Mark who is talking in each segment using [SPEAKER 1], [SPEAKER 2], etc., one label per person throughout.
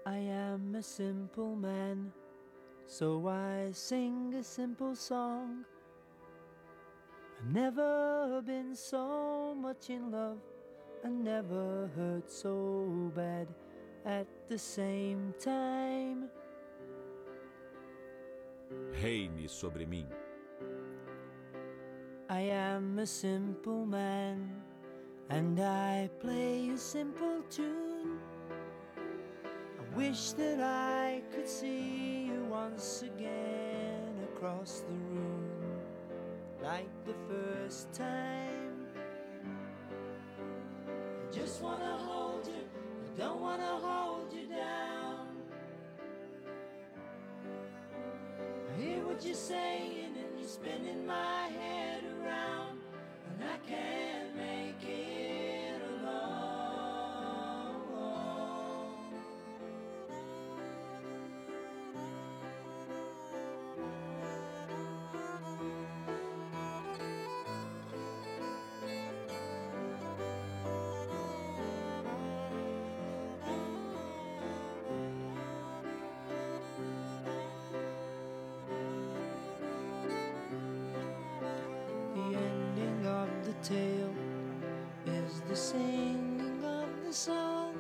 [SPEAKER 1] I am a simple man, so I sing a simple song. I've never been so much in love, I never hurt so bad at the same time.
[SPEAKER 2] Reine sobre mim.
[SPEAKER 1] I am a simple man, and I play a simple tune. I wish that I could see you once again across the room, like the first time. I just wanna hold you, I don't wanna hold you down. I hear what you're saying and you're spinning my head around, and I can't make it alone. The ending of the tale is the singing of the song.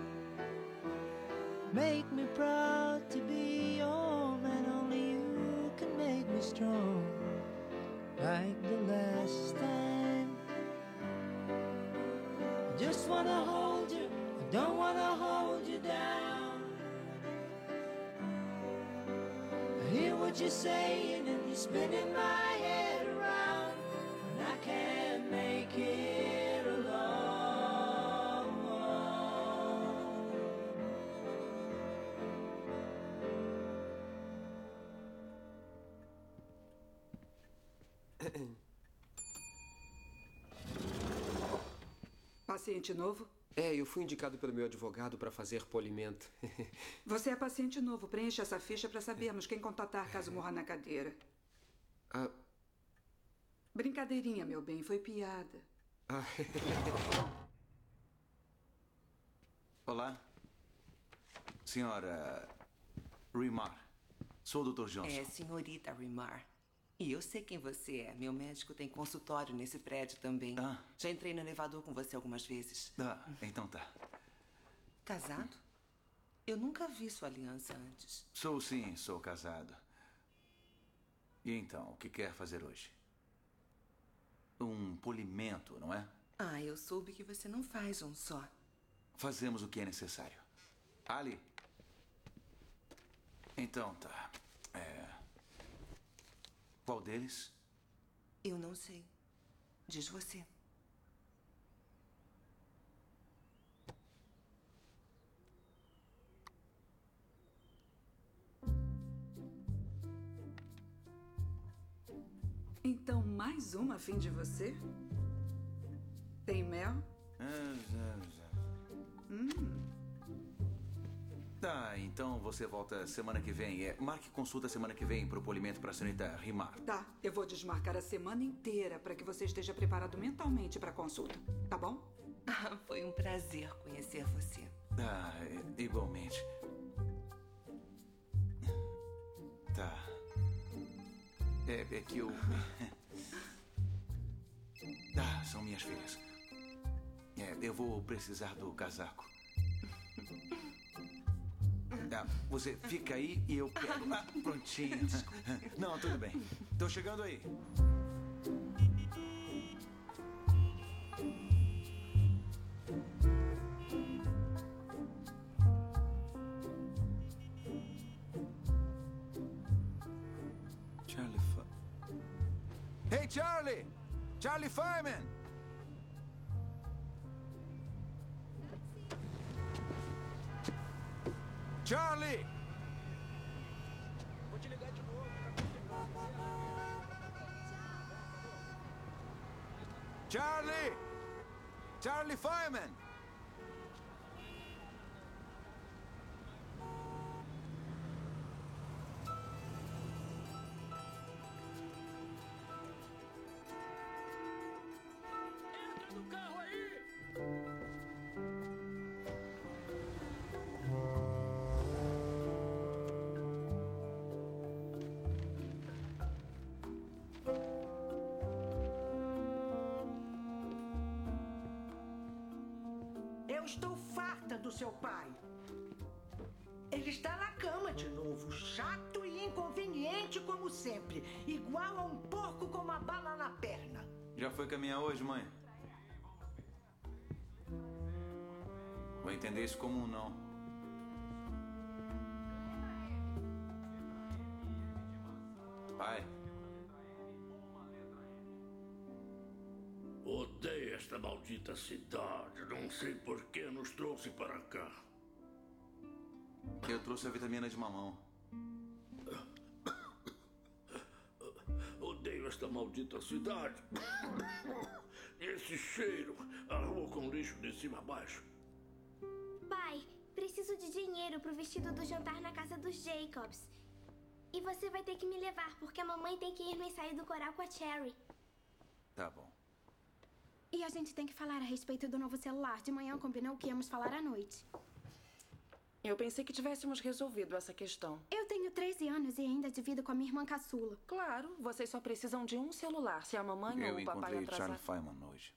[SPEAKER 1] Make me proud to be your man, only you can make me strong, like the last time. I just wanna hold you, I don't wanna hold you down. I hear what you're saying and you're spinning my head around, and I can't make it alone.
[SPEAKER 3] Paciente novo?
[SPEAKER 4] Eu fui indicado pelo meu advogado para fazer polimento.
[SPEAKER 3] Você é paciente novo. Preencha essa ficha para sabermos quem contatar caso morra na cadeira. Brincadeirinha, meu bem. Foi piada.
[SPEAKER 5] Olá. Senhora Rimar. Sou o Dr. Johnson.
[SPEAKER 6] Senhorita Rimar. E eu sei quem você é. Meu médico tem consultório nesse prédio também. Já entrei no elevador com você algumas vezes.
[SPEAKER 5] Então tá.
[SPEAKER 6] Casado? Eu nunca vi sua aliança antes.
[SPEAKER 5] Sim, sou casado. E então, o que quer fazer hoje? Um polimento, não é?
[SPEAKER 6] Eu soube que você não faz um só.
[SPEAKER 5] Fazemos o que é necessário. Ali. Então tá. Qual deles?
[SPEAKER 6] Eu não sei. Diz você.
[SPEAKER 3] Então, mais uma a fim de você? Tem mel?
[SPEAKER 5] Tá, então você volta semana que vem. Marque consulta semana que vem pro polimento pra senhorita Rimar.
[SPEAKER 3] Tá, eu vou desmarcar a semana inteira para que você esteja preparado mentalmente para a consulta, tá bom?
[SPEAKER 6] Foi um prazer conhecer você.
[SPEAKER 5] Igualmente. Tá. É que eu... são minhas filhas. Eu vou precisar do casaco. Você fica aí e eu pego. Prontinho. Não, tudo bem. Tô chegando aí. Hey, Charlie! Charlie Fireman! Charlie! Vou te ligar de novo. Charlie! Charlie Fireman!
[SPEAKER 7] Entra no carro aí!
[SPEAKER 8] estou farta do seu pai. Ele está na cama de novo, chato e inconveniente como sempre. Igual a um porco com uma bala na perna.
[SPEAKER 5] Já foi caminhar hoje, mãe? Vou entender isso como um não. Pai.
[SPEAKER 9] Odeio esta maldita cidade. Não sei por que nos trouxe para cá.
[SPEAKER 5] Eu trouxe a vitamina de mamão.
[SPEAKER 9] Odeio esta maldita cidade. Esse cheiro. A rua com lixo de cima a baixo.
[SPEAKER 10] Pai, preciso de dinheiro pro vestido do jantar na casa dos Jacobs. E você vai ter que me levar, porque a mamãe tem que ir no ensaio do coral com a Cherry.
[SPEAKER 5] Tá bom.
[SPEAKER 11] E a gente tem que falar a respeito do novo celular. De manhã combinou que íamos falar à noite.
[SPEAKER 6] Eu pensei que tivéssemos resolvido essa questão.
[SPEAKER 11] Eu tenho 13 anos e ainda divido com a minha irmã caçula.
[SPEAKER 6] Claro, vocês só precisam de um celular. Se a mamãe ou o papai
[SPEAKER 5] Eu encontrei
[SPEAKER 6] atrasar...
[SPEAKER 5] Charlie Feynman hoje.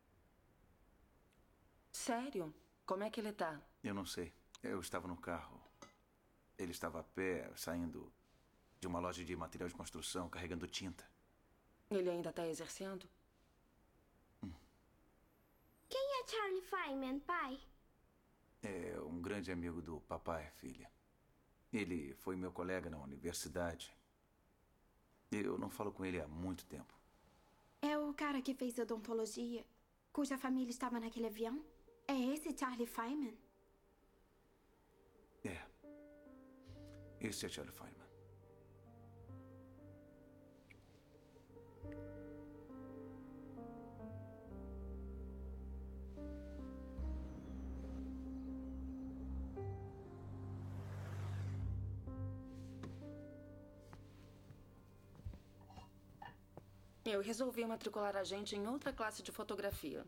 [SPEAKER 6] Sério? Como é que ele tá?
[SPEAKER 5] Eu não sei. Eu estava no carro. Ele estava a pé, saindo de uma loja de material de construção, carregando tinta.
[SPEAKER 6] Ele ainda tá exercendo?
[SPEAKER 10] Quem é Charlie Feynman, pai?
[SPEAKER 5] É um grande amigo do papai, filha. Ele foi meu colega na universidade. Eu não falo com ele há muito tempo.
[SPEAKER 11] É o cara que fez odontologia, cuja família estava naquele avião? É esse Charlie Feynman?
[SPEAKER 5] É. Esse é Charlie Feynman.
[SPEAKER 6] Eu resolvi matricular a gente em outra classe de fotografia.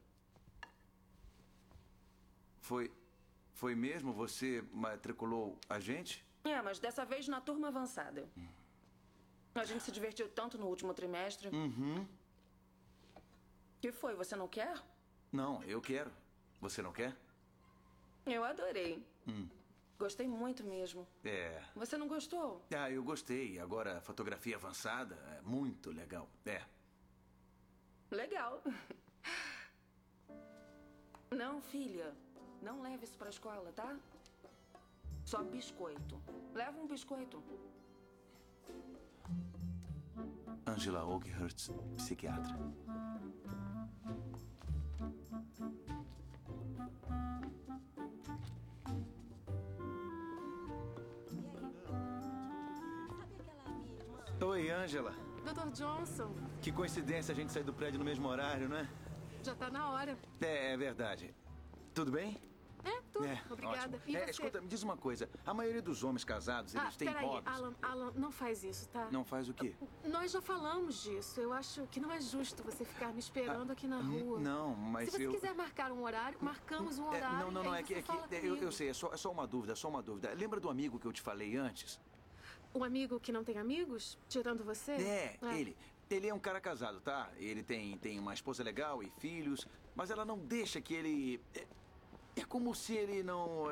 [SPEAKER 5] Foi mesmo? Você matriculou a gente?
[SPEAKER 6] É, mas dessa vez na turma avançada. A gente se divertiu tanto no último trimestre.
[SPEAKER 5] Uhum.
[SPEAKER 6] Que foi? Você não quer?
[SPEAKER 5] Não, eu quero. Você não quer?
[SPEAKER 6] Eu adorei. Gostei muito mesmo.
[SPEAKER 5] É.
[SPEAKER 6] Você não gostou?
[SPEAKER 5] Ah, eu gostei. Agora, fotografia avançada é muito legal. É.
[SPEAKER 6] Legal. Não, filha. Não leve isso pra escola, tá? Só biscoito. Leva um biscoito.
[SPEAKER 5] Angela Oakhurst, psiquiatra. Oi, Angela.
[SPEAKER 12] Dr. Johnson.
[SPEAKER 5] Que coincidência a gente sair do prédio no mesmo horário, né?
[SPEAKER 12] Já tá na hora.
[SPEAKER 5] É verdade. Tudo bem?
[SPEAKER 12] Tudo. Obrigada.
[SPEAKER 5] Ótimo. Escuta, me diz uma coisa. A maioria dos homens casados, eles têm hobbies.
[SPEAKER 12] Alan, não faz isso, tá?
[SPEAKER 5] Não faz o quê?
[SPEAKER 12] Nós já falamos disso. Eu acho que não é justo você ficar me esperando aqui na rua.
[SPEAKER 5] Não, mas
[SPEAKER 12] Se você quiser marcar um horário, marcamos um horário.
[SPEAKER 5] Não, é que eu sei, é só uma dúvida, Lembra do amigo que eu te falei antes?
[SPEAKER 12] Um amigo que não tem amigos? Tirando você?
[SPEAKER 5] Ele é um cara casado, tá? Ele tem uma esposa legal e filhos, mas ela não deixa que ele... É como se ele não...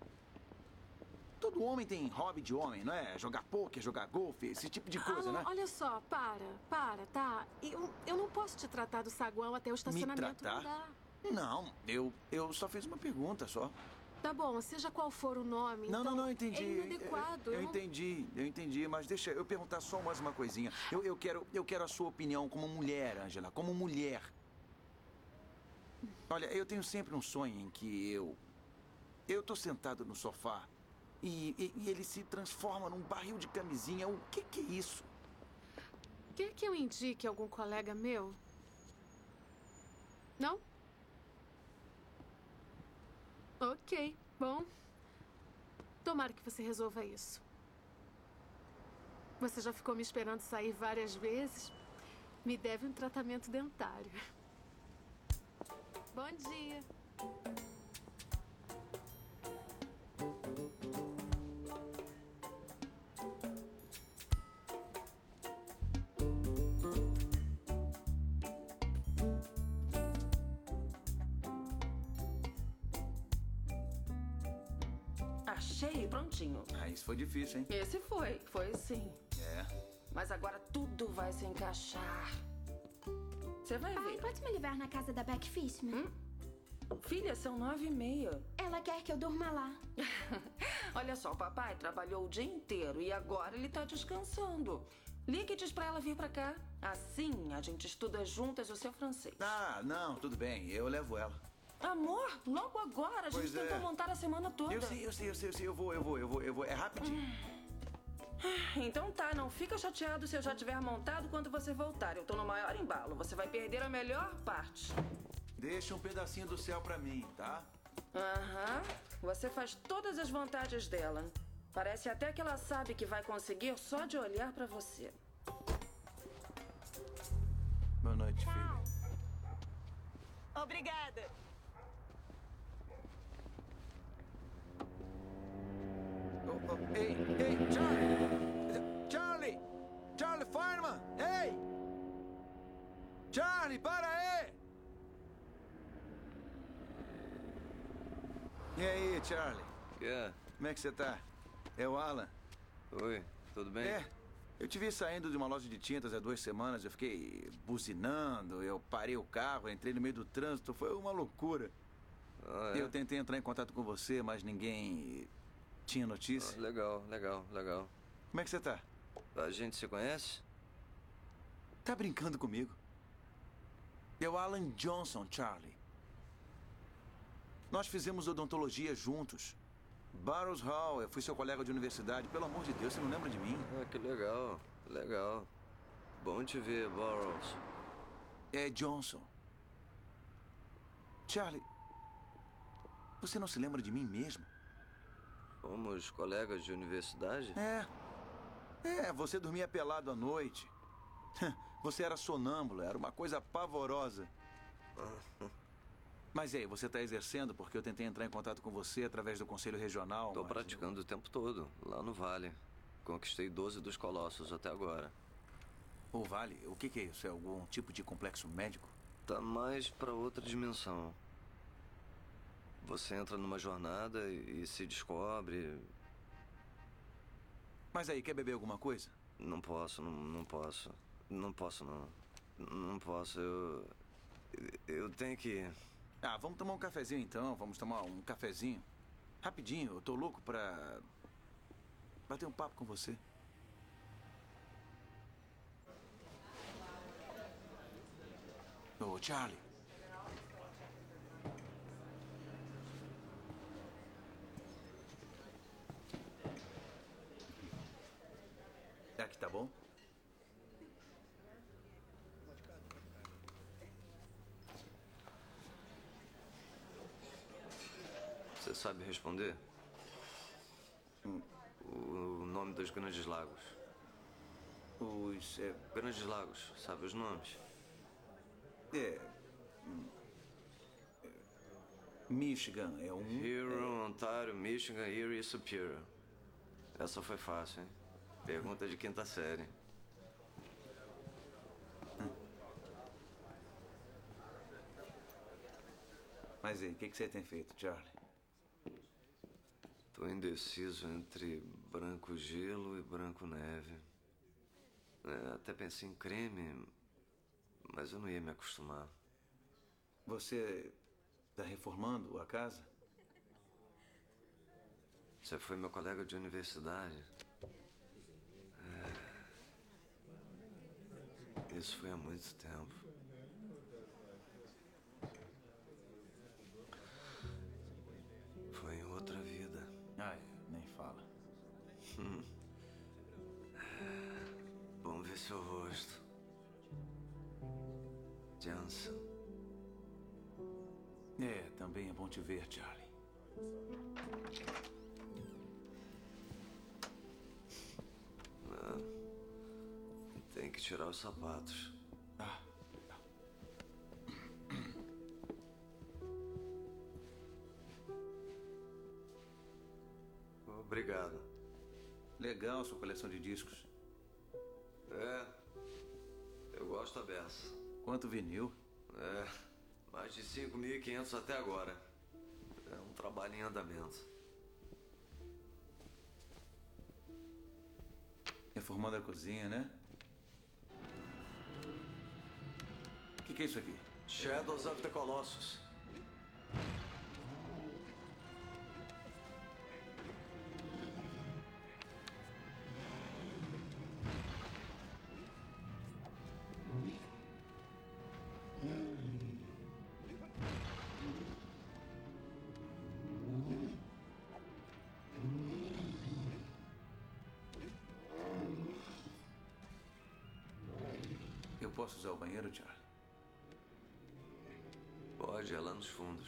[SPEAKER 5] Todo homem tem hobby de homem, não é? Jogar pôquer, jogar golfe, esse tipo de coisa,
[SPEAKER 12] Alan,
[SPEAKER 5] né?
[SPEAKER 12] olha só, para, tá? Eu não posso te tratar do saguão até o estacionamento.
[SPEAKER 5] Me tratar? Não, eu só fiz uma pergunta, só.
[SPEAKER 12] Tá bom, seja qual for o nome.
[SPEAKER 5] Não, eu entendi.
[SPEAKER 12] É inadequado.
[SPEAKER 5] Eu entendi, mas deixa eu perguntar só mais uma coisinha. Eu quero a sua opinião como mulher, Angela, como mulher. Olha, eu tenho sempre um sonho em que eu tô sentado no sofá e ele se transforma num barril de camisinha. O que é isso?
[SPEAKER 12] Quer que eu indique algum colega meu? Não? Ok, bom. Tomara que você resolva isso. Você já ficou me esperando sair várias vezes. Me deve um tratamento dentário. Bom dia.
[SPEAKER 13] encaixei e prontinho.
[SPEAKER 5] Ah, isso foi difícil, hein?
[SPEAKER 13] Esse foi sim.
[SPEAKER 5] É.
[SPEAKER 13] Mas agora tudo vai se encaixar. Você vai ver.
[SPEAKER 11] Pai, pode me levar na casa da Beck Fishman?
[SPEAKER 13] Filha, são 9h30.
[SPEAKER 11] Ela quer que eu durma lá.
[SPEAKER 13] Olha só, o papai trabalhou o dia inteiro e agora ele tá descansando. Ligue e diz pra ela vir pra cá. Assim, a gente estuda juntas o seu francês.
[SPEAKER 5] Ah, não, tudo bem. Eu levo ela.
[SPEAKER 13] Amor, logo agora. A gente tentou montar a semana toda.
[SPEAKER 5] Eu sei. Eu vou. É rapidinho.
[SPEAKER 13] Então tá, não fica chateado se eu já tiver montado quando você voltar. Eu tô no maior embalo. Você vai perder a melhor parte.
[SPEAKER 5] Deixa um pedacinho do céu pra mim, tá?
[SPEAKER 13] Aham. Você faz todas as vontades dela. Parece até que ela sabe que vai conseguir só de olhar pra você.
[SPEAKER 5] Boa noite, filho.
[SPEAKER 14] Obrigada.
[SPEAKER 5] Ei, Charlie! Charlie Fireman! Ei! Charlie, para aí! E aí, Charlie? Como é que você tá? É o Alan.
[SPEAKER 15] Oi, tudo bem?
[SPEAKER 5] Eu te vi saindo de uma loja de tintas há 2 semanas. Eu fiquei buzinando, eu parei o carro, entrei no meio do trânsito. Foi uma loucura.
[SPEAKER 15] Ah, é?
[SPEAKER 5] Eu tentei entrar em contato com você, mas ninguém tinha notícia.
[SPEAKER 15] Legal.
[SPEAKER 5] Como é que você tá?
[SPEAKER 15] A gente se conhece?
[SPEAKER 5] Tá brincando comigo? É o Alan Johnson, Charlie. Nós fizemos odontologia juntos. Burroughs Hall, eu fui seu colega de universidade. Pelo amor de Deus, você não lembra de mim?
[SPEAKER 15] Ah, que legal. Bom te ver, Burroughs.
[SPEAKER 5] É Johnson. Charlie, você não se lembra de mim mesmo?
[SPEAKER 15] Fomos colegas de universidade?
[SPEAKER 5] Você dormia pelado à noite. Você era sonâmbulo, era uma coisa pavorosa. Mas e aí, você está exercendo porque eu tentei entrar em contato com você através do Conselho Regional?
[SPEAKER 15] Estou praticando o tempo todo, lá no Vale. Conquistei 12 dos Colossos até agora.
[SPEAKER 5] O Vale? O que é isso? É algum tipo de complexo médico?
[SPEAKER 15] Tá mais para outra dimensão. Você entra numa jornada e se descobre...
[SPEAKER 5] Mas aí, quer beber alguma coisa?
[SPEAKER 15] Não posso. Não posso, eu tenho que...
[SPEAKER 5] Vamos tomar um cafezinho então. Vamos tomar um cafezinho. Rapidinho, eu tô louco pra bater um papo com você. Ô, Charlie. Aqui tá bom?
[SPEAKER 15] Você sabe responder? O nome dos Grandes Lagos. Grandes Lagos, sabe os nomes?
[SPEAKER 5] Michigan é um...
[SPEAKER 15] Huron, Ontário, Michigan, Erie e Superior. Essa foi fácil, hein? Pergunta de 5ª série.
[SPEAKER 5] Mas aí, o que você tem feito, Charlie?
[SPEAKER 15] Tô indeciso entre branco gelo e branco neve. Até pensei em creme, mas eu não ia me acostumar.
[SPEAKER 5] Você está reformando a casa?
[SPEAKER 15] Você foi meu colega de universidade. Isso foi há muito tempo. Foi em outra vida.
[SPEAKER 5] Nem fala.
[SPEAKER 15] Vamos ver seu rosto. Johnson.
[SPEAKER 5] Também é bom te ver, Charlie.
[SPEAKER 15] Tem que tirar os sapatos. Obrigado.
[SPEAKER 5] Legal sua coleção de discos.
[SPEAKER 15] Eu gosto da beça.
[SPEAKER 5] Quanto vinil?
[SPEAKER 15] Mais de 5.500 até agora. É um trabalho em andamento.
[SPEAKER 5] Reformando a cozinha, né? O que é isso aqui?
[SPEAKER 14] Shadows of the Colossus.
[SPEAKER 5] Eu posso usar o banheiro, Charlie?
[SPEAKER 15] Pode, é lá nos fundos.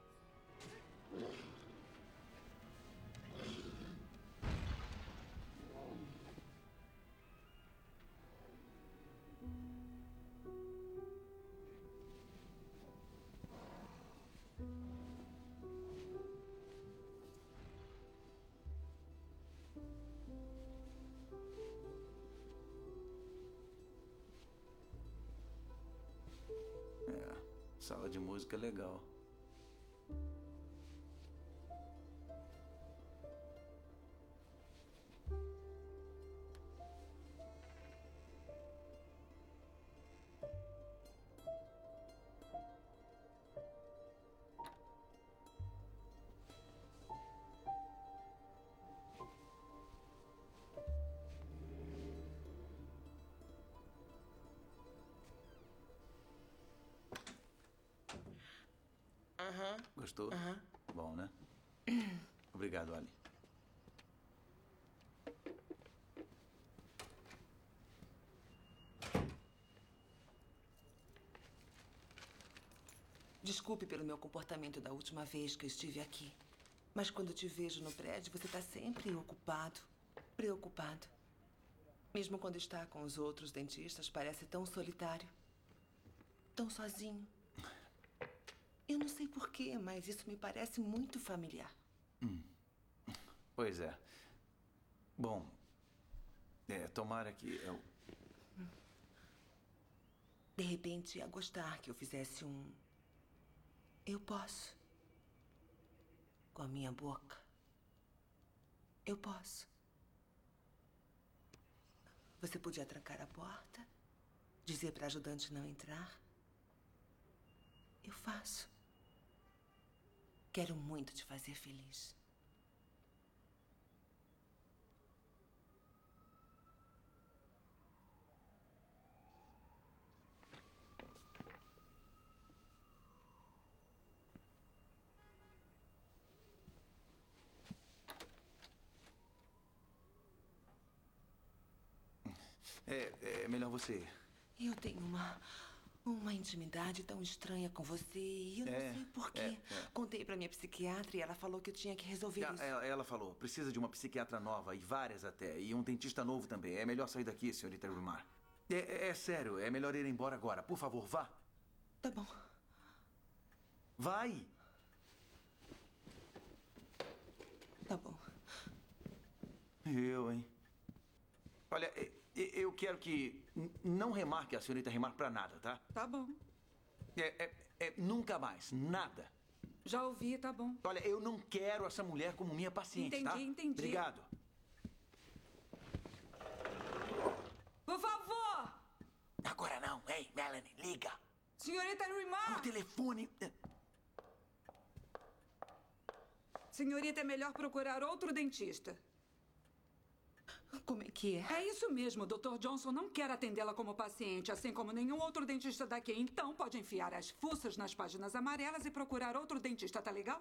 [SPEAKER 5] Sala de música é legal. Gostou? Bom, né? Obrigado, Ali.
[SPEAKER 6] Desculpe pelo meu comportamento da última vez que eu estive aqui. Mas quando te vejo no prédio, você está sempre ocupado. Preocupado. Mesmo quando está com os outros dentistas, parece tão solitário. Tão sozinho. Eu não sei porquê, mas isso me parece muito familiar.
[SPEAKER 5] Pois é. Bom, tomara que eu...
[SPEAKER 6] De repente, ia gostar que eu fizesse um... Eu posso. Com a minha boca. Eu posso. Você podia trancar a porta, dizer para a ajudante não entrar. Eu faço. Quero muito te fazer feliz.
[SPEAKER 5] É melhor você ir.
[SPEAKER 6] Eu tenho uma intimidade tão estranha com você e eu não sei porquê. Contei pra minha psiquiatra e ela falou que eu tinha que resolver isso.
[SPEAKER 5] Ela falou, precisa de uma psiquiatra nova, e várias até, e um dentista novo também. É melhor sair daqui, senhorita Rimar. É sério, é melhor ir embora agora. Por favor, vá.
[SPEAKER 6] Tá bom.
[SPEAKER 5] Vai!
[SPEAKER 6] Tá bom.
[SPEAKER 5] Eu, hein? Olha, eu quero que não remarque a senhorita Rimar pra nada, tá?
[SPEAKER 3] Tá bom.
[SPEAKER 5] Nunca mais, nada.
[SPEAKER 3] Já ouvi, tá bom.
[SPEAKER 5] Olha, eu não quero essa mulher como minha paciente, tá?
[SPEAKER 3] Entendi.
[SPEAKER 5] Obrigado.
[SPEAKER 3] Por favor!
[SPEAKER 5] Agora não. Ei, Melanie, liga.
[SPEAKER 3] Senhorita Rimar!
[SPEAKER 5] O telefone...
[SPEAKER 3] Senhorita, é melhor procurar outro dentista.
[SPEAKER 6] Como é que é?
[SPEAKER 3] É isso mesmo. O Dr. Johnson não quer atendê-la como paciente, assim como nenhum outro dentista daqui. Então, pode enfiar as fuças nas páginas amarelas e procurar outro dentista, tá legal?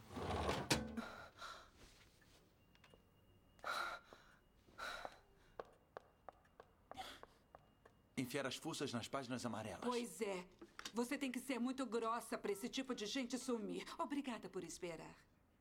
[SPEAKER 5] Enfiar as fuças nas páginas amarelas.
[SPEAKER 3] Pois é. Você tem que ser muito grossa para esse tipo de gente sumir. Obrigada por esperar.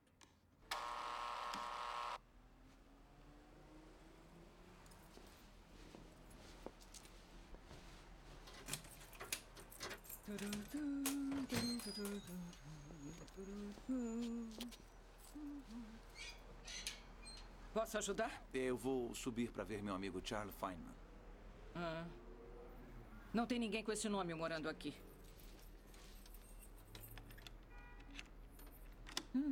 [SPEAKER 3] Posso ajudar?
[SPEAKER 5] Eu vou subir para ver meu amigo Charlie Feynman.
[SPEAKER 16] Não tem ninguém com esse nome morando aqui.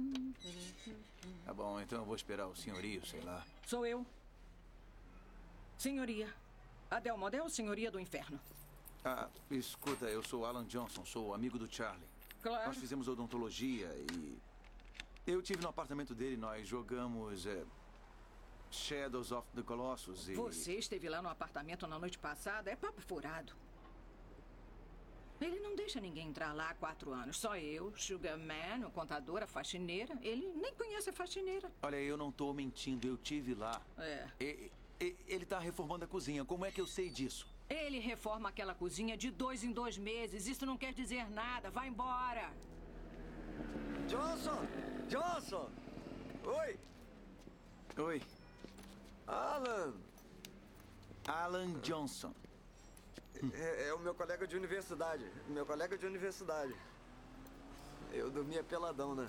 [SPEAKER 5] Tá bom, então eu vou esperar o senhorio, sei lá.
[SPEAKER 16] Sou eu. Senhoria. Adele Model, senhoria do inferno.
[SPEAKER 5] Ah, escuta, eu sou Alan Johnson, sou amigo do Charlie.
[SPEAKER 16] Claro.
[SPEAKER 5] Nós fizemos odontologia e... Eu tive no apartamento dele, nós jogamos Shadows of the Colossus e...
[SPEAKER 16] Você esteve lá no apartamento na noite passada? É papo furado. Ele não deixa ninguém entrar lá há 4 anos. Só eu, Sugar Man, o contador, a faxineira. Ele nem conhece a faxineira.
[SPEAKER 5] Olha, eu não tô mentindo, eu tive lá.
[SPEAKER 16] É.
[SPEAKER 5] Ele tá reformando a cozinha, como é que eu sei disso?
[SPEAKER 16] Ele reforma aquela cozinha de 2 em 2 meses. Isso não quer dizer nada. Vai embora.
[SPEAKER 14] Johnson! Johnson! Oi!
[SPEAKER 5] Oi.
[SPEAKER 14] Alan!
[SPEAKER 5] Alan Johnson.
[SPEAKER 14] É o meu colega de universidade. Meu colega de universidade. Eu dormia peladão, né?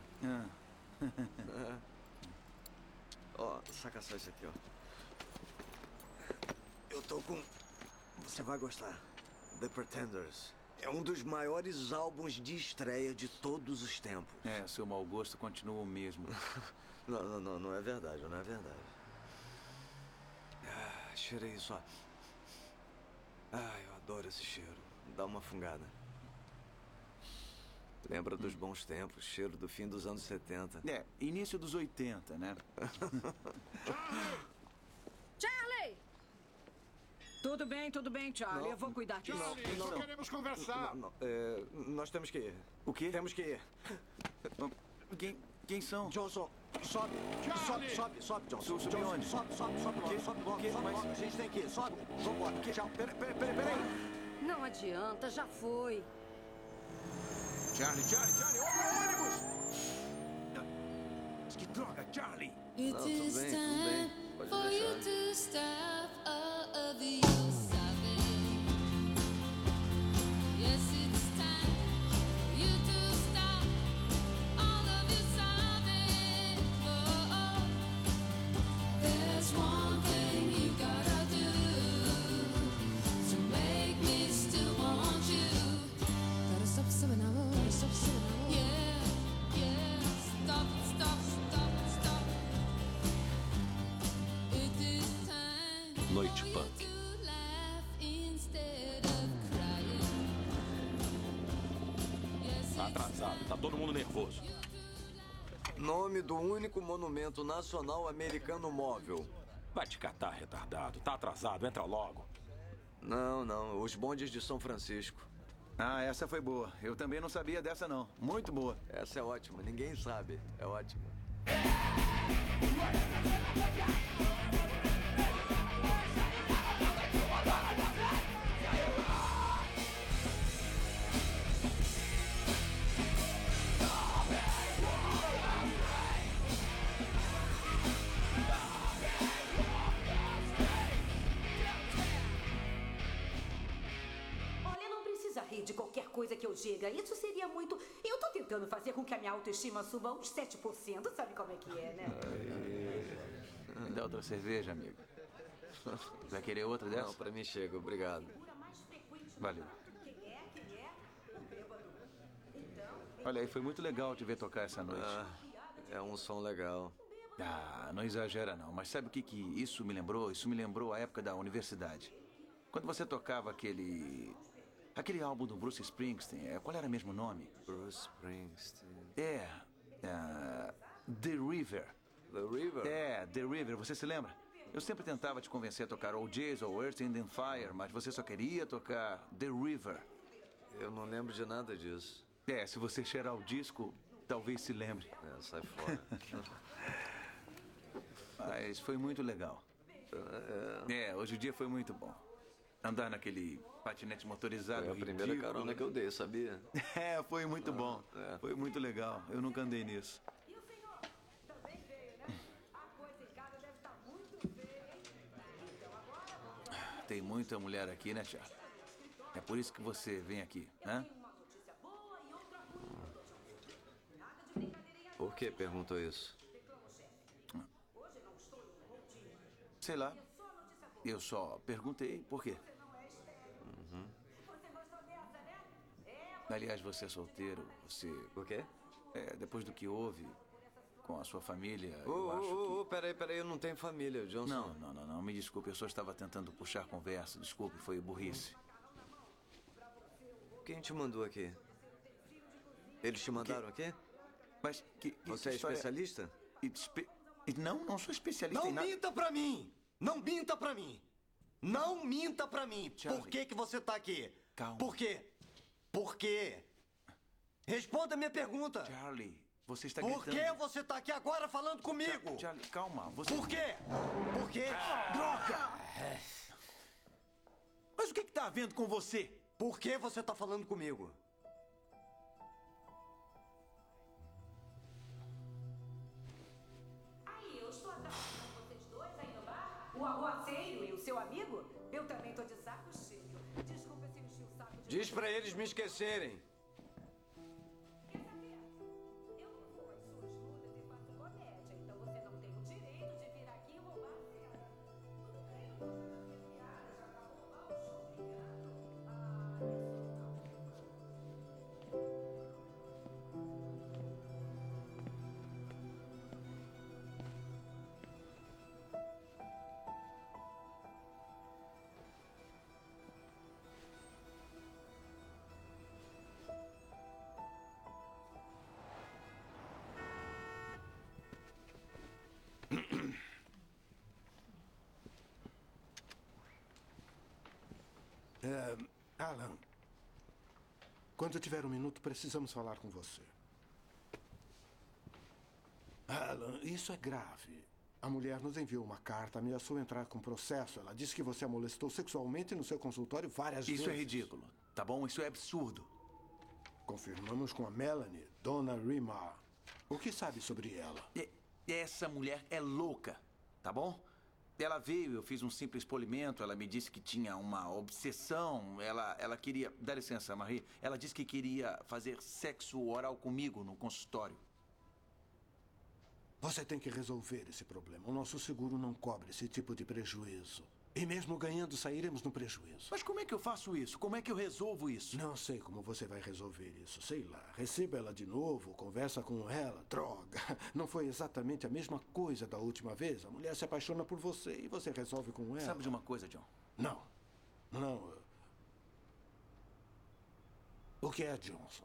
[SPEAKER 14] Ó, saca só isso aqui, ó. Eu tô com... Você vai gostar. The Pretenders. É um dos maiores álbuns de estreia de todos os tempos.
[SPEAKER 5] Seu mau gosto continua o mesmo.
[SPEAKER 14] Não é verdade, não é verdade. Cheira isso, ó. Eu adoro esse cheiro. Dá uma fungada. Lembra dos bons tempos, cheiro do fim dos anos 70.
[SPEAKER 5] Início dos 80, né?
[SPEAKER 16] Charlie! Tudo bem, Charlie.
[SPEAKER 14] Não,
[SPEAKER 16] eu vou cuidar disso.
[SPEAKER 14] Não,
[SPEAKER 9] queremos conversar.
[SPEAKER 14] Nós temos que ir.
[SPEAKER 5] O quê?
[SPEAKER 14] Temos que ir.
[SPEAKER 5] Quem são?
[SPEAKER 14] Johnson, sobe. Sobe, Johnson.
[SPEAKER 5] Sobe onde?
[SPEAKER 14] Sobe logo. A gente tem que ir. Sobe. Vambora. Tchau. Peraí.
[SPEAKER 12] Não adianta, já foi.
[SPEAKER 5] Charlie, olha o ônibus! Que droga, Charlie!
[SPEAKER 14] Não, tudo bem. Pode deixar.
[SPEAKER 2] Noite Punk. Tá atrasado, tá todo mundo nervoso.
[SPEAKER 14] Nome do único monumento nacional americano móvel.
[SPEAKER 2] Vai te catar, retardado. Tá atrasado, entra logo.
[SPEAKER 14] Não. Os bondes de São Francisco.
[SPEAKER 5] Essa foi boa. Eu também não sabia dessa, não. Muito boa.
[SPEAKER 14] Essa é ótima. Ninguém sabe. É ótima.
[SPEAKER 17] De qualquer coisa que eu diga. Isso seria muito... Eu tô tentando fazer com que a minha autoestima suba uns 7%. Sabe como é que é, né?
[SPEAKER 5] Me dá outra cerveja, amigo. Vai querer outra dessa?
[SPEAKER 14] Não, pra mim chega. Obrigado.
[SPEAKER 5] Valeu. Olha aí, foi muito legal te ver tocar essa noite.
[SPEAKER 14] É um som legal.
[SPEAKER 5] Não exagera não. Mas sabe o que isso me lembrou? Isso me lembrou a época da universidade. Quando você tocava aquele álbum do Bruce Springsteen, qual era mesmo o nome?
[SPEAKER 14] Bruce Springsteen.
[SPEAKER 5] The River.
[SPEAKER 14] The River?
[SPEAKER 5] The River. Você se lembra? Eu sempre tentava te convencer a tocar OJ's ou Earth, Wind and Fire, mas você só queria tocar The River.
[SPEAKER 14] Eu não lembro de nada disso.
[SPEAKER 5] Se você cheirar o disco, talvez se lembre.
[SPEAKER 14] Sai fora.
[SPEAKER 5] Mas foi muito legal. Hoje o dia foi muito bom. Andar naquele patinete motorizado.
[SPEAKER 14] Foi a primeira carona que eu dei, sabia?
[SPEAKER 5] Foi muito bom. Foi muito legal. Eu nunca andei nisso. Tem muita mulher aqui, né, Charlie? É por isso que você vem aqui, né?
[SPEAKER 14] Por que perguntou isso?
[SPEAKER 5] Sei lá. Eu só perguntei por quê. Aliás, você é solteiro, você...
[SPEAKER 14] Por quê?
[SPEAKER 5] Depois do que houve, com a sua família, eu acho que...
[SPEAKER 15] Peraí, eu não tenho família, Johnson.
[SPEAKER 5] Não, me desculpe, eu só estava tentando puxar conversa. Desculpe, foi burrice.
[SPEAKER 15] Quem te mandou aqui? Eles te mandaram aqui?
[SPEAKER 5] Mas
[SPEAKER 15] Você é especialista?
[SPEAKER 5] Não sou especialista em nada.
[SPEAKER 14] Não minta pra mim! Não minta pra mim! Não minta pra mim!
[SPEAKER 5] Charlie.
[SPEAKER 14] Por que você tá aqui?
[SPEAKER 5] Calma.
[SPEAKER 14] Por quê? Por quê? Responda a minha pergunta.
[SPEAKER 5] Charlie, você está
[SPEAKER 14] Por
[SPEAKER 5] gritando.
[SPEAKER 14] que você tá aqui agora falando comigo?
[SPEAKER 5] Charlie, calma. Você...
[SPEAKER 14] Por quê? Por quê?
[SPEAKER 5] Droga! Mas o que está havendo com você?
[SPEAKER 14] Por que você tá falando comigo?
[SPEAKER 17] Aí, eu estou atrapalhando vocês dois aí no bar? O aguaceiro e o seu amigo? Eu também tô de saco cheio. Desculpa se enchi o saco de...
[SPEAKER 15] Diz pra eles me esquecerem.
[SPEAKER 17] Quer saber? Eu não vou às suas lutas e faço comédia, então você não tem o direito de vir aqui e roubar a cena. Tudo bem, não gosto de fazer piada, já pra roubar o show, obrigado.
[SPEAKER 18] Alan, quando tiver um minuto, precisamos falar com você. Alan, isso é grave. A mulher nos enviou uma carta, ameaçou entrar com processo. Ela disse que você a molestou sexualmente no seu consultório várias vezes.
[SPEAKER 5] Isso é ridículo, tá bom? Isso é absurdo.
[SPEAKER 18] Confirmamos com a Melanie, Dona Rima. O que sabe sobre ela?
[SPEAKER 5] Essa mulher é louca, tá bom? Ela veio, eu fiz um simples polimento, ela me disse que tinha uma obsessão, ela queria... Dá licença, Marie. Ela disse que queria fazer sexo oral comigo no consultório.
[SPEAKER 18] Você tem que resolver esse problema. O nosso seguro não cobre esse tipo de prejuízo. E mesmo ganhando, sairemos no prejuízo.
[SPEAKER 5] Mas como é que eu faço isso? Como é que eu resolvo isso?
[SPEAKER 18] Não sei como você vai resolver isso. Sei lá. Receba ela de novo, conversa com ela. Droga. Não foi exatamente a mesma coisa da última vez. A mulher se apaixona por você e você resolve com ela.
[SPEAKER 5] Sabe de uma coisa, John?
[SPEAKER 18] Não. O que é, Johnson?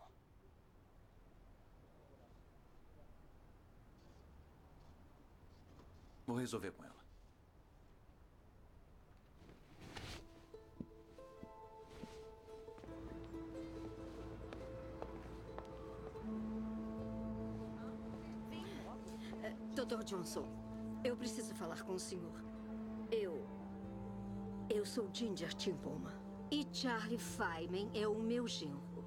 [SPEAKER 5] Vou resolver com ela.
[SPEAKER 19] Dr. Johnson, eu preciso falar com o senhor. Eu sou Ginger Timpoma. E Charlie Feynman é o meu genro.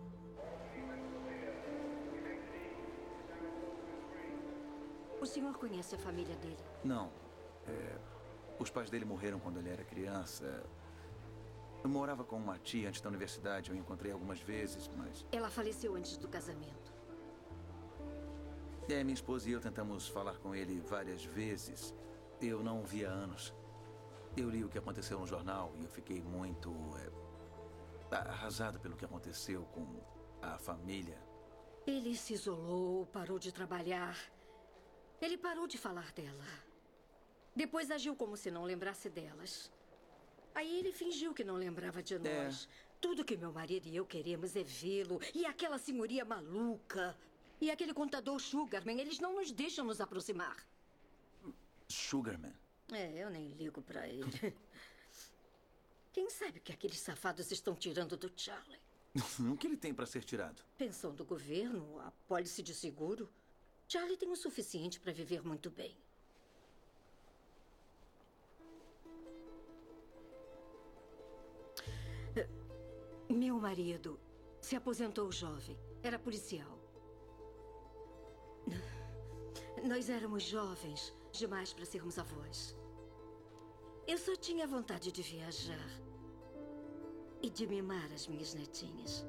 [SPEAKER 19] O senhor conhece a família dele?
[SPEAKER 5] Não. Os pais dele morreram quando ele era criança. Eu morava com uma tia antes da universidade. Eu encontrei algumas vezes, mas...
[SPEAKER 19] Ela faleceu antes do casamento.
[SPEAKER 5] Minha esposa e eu tentamos falar com ele várias vezes. Eu não o vi há anos. Eu li o que aconteceu no jornal e eu fiquei muito arrasado pelo que aconteceu com a família.
[SPEAKER 19] Ele se isolou, parou de trabalhar. Ele parou de falar dela. Depois agiu como se não lembrasse delas. Aí ele fingiu que não lembrava de nós. Tudo que meu marido e eu queremos é vê-lo. E aquela senhoria maluca. E aquele contador Sugarman, eles não nos deixam nos aproximar.
[SPEAKER 5] Sugarman?
[SPEAKER 19] Eu nem ligo pra ele. Quem sabe o que aqueles safados estão tirando do Charlie?
[SPEAKER 5] O que ele tem pra ser tirado?
[SPEAKER 19] Pensão do governo, a pólice de seguro. Charlie tem o suficiente para viver muito bem. Meu marido se aposentou jovem. Era policial. Nós éramos jovens demais para sermos avós. Eu só tinha vontade de viajar e de mimar as minhas netinhas.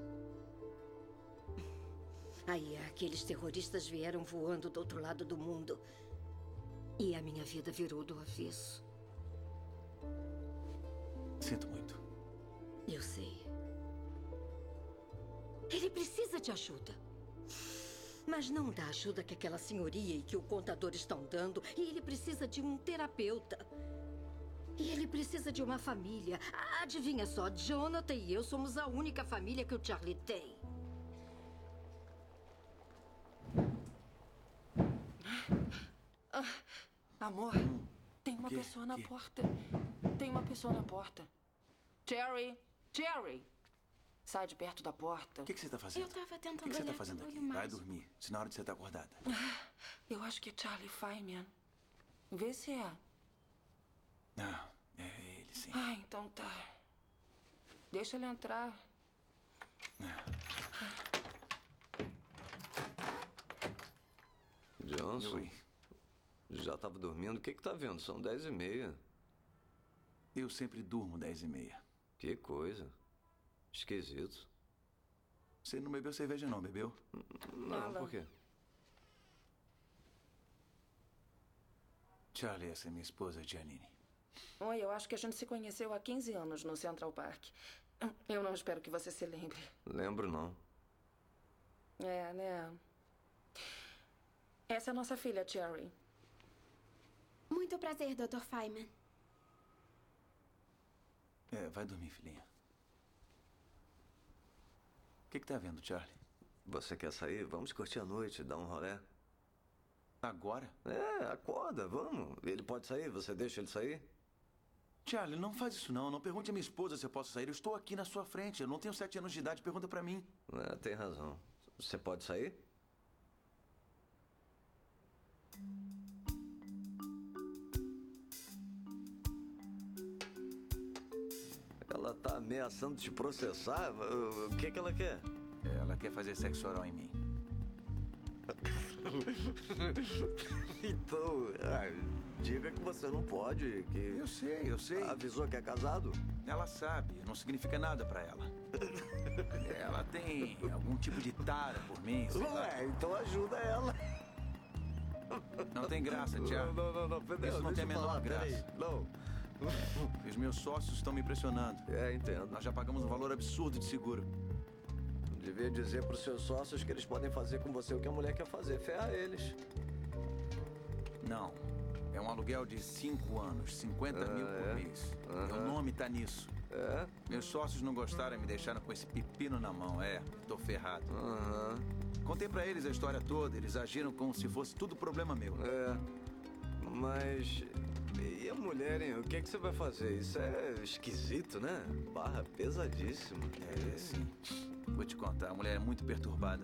[SPEAKER 19] Aí aqueles terroristas vieram voando do outro lado do mundo e a minha vida virou do avesso.
[SPEAKER 5] Sinto muito.
[SPEAKER 19] Eu sei. Ele precisa de ajuda. Mas não dá a ajuda que aquela senhoria e que o contador estão dando. E ele precisa de um terapeuta. E ele precisa de uma família. Adivinha só, Jonathan e eu somos a única família que o Charlie tem.
[SPEAKER 13] Amor, tem uma pessoa na porta. Tem uma pessoa na porta. Jerry! Jerry! Sai de perto da porta.
[SPEAKER 5] O que você tá fazendo?
[SPEAKER 10] Eu tava tentando
[SPEAKER 5] O que você tá
[SPEAKER 10] olhar
[SPEAKER 5] fazendo
[SPEAKER 10] pelo
[SPEAKER 5] aqui?
[SPEAKER 10] olho
[SPEAKER 5] Vai
[SPEAKER 10] mágico.
[SPEAKER 5] dormir. Se na hora de você estar acordada.
[SPEAKER 13] Eu acho que é Charlie Feynman. Vê se é.
[SPEAKER 5] Ah, é ele, sim.
[SPEAKER 13] Ah, então tá. Deixa ele entrar.
[SPEAKER 15] Johnson, já estava dormindo? O que tá vendo? São 10h30.
[SPEAKER 5] Eu sempre durmo 10h30.
[SPEAKER 15] Que coisa. Esquisito.
[SPEAKER 5] Você não bebeu cerveja não, bebeu?
[SPEAKER 15] Não, por quê?
[SPEAKER 5] Charlie, essa é minha esposa, Janine.
[SPEAKER 13] Oi, eu acho que a gente se conheceu há 15 anos no Central Park. Eu não espero que você se lembre.
[SPEAKER 15] Lembro, não.
[SPEAKER 13] É, né? Essa é a nossa filha, Cherry.
[SPEAKER 10] Muito prazer, Dr. Feynman.
[SPEAKER 5] Vai dormir, filhinha. O que tá vendo, Charlie?
[SPEAKER 15] Você quer sair? Vamos curtir a noite, dar um rolê?
[SPEAKER 5] Agora?
[SPEAKER 15] Acorda, vamos. Ele pode sair? Você deixa ele sair?
[SPEAKER 5] Charlie, não faz isso não. Não pergunte a minha esposa se eu posso sair. Eu estou aqui na sua frente. Eu não tenho 7 anos de idade. Pergunta pra mim.
[SPEAKER 15] Tem razão. Você pode sair? Ela tá ameaçando te processar? O que ela quer?
[SPEAKER 5] Ela quer fazer sexo oral em mim.
[SPEAKER 15] Então, diga que você não pode, que...
[SPEAKER 5] Eu sei.
[SPEAKER 15] Avisou que é casado?
[SPEAKER 5] Ela sabe, não significa nada pra ela. Ela tem algum tipo de tara por mim, sei lá.
[SPEAKER 15] Então ajuda ela.
[SPEAKER 5] Não tem graça, Tiago.
[SPEAKER 15] Não.
[SPEAKER 5] Isso não tem a menor graça.
[SPEAKER 15] Peraí. Não.
[SPEAKER 5] Os meus sócios estão me pressionando.
[SPEAKER 15] Entendo.
[SPEAKER 5] Nós já pagamos um valor absurdo de seguro.
[SPEAKER 15] Devia dizer pros seus sócios que eles podem fazer com você o que a mulher quer fazer, ferrar eles.
[SPEAKER 5] Não. É um aluguel de 5 anos, 50 mil por mês. Meu nome tá nisso. Meus sócios não gostaram e me deixaram com esse pepino na mão. Tô ferrado. Contei pra eles a história toda, eles agiram como se fosse tudo problema meu.
[SPEAKER 15] Mas... E a mulher, hein? O que você vai fazer? Isso é esquisito, né? Barra pesadíssima.
[SPEAKER 5] Sim. Vou te contar, a mulher é muito perturbada.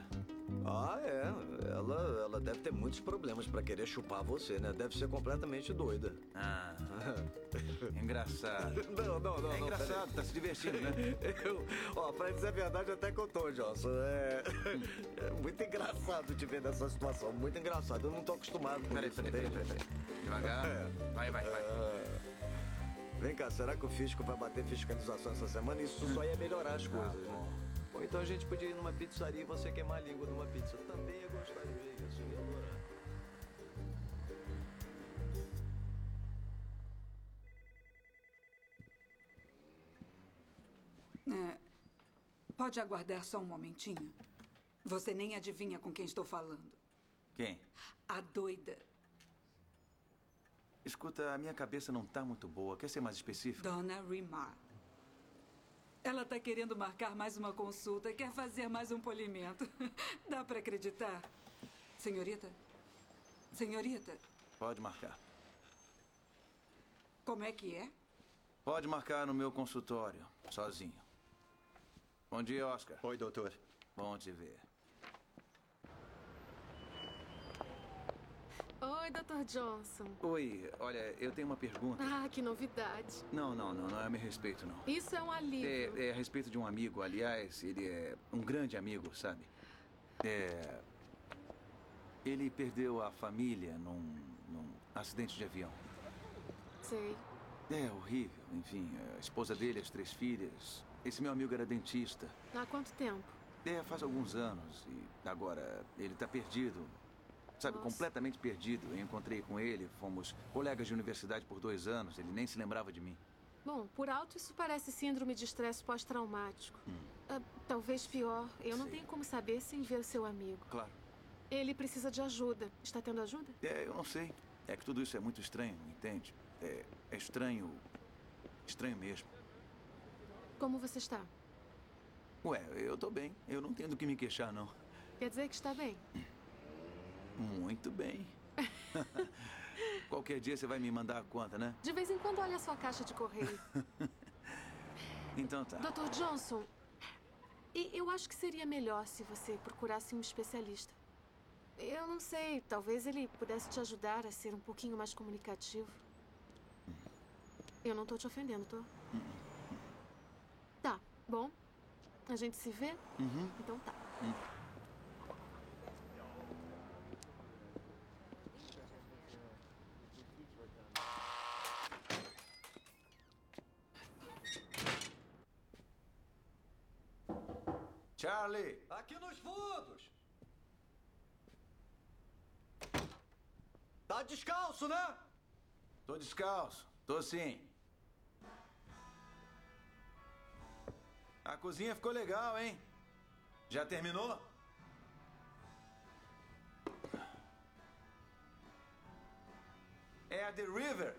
[SPEAKER 15] Ela deve ter muitos problemas pra querer chupar você, né? Deve ser completamente doida.
[SPEAKER 5] Engraçado.
[SPEAKER 15] Não.
[SPEAKER 5] É engraçado, tá se divertindo, né?
[SPEAKER 15] Pra dizer a verdade, até que eu tô, Johnson. É muito engraçado te ver nessa situação. Muito engraçado. Eu não tô acostumado com isso.
[SPEAKER 5] Peraí. Devagar. Vai.
[SPEAKER 15] Vem cá, será que o fisco vai bater fiscalização essa semana? Isso só ia melhorar as coisas, né? Ou então a gente podia ir numa pizzaria e você queimar a língua numa pizza. Eu também ia gostar de ver isso, eu ia adorar.
[SPEAKER 3] Pode aguardar só um momentinho? Você nem adivinha com quem estou falando.
[SPEAKER 5] Quem?
[SPEAKER 3] A doida.
[SPEAKER 5] Escuta, a minha cabeça não tá muito boa. Quer ser mais específico?
[SPEAKER 3] Dona Rimar. Ela tá querendo marcar mais uma consulta, quer fazer mais um polimento. Dá pra acreditar? Senhorita?
[SPEAKER 5] Pode marcar.
[SPEAKER 3] Como é que é?
[SPEAKER 5] Pode marcar no meu consultório, sozinho. Bom dia, Oscar.
[SPEAKER 20] Oi, doutor.
[SPEAKER 5] Bom te ver.
[SPEAKER 12] Oi, Dr. Johnson.
[SPEAKER 5] Oi, olha, eu tenho uma pergunta.
[SPEAKER 12] Que novidade.
[SPEAKER 5] Não é a meu respeito, não.
[SPEAKER 12] Isso é um alívio.
[SPEAKER 5] É a respeito de um amigo, aliás, ele é um grande amigo, sabe? Ele perdeu a família num acidente de avião.
[SPEAKER 12] Sei.
[SPEAKER 5] É horrível, enfim, a esposa dele, as 3 filhas. Esse meu amigo era dentista.
[SPEAKER 12] Há quanto tempo?
[SPEAKER 5] Faz alguns anos e agora ele tá perdido. Sabe, completamente perdido. Eu encontrei com ele, fomos colegas de universidade por 2 anos, ele nem se lembrava de mim.
[SPEAKER 12] Bom, por alto isso parece síndrome de estresse pós-traumático. Talvez pior. Eu não tenho como saber sem ver o seu amigo.
[SPEAKER 5] Claro.
[SPEAKER 12] Ele precisa de ajuda. Está tendo ajuda?
[SPEAKER 5] Eu não sei. É que tudo isso é muito estranho, entende? É estranho. Estranho mesmo.
[SPEAKER 12] Como você está?
[SPEAKER 5] Ué, eu tô bem. Eu não tenho do que me queixar, não.
[SPEAKER 12] Quer dizer que está bem?
[SPEAKER 5] Muito bem. Qualquer dia você vai me mandar a conta, né?
[SPEAKER 12] De vez em quando olha a sua caixa de correio.
[SPEAKER 5] Então tá.
[SPEAKER 12] Dr. Johnson, eu acho que seria melhor se você procurasse um especialista. Eu não sei, talvez ele pudesse te ajudar a ser um pouquinho mais comunicativo. Eu não tô te ofendendo, tô? Tá, bom. A gente se vê? Então tá.
[SPEAKER 5] Charlie!
[SPEAKER 14] Aqui nos fundos! Tá descalço, né?
[SPEAKER 5] Tô descalço. Tô sim. A cozinha ficou legal, hein? Já terminou? É a The River?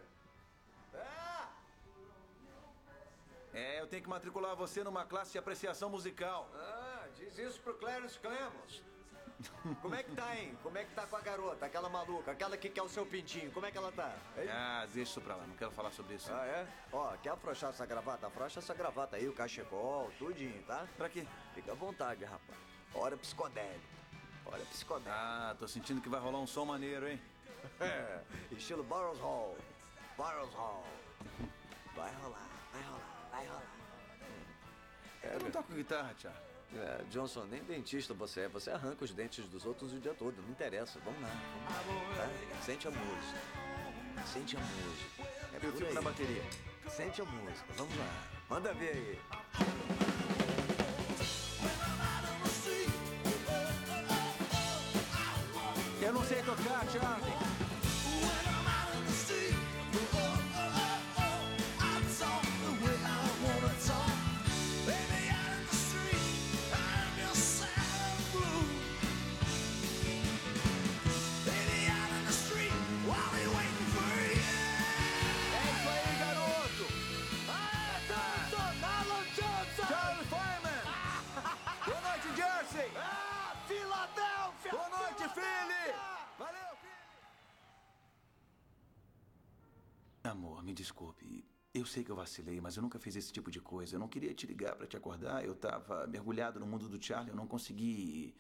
[SPEAKER 5] Eu tenho que matricular você numa classe de apreciação musical.
[SPEAKER 14] Diz isso pro Clarence Clemons. Como é que tá, hein? Como é que tá com a garota, aquela maluca, aquela que quer o seu pintinho? Como é que ela tá? Hein?
[SPEAKER 5] Deixa isso pra lá, não quero falar sobre isso.
[SPEAKER 14] É? Ó, quer afrouxar essa gravata? Afrouxa essa gravata aí, o cachecol, tudinho, tá?
[SPEAKER 5] Pra quê?
[SPEAKER 14] Fica à vontade, rapaz. Hora psicodélica. Hora psicodélica.
[SPEAKER 5] Tô sentindo que vai rolar um som maneiro, hein?
[SPEAKER 14] Estilo Burroughs Hall. Burroughs Hall. Vai rolar, vai rolar, vai rolar.
[SPEAKER 5] Eu não toco guitarra, Thiago.
[SPEAKER 14] Johnson, nem dentista você é. Você arranca os dentes dos outros o dia todo. Não interessa. Vamos lá. Sente a música. Sente a música.
[SPEAKER 5] Eu fico na bateria.
[SPEAKER 14] Sente a música. Vamos lá. Manda ver aí.
[SPEAKER 5] Eu não sei tocar, Charlie. Amor, me desculpe. Eu sei que eu vacilei, mas eu nunca fiz esse tipo de coisa. Eu não queria te ligar pra te acordar. Eu tava mergulhado no mundo do Charlie. Eu não consegui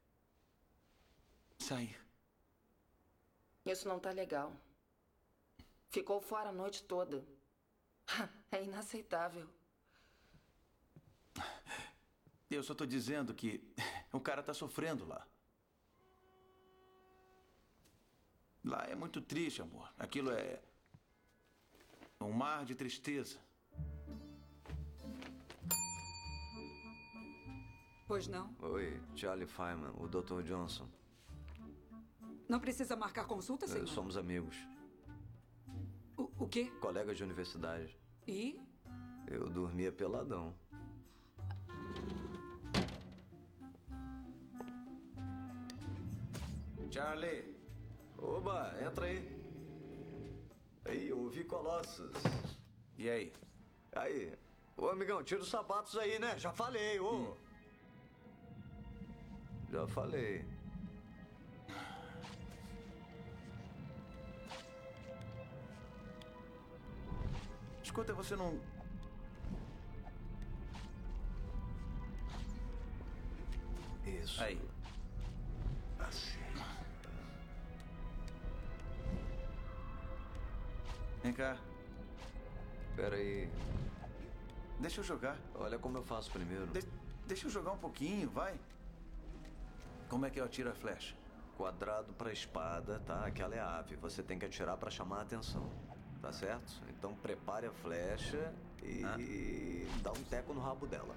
[SPEAKER 5] sair.
[SPEAKER 13] Isso não tá legal. Ficou fora a noite toda. É inaceitável.
[SPEAKER 5] Eu só tô dizendo que o cara tá sofrendo lá. Lá é muito triste, amor. Aquilo é um mar de tristeza.
[SPEAKER 3] Pois não?
[SPEAKER 14] Oi, Charlie Feynman, o Dr. Johnson.
[SPEAKER 3] Não precisa marcar consulta, senhor?
[SPEAKER 14] Somos amigos.
[SPEAKER 3] O quê?
[SPEAKER 14] Colegas de universidade.
[SPEAKER 3] E?
[SPEAKER 14] Eu dormia peladão.
[SPEAKER 5] Charlie!
[SPEAKER 14] Oba, entra aí. Aí, eu ouvi Colossus.
[SPEAKER 5] E aí?
[SPEAKER 14] Aí. Ô, amigão, tira os sapatos aí, né? Já falei, ô. Já falei.
[SPEAKER 5] Escuta, você não...
[SPEAKER 14] Isso.
[SPEAKER 5] Aí.
[SPEAKER 14] Assim.
[SPEAKER 5] Vem cá.
[SPEAKER 14] Espera aí.
[SPEAKER 5] Deixa eu jogar.
[SPEAKER 14] Olha como eu faço primeiro.
[SPEAKER 5] Deixa eu jogar um pouquinho, vai. Como é que eu atiro a flecha?
[SPEAKER 14] Quadrado pra espada, tá? Aquela é a ave. Você tem que atirar pra chamar a atenção. Tá certo? Então prepare a flecha e dá um teco no rabo dela.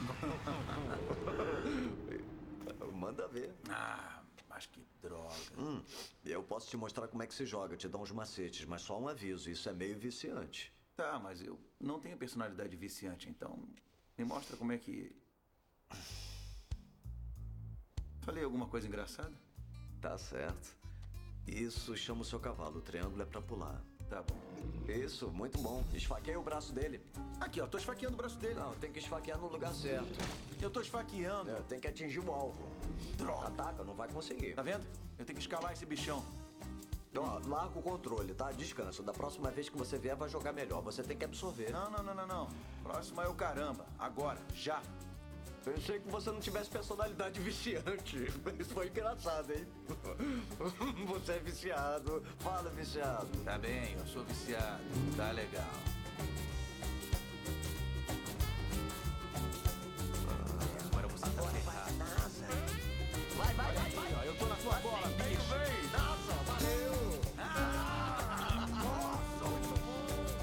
[SPEAKER 14] Manda ver.
[SPEAKER 5] Mas que droga.
[SPEAKER 14] Eu posso te mostrar como é que se joga, te dar uns macetes, mas só um aviso, isso é meio viciante.
[SPEAKER 5] Tá, mas eu não tenho personalidade viciante, então me mostra como é que... Falei alguma coisa engraçada?
[SPEAKER 14] Tá certo. Isso chama o seu cavalo. O triângulo é pra pular.
[SPEAKER 5] Tá bom.
[SPEAKER 14] Isso, muito bom. Esfaqueia o braço dele.
[SPEAKER 5] Aqui, ó. Tô esfaqueando o braço dele.
[SPEAKER 14] Não, tem que esfaquear no lugar certo.
[SPEAKER 5] Eu tô esfaqueando.
[SPEAKER 14] Tem que atingir o alvo.
[SPEAKER 5] Droga.
[SPEAKER 14] Ataca, não vai conseguir.
[SPEAKER 5] Tá vendo? Eu tenho que escalar esse bichão.
[SPEAKER 14] Ó, larga o controle, tá? Descansa. Da próxima vez que você vier, vai jogar melhor. Você tem que absorver.
[SPEAKER 5] Não. Próximo é o caramba. Agora, já.
[SPEAKER 14] Pensei que você não tivesse personalidade viciante. Isso foi engraçado, hein? Você é viciado. Fala, viciado.
[SPEAKER 5] Tá bem, eu sou viciado. Tá legal. Agora você tá ferrado. Vai. Eu tô na sua bola, bicho.
[SPEAKER 14] Vem, nossa, valeu.
[SPEAKER 5] Nossa, muito bom.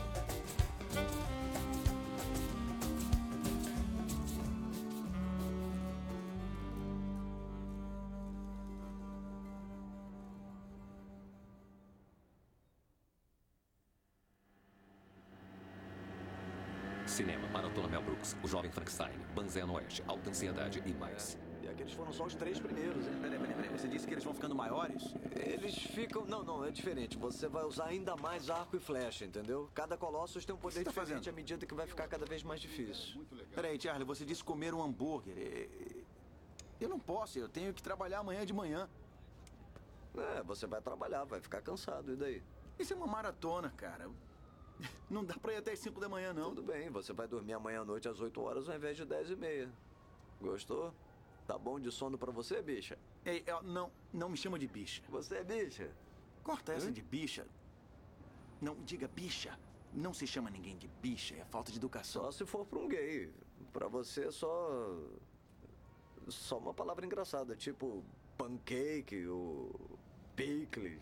[SPEAKER 2] Cinema, Maratona Mel Brooks, O Jovem Frankenstein, Banzé no Oeste, Alta Ansiedade e mais.
[SPEAKER 14] E aqueles foram só os 3 primeiros, hein?
[SPEAKER 5] Peraí. Você disse que eles vão ficando maiores?
[SPEAKER 14] Eles ficam... Não, é diferente. Você vai usar ainda mais arco e flecha, entendeu? Cada Colossus tem um poder diferente à medida que vai ficar cada vez mais difícil.
[SPEAKER 5] Peraí, Charlie, você disse comer um hambúrguer. Eu não posso, eu tenho que trabalhar amanhã de manhã.
[SPEAKER 14] Você vai trabalhar, vai ficar cansado, e daí?
[SPEAKER 5] Isso é uma maratona, cara. Não dá pra ir até as 5 da manhã, não.
[SPEAKER 14] Tudo bem, você vai dormir amanhã à noite às 8 horas ao invés de 10h30. Gostou? Tá bom de sono pra você, bicha?
[SPEAKER 5] Ei, não me chama de bicha.
[SPEAKER 14] Você é bicha?
[SPEAKER 5] Corta essa de bicha. Não, diga bicha. Não se chama ninguém de bicha, é falta de educação.
[SPEAKER 14] Só se for pra um gay. Pra você é só uma palavra engraçada, tipo pancake ou picles.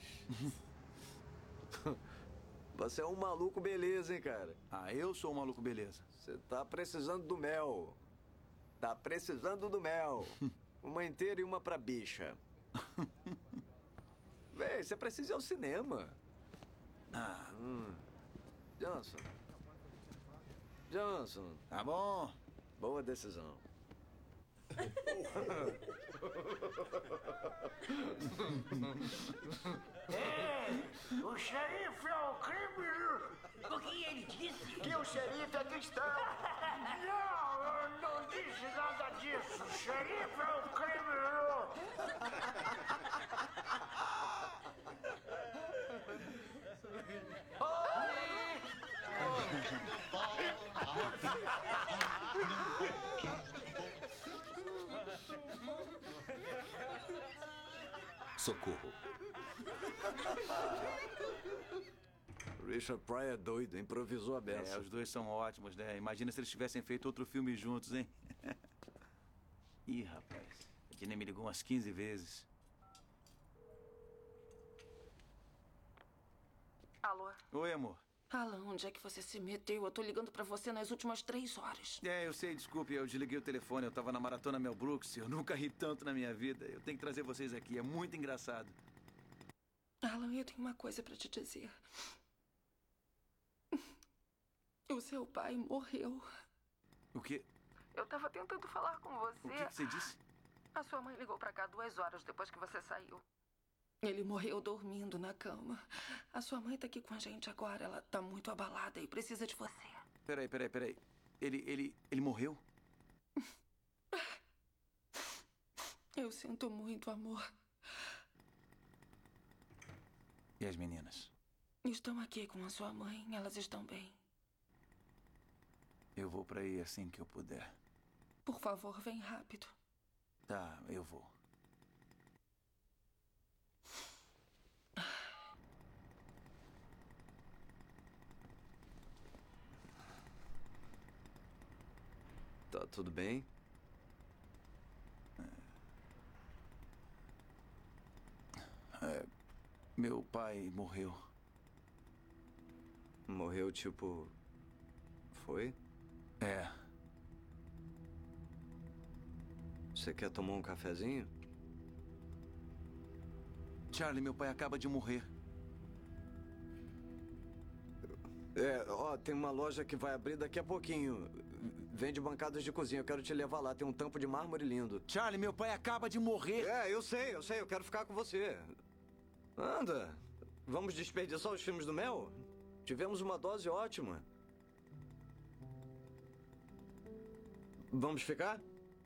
[SPEAKER 14] Você é um maluco beleza, hein, cara?
[SPEAKER 5] Eu sou um maluco beleza.
[SPEAKER 14] Você tá precisando do mel. Tá precisando do mel. Uma inteira e uma pra bicha. Véi, você precisa ir ao cinema. Johnson.
[SPEAKER 5] Tá bom.
[SPEAKER 14] Boa decisão.
[SPEAKER 9] O xerife é o crime.
[SPEAKER 7] O que ele disse?
[SPEAKER 9] Que o xerife é cristão. Não, eu não disse nada disso. O xerife é o crime.
[SPEAKER 2] Socorro.
[SPEAKER 14] Richard Pryor é doido, improvisou a beça.
[SPEAKER 5] Os dois são ótimos, né? Imagina se eles tivessem feito outro filme juntos, hein? Ih, rapaz. A Dina me ligou umas 15 vezes.
[SPEAKER 13] Alô?
[SPEAKER 5] Oi, amor.
[SPEAKER 13] Alan, onde é que você se meteu? Eu tô ligando pra você nas últimas 3 horas.
[SPEAKER 5] Eu sei, desculpe, eu desliguei o telefone. Eu tava na Maratona Mel Brooks. Eu nunca ri tanto na minha vida. Eu tenho que trazer vocês aqui, é muito engraçado.
[SPEAKER 13] Alan, eu tenho uma coisa pra te dizer. O seu pai morreu.
[SPEAKER 5] O quê?
[SPEAKER 13] Eu tava tentando falar com você.
[SPEAKER 5] O que você disse?
[SPEAKER 13] A sua mãe ligou pra cá 2 horas depois que você saiu. Ele morreu dormindo na cama. A sua mãe tá aqui com a gente agora. Ela tá muito abalada e precisa de você.
[SPEAKER 5] Peraí. Ele morreu?
[SPEAKER 13] Eu sinto muito, amor.
[SPEAKER 5] E as meninas?
[SPEAKER 13] Estão aqui com a sua mãe. Elas estão bem.
[SPEAKER 5] Eu vou pra aí assim que eu puder.
[SPEAKER 13] Por favor, vem rápido.
[SPEAKER 5] Tá, eu vou.
[SPEAKER 14] Tá tudo bem?
[SPEAKER 5] Meu pai morreu.
[SPEAKER 14] Morreu, tipo... Foi?
[SPEAKER 5] É.
[SPEAKER 14] Você quer tomar um cafezinho?
[SPEAKER 5] Charlie, meu pai acaba de morrer.
[SPEAKER 14] Tem uma loja que vai abrir daqui a pouquinho. Vende bancadas de cozinha. Eu quero te levar lá. Tem um tampo de mármore lindo.
[SPEAKER 5] Charlie, meu pai acaba de morrer.
[SPEAKER 14] É, eu sei. Eu quero ficar com você. Anda. Vamos desperdiçar os filmes do Mel? Tivemos uma dose ótima. Vamos ficar?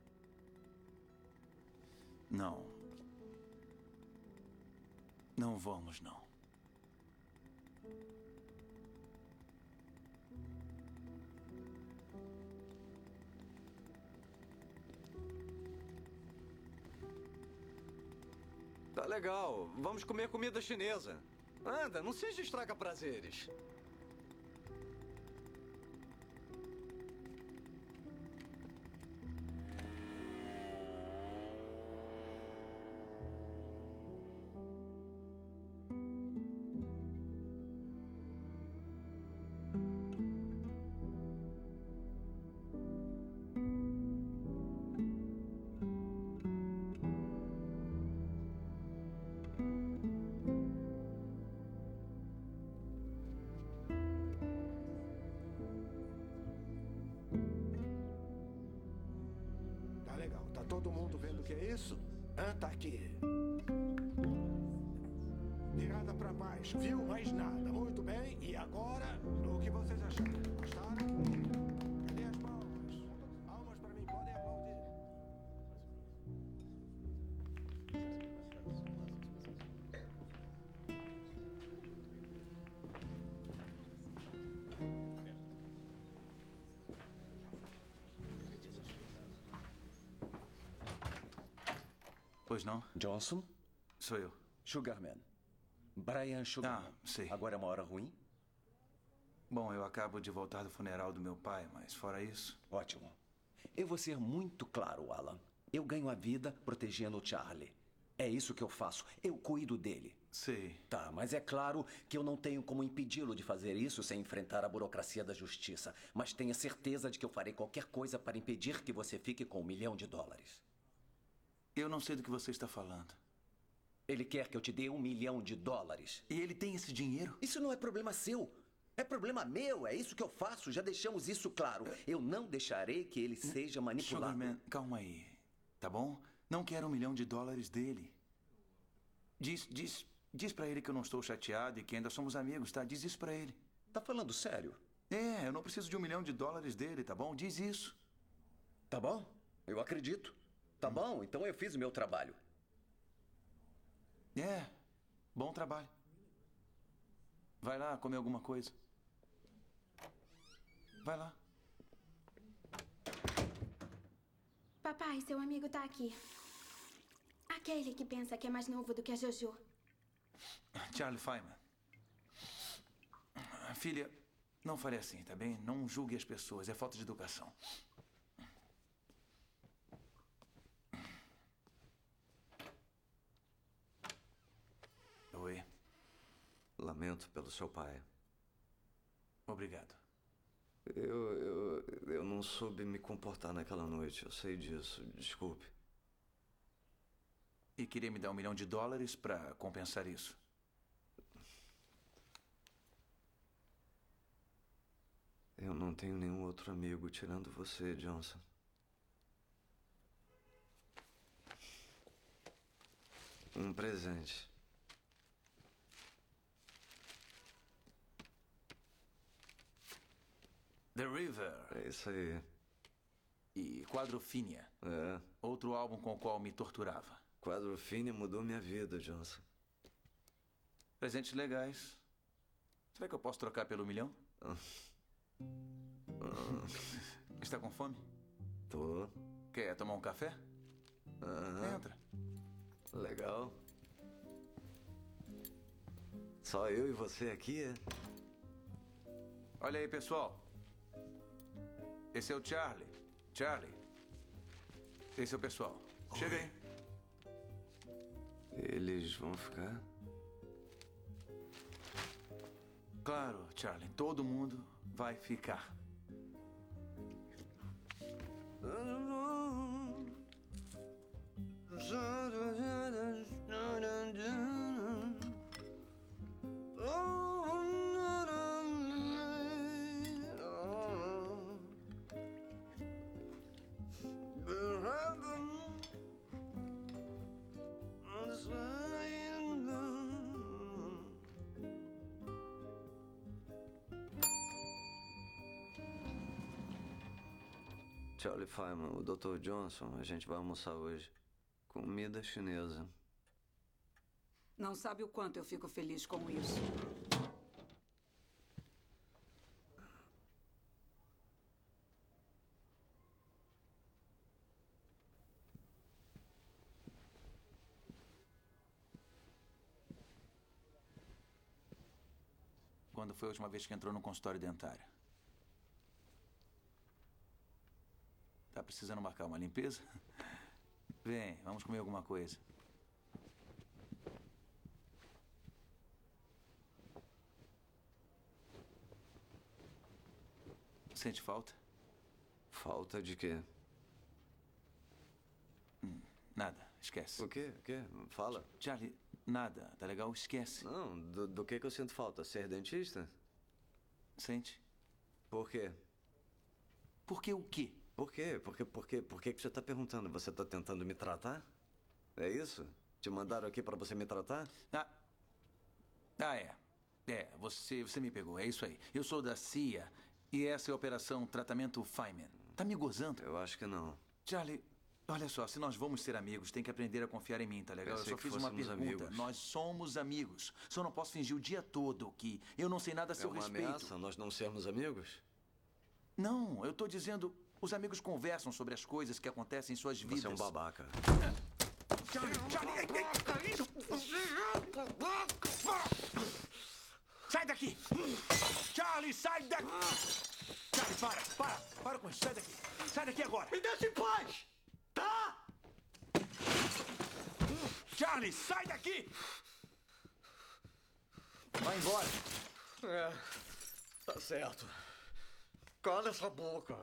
[SPEAKER 5] Não. Não vamos, não.
[SPEAKER 14] Tá legal. Vamos comer comida chinesa. Anda, não seja estraga-prazeres.
[SPEAKER 18] Tá legal. Tá todo mundo vendo o que é isso? Tá aqui. Virada pra baixo, viu? Mais nada. Muito bem. E agora, o que vocês acharam? Gostaram? Cadê as palmas? Palmas pra mim, podem aplaudir.
[SPEAKER 5] Pois não?
[SPEAKER 2] Johnson?
[SPEAKER 5] Sou eu.
[SPEAKER 2] Sugarman. Brian Sugarman.
[SPEAKER 5] Sei.
[SPEAKER 2] Agora é uma hora ruim?
[SPEAKER 5] Bom, eu acabo de voltar do funeral do meu pai, mas fora isso...
[SPEAKER 2] Ótimo. Eu vou ser muito claro, Alan. Eu ganho a vida protegendo o Charlie. É isso que eu faço. Eu cuido dele.
[SPEAKER 5] Sei.
[SPEAKER 2] Tá, mas é claro que eu não tenho como impedi-lo de fazer isso sem enfrentar a burocracia da justiça. Mas tenha certeza de que eu farei qualquer coisa para impedir que você fique com $1 milhão.
[SPEAKER 5] Eu não sei do que você está falando.
[SPEAKER 2] Ele quer que eu te dê $1 milhão.
[SPEAKER 5] E ele tem esse dinheiro?
[SPEAKER 2] Isso não é problema seu. É problema meu. É isso que eu faço. Já deixamos isso claro. Eu não deixarei que ele seja manipulado.
[SPEAKER 5] Sugarman, calma aí. Tá bom? Não quero $1 milhão dele. Diz pra ele que eu não estou chateado e que ainda somos amigos, tá? Diz isso pra ele.
[SPEAKER 2] Tá falando sério?
[SPEAKER 5] É, eu não preciso de $1 milhão dele, tá bom? Diz isso.
[SPEAKER 2] Tá bom? Eu acredito. Tá bom, então eu fiz o meu trabalho.
[SPEAKER 5] É, bom trabalho. Vai lá comer alguma coisa. Vai lá.
[SPEAKER 11] Papai, seu amigo tá aqui. Aquele que pensa que é mais novo do que a Jojo.
[SPEAKER 5] Charlie Feynman. Filha, não fale assim, tá bem? Não julgue as pessoas, é falta de educação. Oi.
[SPEAKER 14] Lamento pelo seu pai.
[SPEAKER 5] Obrigado.
[SPEAKER 14] Eu não soube me comportar naquela noite. Eu sei disso. Desculpe.
[SPEAKER 5] E queria me dar $1 milhão para compensar isso.
[SPEAKER 14] Eu não tenho nenhum outro amigo tirando você, Johnson. Um presente.
[SPEAKER 5] The River.
[SPEAKER 14] É isso aí.
[SPEAKER 5] E Quadrophenia.
[SPEAKER 14] É.
[SPEAKER 5] Outro álbum com o qual me torturava.
[SPEAKER 14] Quadrophenia mudou minha vida, Johnson.
[SPEAKER 5] Presentes legais. Será que eu posso trocar pelo $1 milhão? Está com fome?
[SPEAKER 14] Tô.
[SPEAKER 5] Quer tomar um café? Entra.
[SPEAKER 14] Legal. Só eu e você aqui, é?
[SPEAKER 5] Olha aí, pessoal. Esse é o Charlie. Charlie. Esse é o pessoal. Chega aí.
[SPEAKER 14] Eles vão ficar?
[SPEAKER 5] Claro, Charlie. Todo mundo vai ficar.
[SPEAKER 15] Charlie Feynman, o Dr. Johnson, a gente vai almoçar hoje. Comida chinesa.
[SPEAKER 3] Não sabe o quanto eu fico feliz com isso.
[SPEAKER 5] Quando foi a última vez que entrou no consultório dentário? Tá precisando marcar uma limpeza? Vem, vamos comer alguma coisa. Sente falta?
[SPEAKER 15] Falta de quê?
[SPEAKER 5] Nada, esquece.
[SPEAKER 15] O quê? O quê? Fala.
[SPEAKER 5] Charlie, nada, tá legal? Esquece.
[SPEAKER 15] Não, do que eu sinto falta? Ser dentista?
[SPEAKER 5] Sente?
[SPEAKER 15] Por quê?
[SPEAKER 5] Por que o quê?
[SPEAKER 15] Por quê? Por que você tá perguntando? Você tá tentando me tratar? É isso? Te mandaram aqui pra você me tratar?
[SPEAKER 5] Você me pegou, é isso aí. Eu sou da CIA e essa é a Operação Tratamento Feynman. Tá me gozando?
[SPEAKER 15] Eu acho que não.
[SPEAKER 5] Charlie, olha só, se nós vamos ser amigos, tem que aprender a confiar em mim, tá legal?
[SPEAKER 15] Pensei
[SPEAKER 5] Eu só fiz uma pergunta.
[SPEAKER 15] amigos.
[SPEAKER 5] Nós somos amigos. Só não posso fingir o dia todo que eu não sei nada a seu respeito.
[SPEAKER 15] É uma ameaça nós não sermos amigos?
[SPEAKER 5] Não, eu tô dizendo... Os amigos conversam sobre as coisas que acontecem em suas vidas.
[SPEAKER 15] Você é um babaca.
[SPEAKER 5] Charlie! Sai daqui! Charlie, sai daqui! Charlie, para com isso, sai daqui! Sai daqui agora!
[SPEAKER 15] Me deixa em paz! Tá?
[SPEAKER 5] Charlie, sai daqui! Vai embora!
[SPEAKER 15] Tá certo. Cala essa boca.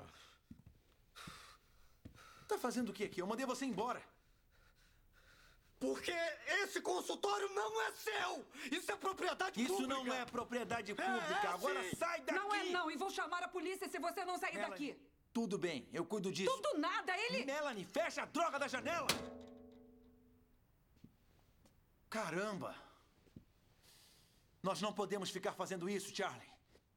[SPEAKER 5] Tá fazendo o que aqui? Eu mandei você embora.
[SPEAKER 15] Porque esse consultório não é seu! Isso é propriedade pública!
[SPEAKER 5] Isso não é propriedade pública. Agora
[SPEAKER 15] sim.
[SPEAKER 5] sai daqui!
[SPEAKER 3] Não é não, e vou chamar a polícia se você não sair
[SPEAKER 5] Melanie,
[SPEAKER 3] daqui.
[SPEAKER 5] Tudo bem, eu cuido disso.
[SPEAKER 3] Tudo nada, ele...
[SPEAKER 5] Melanie, fecha a droga da janela! Caramba! Nós não podemos ficar fazendo isso, Charlie.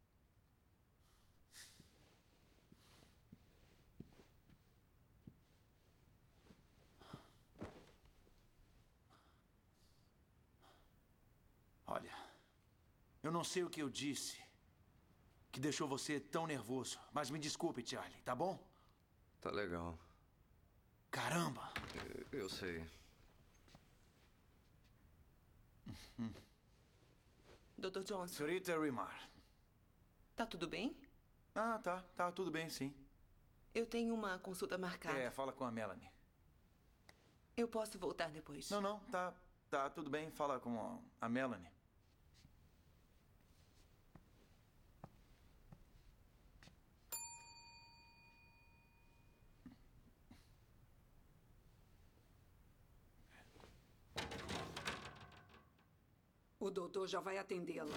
[SPEAKER 5] Olha, eu não sei o que eu disse que deixou você tão nervoso, mas me desculpe, Charlie, tá bom?
[SPEAKER 15] Tá legal.
[SPEAKER 5] Caramba!
[SPEAKER 15] Eu sei.
[SPEAKER 6] Dr. Johnson.
[SPEAKER 5] Senhorita Rimar.
[SPEAKER 6] Tá tudo bem?
[SPEAKER 5] Tá tudo bem, sim.
[SPEAKER 6] Eu tenho uma consulta marcada.
[SPEAKER 5] Fala com a Melanie.
[SPEAKER 6] Eu posso voltar depois?
[SPEAKER 5] Não, tá tudo bem, fala com a Melanie.
[SPEAKER 3] O doutor já vai atendê-la.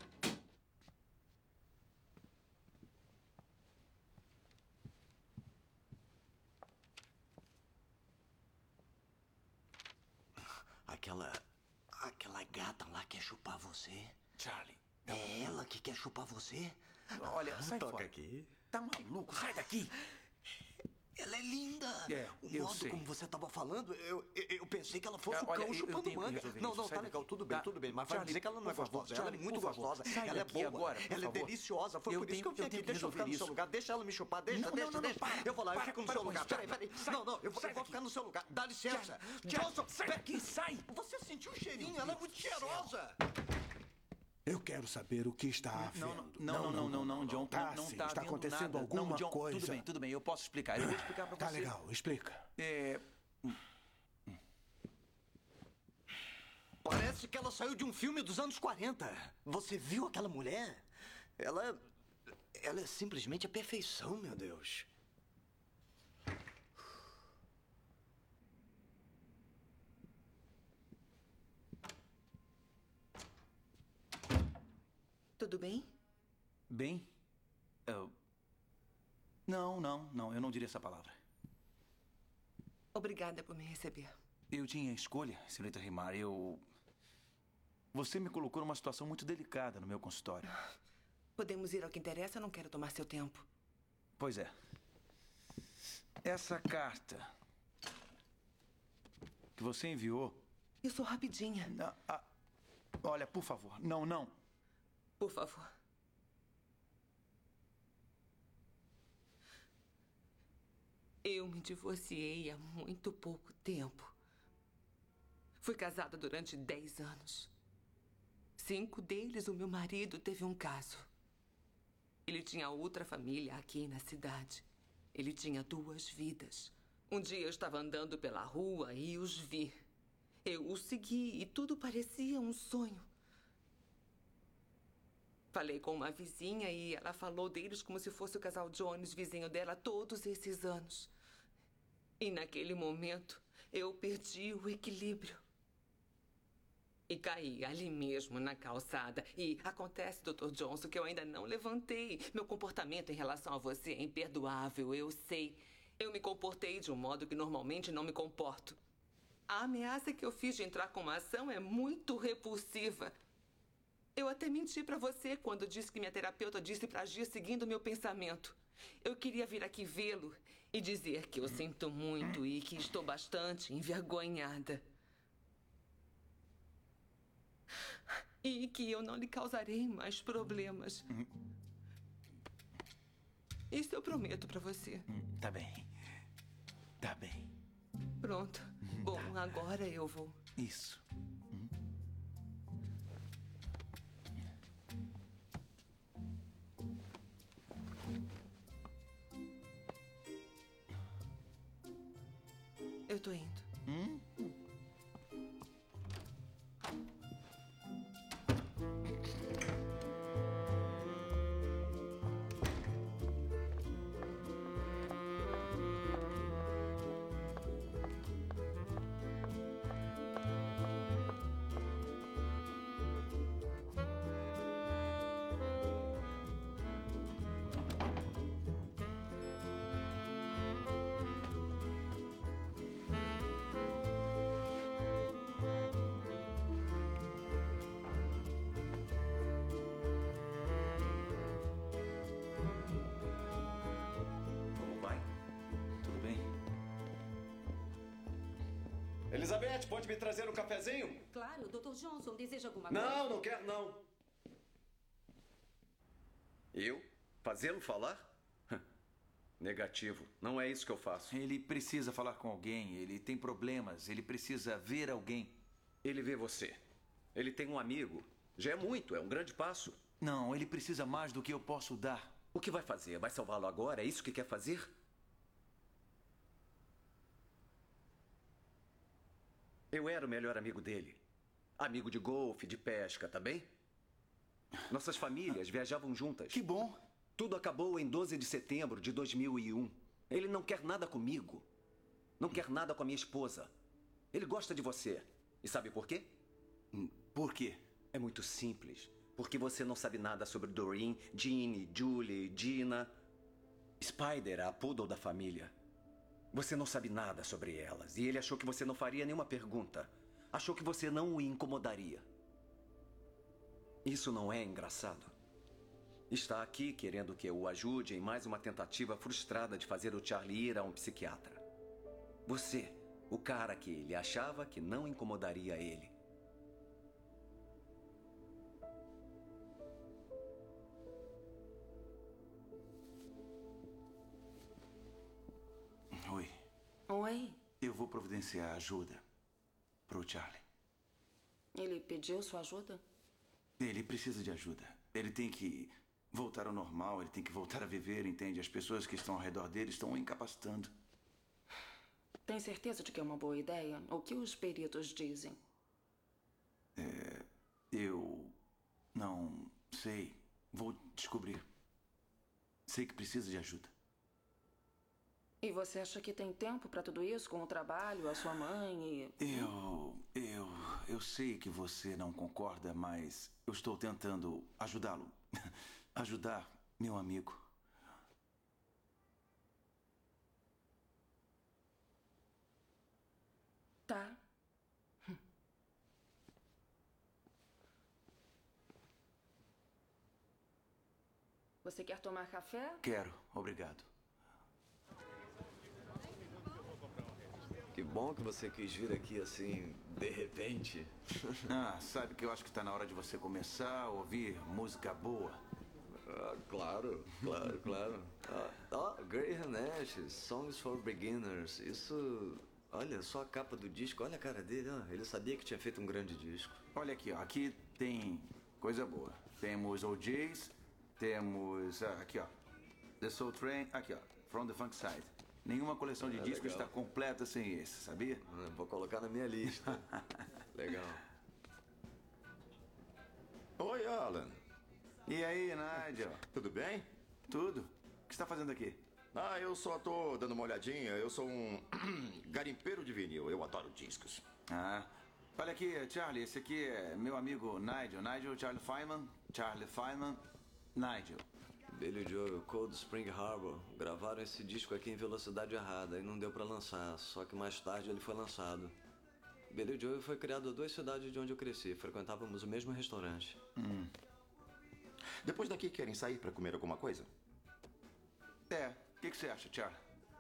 [SPEAKER 7] Aquela gata lá quer chupar você?
[SPEAKER 5] Charlie.
[SPEAKER 7] É ela que quer chupar você?
[SPEAKER 5] Olha, sai
[SPEAKER 15] Toca
[SPEAKER 5] fora.
[SPEAKER 15] aqui.
[SPEAKER 5] Tá maluco? Sai daqui.
[SPEAKER 7] Ela é linda. O
[SPEAKER 5] eu
[SPEAKER 7] modo
[SPEAKER 5] sei.
[SPEAKER 7] como você tava falando, eu pensei que ela fosse
[SPEAKER 5] Olha,
[SPEAKER 7] o cão
[SPEAKER 5] eu
[SPEAKER 7] chupando
[SPEAKER 5] tenho que
[SPEAKER 7] manga.
[SPEAKER 5] resolver
[SPEAKER 7] Não,
[SPEAKER 5] isso.
[SPEAKER 7] tá
[SPEAKER 5] Sai
[SPEAKER 7] legal,
[SPEAKER 5] daqui.
[SPEAKER 7] tudo bem,
[SPEAKER 5] Tá.
[SPEAKER 7] tudo bem. Mas vai
[SPEAKER 5] Charlie,
[SPEAKER 7] dizer que ela não é
[SPEAKER 5] por favor,
[SPEAKER 7] gostosa. Ela é
[SPEAKER 5] Charlie,
[SPEAKER 7] muito
[SPEAKER 5] por favor.
[SPEAKER 7] gostosa.
[SPEAKER 5] Sai
[SPEAKER 7] Ela é
[SPEAKER 5] daqui
[SPEAKER 7] boa.
[SPEAKER 5] agora, por
[SPEAKER 7] Ela é
[SPEAKER 5] favor.
[SPEAKER 7] deliciosa. Foi por isso que eu vim
[SPEAKER 5] tenho
[SPEAKER 7] aqui.
[SPEAKER 5] que
[SPEAKER 7] Deixa eu ficar no
[SPEAKER 5] resolver
[SPEAKER 7] seu
[SPEAKER 5] isso.
[SPEAKER 7] lugar. Deixa ela me chupar. Deixa.
[SPEAKER 5] Para.
[SPEAKER 7] Eu vou lá, eu fico no
[SPEAKER 5] Para
[SPEAKER 7] seu
[SPEAKER 5] com
[SPEAKER 7] lugar.
[SPEAKER 5] isso,
[SPEAKER 7] Peraí.
[SPEAKER 5] sai.
[SPEAKER 7] Não, eu vou ficar no seu lugar. Dá licença. Johnson,
[SPEAKER 5] sai daqui, sai.
[SPEAKER 7] Você sentiu o cheirinho? Ela é muito cheirosa.
[SPEAKER 18] Eu quero saber o que está havendo.
[SPEAKER 5] Não, John.
[SPEAKER 18] Tá,
[SPEAKER 5] não
[SPEAKER 18] sim,
[SPEAKER 5] tá
[SPEAKER 18] está
[SPEAKER 5] havendo
[SPEAKER 18] acontecendo
[SPEAKER 5] nada.
[SPEAKER 18] alguma
[SPEAKER 5] não, John,
[SPEAKER 18] coisa.
[SPEAKER 5] Tudo bem, eu posso explicar. Eu vou explicar pra você.
[SPEAKER 18] Tá legal, explica.
[SPEAKER 7] Parece que ela saiu de um filme dos anos 40. Você viu aquela mulher? Ela é simplesmente a perfeição, meu Deus.
[SPEAKER 6] Tudo bem?
[SPEAKER 5] Bem? Não, eu não diria essa palavra.
[SPEAKER 6] Obrigada por me receber.
[SPEAKER 5] Eu tinha escolha, senhorita Rimar. Você me colocou numa situação muito delicada no meu consultório.
[SPEAKER 6] Podemos ir ao que interessa, eu não quero tomar seu tempo.
[SPEAKER 5] Pois é. Essa carta que você enviou...
[SPEAKER 6] Eu sou rapidinha.
[SPEAKER 5] Não, olha, por favor. Não, não.
[SPEAKER 6] Por favor. Eu me divorciei há muito pouco tempo. Fui casada durante 10 anos. 5 deles, o meu marido teve um caso. Ele tinha outra família aqui na cidade. Ele tinha 2 vidas. Um dia eu estava andando pela rua e os vi. Eu os segui e tudo parecia um sonho. Falei com uma vizinha e ela falou deles como se fosse o casal Jones, vizinho dela, todos esses anos. E naquele momento, eu perdi o equilíbrio. E caí ali mesmo, na calçada. E acontece, Dr. Johnson, que eu ainda não levantei. Meu comportamento em relação a você é imperdoável, eu sei. Eu me comportei de um modo que normalmente não me comporto. A ameaça que eu fiz de entrar com uma ação é muito repulsiva. Eu até menti pra você quando disse que minha terapeuta disse pra agir seguindo meu pensamento. Eu queria vir aqui vê-lo e dizer que eu sinto muito e que estou bastante envergonhada. E que eu não lhe causarei mais problemas. Isso eu prometo pra você.
[SPEAKER 5] Tá bem. Tá bem.
[SPEAKER 6] Pronto. Bom, agora eu vou.
[SPEAKER 5] Isso.
[SPEAKER 6] Eu tô indo.
[SPEAKER 14] Elizabeth, pode me trazer um cafezinho?
[SPEAKER 17] Claro, Dr. Johnson, deseja alguma coisa?
[SPEAKER 14] Não, não quero não. Eu? Fazê-lo falar? Negativo. Não é isso que eu faço.
[SPEAKER 5] Ele precisa falar com alguém, ele tem problemas, ele precisa ver alguém.
[SPEAKER 14] Ele vê você. Ele tem um amigo. Já é muito, é um grande passo.
[SPEAKER 5] Não, ele precisa mais do que eu posso dar.
[SPEAKER 2] O que vai fazer? Vai salvá-lo agora? É isso que quer fazer? Eu era o melhor amigo dele. Amigo de golfe, de pesca, tá bem? Nossas famílias viajavam juntas.
[SPEAKER 5] Que bom.
[SPEAKER 2] Tudo acabou em 12 de setembro de 2001. Ele não quer nada comigo. Não quer nada com a minha esposa. Ele gosta de você. E sabe por quê?
[SPEAKER 5] Por quê?
[SPEAKER 2] É muito simples. Porque você não sabe nada sobre Doreen, Jeannie, Julie, Gina. Spider, a poodle da família. Você não sabe nada sobre elas. E ele achou que você não faria nenhuma pergunta. Achou que você não o incomodaria. Isso não é engraçado? Está aqui querendo que eu o ajude em mais uma tentativa frustrada de fazer o Charlie ir a um psiquiatra. Você, o cara que ele achava que não incomodaria ele.
[SPEAKER 5] Oi.
[SPEAKER 13] Oi.
[SPEAKER 5] Eu vou providenciar ajuda pro Charlie.
[SPEAKER 13] Ele pediu sua ajuda?
[SPEAKER 5] Ele precisa de ajuda. Ele tem que voltar ao normal, ele tem que voltar a viver, entende? As pessoas que estão ao redor dele estão o incapacitando.
[SPEAKER 13] Tem certeza de que é uma boa ideia? O que os peritos dizem?
[SPEAKER 5] Eu não sei. Vou descobrir. Sei que precisa de ajuda.
[SPEAKER 13] E você acha que tem tempo para tudo isso, com o trabalho, a sua mãe e...
[SPEAKER 5] Eu sei que você não concorda, mas eu estou tentando ajudá-lo. Ajudar meu amigo.
[SPEAKER 13] Tá. Você quer tomar café?
[SPEAKER 5] Quero, obrigado.
[SPEAKER 14] Bom que você quis vir aqui assim, de repente.
[SPEAKER 5] Ah, sabe que eu acho que tá na hora de você começar a ouvir música boa.
[SPEAKER 14] Ah, claro. Graham Nash, Songs for Beginners. Isso... Olha só a capa do disco, olha a cara dele. Ele sabia que tinha feito um grande disco.
[SPEAKER 5] Olha aqui, ó. Aqui tem coisa boa. Temos OJs, temos... aqui, ó. The Soul Train. Aqui, ó. From the Funk Side. Nenhuma coleção de discos está completa sem esse, sabia?
[SPEAKER 14] Vou colocar na minha lista. Legal.
[SPEAKER 20] Oi, Alan.
[SPEAKER 5] E aí, Nigel?
[SPEAKER 20] Tudo bem?
[SPEAKER 5] Tudo. O que você está fazendo aqui?
[SPEAKER 20] Ah, eu só tô dando uma olhadinha. Eu sou um garimpeiro de vinil. Eu adoro discos.
[SPEAKER 5] Ah. Olha aqui, Charlie. Esse aqui é meu amigo Nigel. Nigel, Charlie Feynman, Nigel.
[SPEAKER 14] Billy Joel, Cold Spring Harbor. Gravaram esse disco aqui em velocidade errada e não deu pra lançar. Só que mais tarde ele foi lançado. Billy Joel foi criado a 2 cidades de onde eu cresci. Frequentávamos o mesmo restaurante.
[SPEAKER 20] Depois daqui, querem sair pra comer alguma coisa?
[SPEAKER 5] O que você acha, Charlie?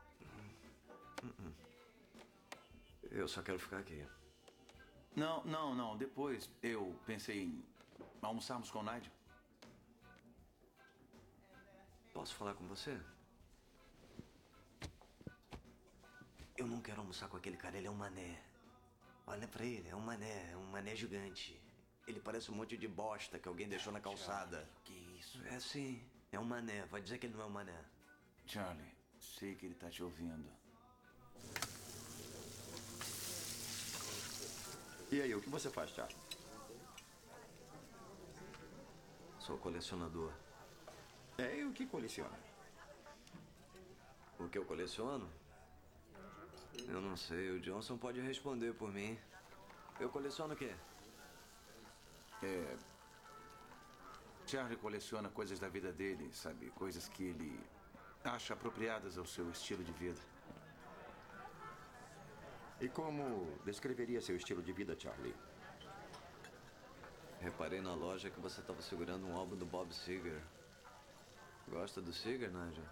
[SPEAKER 14] Eu só quero ficar aqui.
[SPEAKER 5] Não. Depois eu pensei em almoçarmos com o Nigel.
[SPEAKER 14] Posso falar com você? Eu não quero almoçar com aquele cara, ele é um mané. Olha pra ele, é um mané gigante. Ele parece um monte de bosta que alguém deixou na calçada.
[SPEAKER 5] Que isso?
[SPEAKER 14] É sim, é um mané. Vai dizer que ele não é um mané.
[SPEAKER 5] Charlie, sei que ele tá te ouvindo.
[SPEAKER 20] E aí, o que você faz, Charlie?
[SPEAKER 14] Sou colecionador.
[SPEAKER 20] E o que coleciona?
[SPEAKER 14] O que eu coleciono? Eu não sei, o Johnson pode responder por mim. Eu coleciono o quê?
[SPEAKER 5] Charlie coleciona coisas da vida dele, sabe? Coisas que ele acha apropriadas ao seu estilo de vida.
[SPEAKER 20] E como descreveria seu estilo de vida, Charlie?
[SPEAKER 14] Reparei na loja que você estava segurando um álbum do Bob Seger. Gosta do Seger, Nigel?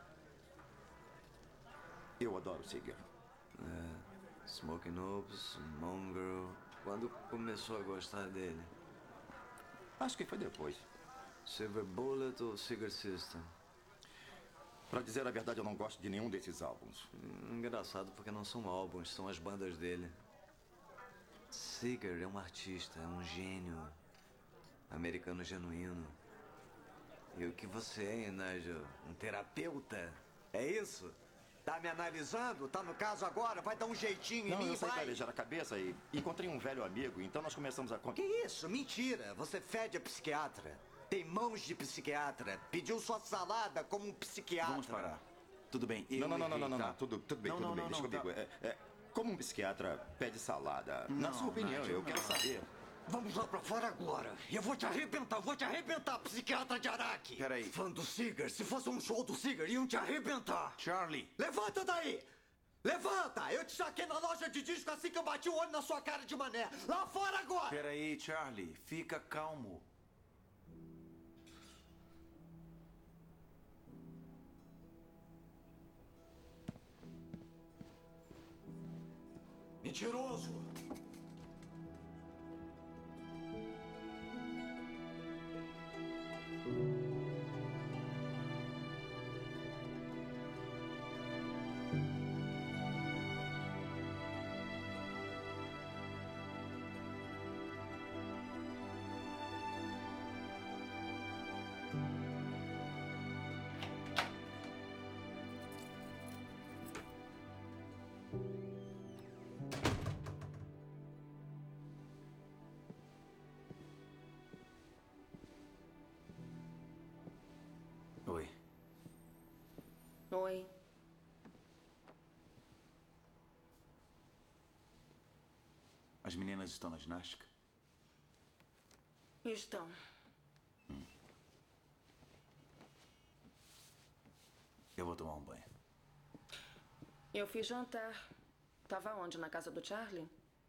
[SPEAKER 20] Eu adoro Seger.
[SPEAKER 14] Smoking Opes, Mongrel. Quando começou a gostar dele?
[SPEAKER 20] Acho que foi depois.
[SPEAKER 14] Silver Bullet ou Seger System?
[SPEAKER 20] Pra dizer a verdade, eu não gosto de nenhum desses álbuns.
[SPEAKER 14] Engraçado, porque não são álbuns, são as bandas dele. Seger é um artista, é um gênio. Americano genuíno. E o que você é, Nigel? Um terapeuta? É isso? Tá me analisando? Tá no caso agora? Vai dar um jeitinho em mim,
[SPEAKER 20] eu saí
[SPEAKER 14] vai?
[SPEAKER 20] pra beijar a cabeça e encontrei um velho amigo, então nós começamos a...
[SPEAKER 14] Que isso? Mentira! Você fede a psiquiatra. Tem mãos de psiquiatra. Pediu sua salada como um psiquiatra.
[SPEAKER 5] Vamos parar. Tudo bem,
[SPEAKER 20] Não.
[SPEAKER 5] tá?
[SPEAKER 20] Tudo bem. Deixa comigo. Como um psiquiatra pede salada? Na sua opinião, eu quero saber.
[SPEAKER 14] Vamos lá pra fora agora. Eu vou te arrebentar, psiquiatra de Araque.
[SPEAKER 5] Peraí.
[SPEAKER 14] Fã do Seger, se fosse um show do Seger, iam te arrebentar.
[SPEAKER 5] Charlie.
[SPEAKER 14] Levanta daí! Levanta! Eu te saquei na loja de disco assim que eu bati o olho na sua cara de mané. Lá fora agora!
[SPEAKER 5] Peraí, Charlie. Fica calmo.
[SPEAKER 14] Mentiroso!
[SPEAKER 5] Oi.
[SPEAKER 13] Oi.
[SPEAKER 5] As meninas estão na ginástica?
[SPEAKER 13] Estão.
[SPEAKER 5] Eu vou tomar um banho.
[SPEAKER 13] Eu fiz jantar. Tava onde? Na casa do Charlie?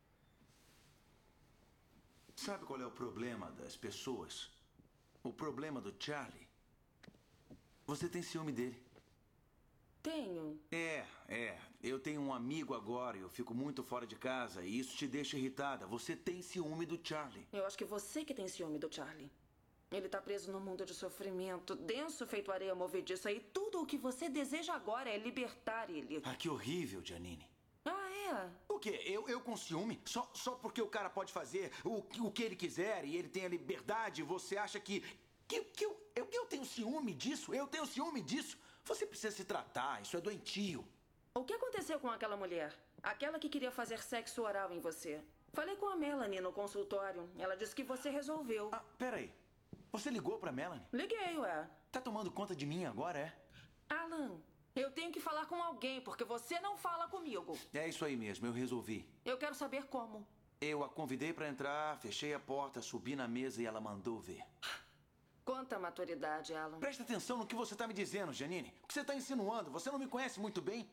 [SPEAKER 5] Sabe qual é o problema das pessoas? O problema do Charlie? Você tem ciúme dele.
[SPEAKER 13] Tenho.
[SPEAKER 5] Eu tenho um amigo agora e eu fico muito fora de casa e isso te deixa irritada. Você tem ciúme do Charlie.
[SPEAKER 13] Eu acho que você que tem ciúme do Charlie. Ele tá preso num mundo de sofrimento, denso feito areia movediça, e tudo o que você deseja agora é libertar ele.
[SPEAKER 5] Ah, que horrível, Janine.
[SPEAKER 13] Ah, é?
[SPEAKER 5] O quê? Eu com ciúme? Só porque o cara pode fazer o que ele quiser e ele tem a liberdade, você acha que eu tenho ciúme disso? Eu tenho ciúme disso? Você precisa se tratar, isso é doentio.
[SPEAKER 13] O que aconteceu com aquela mulher? Aquela que queria fazer sexo oral em você. Falei com a Melanie no consultório. Ela disse que você resolveu.
[SPEAKER 5] Ah, peraí. Você ligou pra Melanie?
[SPEAKER 13] Liguei, ué.
[SPEAKER 5] Tá tomando conta de mim agora, é?
[SPEAKER 13] Alan, eu tenho que falar com alguém, porque você não fala comigo.
[SPEAKER 5] É isso aí mesmo, eu resolvi.
[SPEAKER 13] Eu quero saber como.
[SPEAKER 5] Eu a convidei pra entrar, fechei a porta, subi na mesa e ela mandou ver.
[SPEAKER 13] Quanta maturidade, Alan.
[SPEAKER 5] Presta atenção no que você tá me dizendo, Janine. O que você tá insinuando? Você não me conhece muito bem.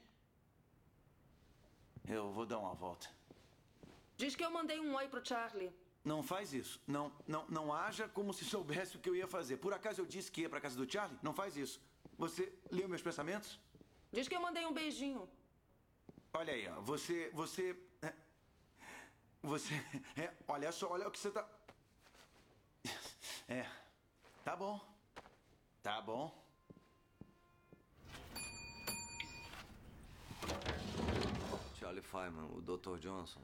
[SPEAKER 5] Eu vou dar uma volta.
[SPEAKER 13] Diz que eu mandei um oi pro Charlie.
[SPEAKER 5] Não faz isso. Não haja como se soubesse o que eu ia fazer. Por acaso eu disse que ia pra casa do Charlie? Não faz isso. Você leu meus pensamentos?
[SPEAKER 13] Diz que eu mandei um beijinho.
[SPEAKER 5] Olha aí, ó. Você... olha só, olha o que você tá... Tá bom. Tá bom.
[SPEAKER 14] Charlie Feynman, o Dr. Johnson.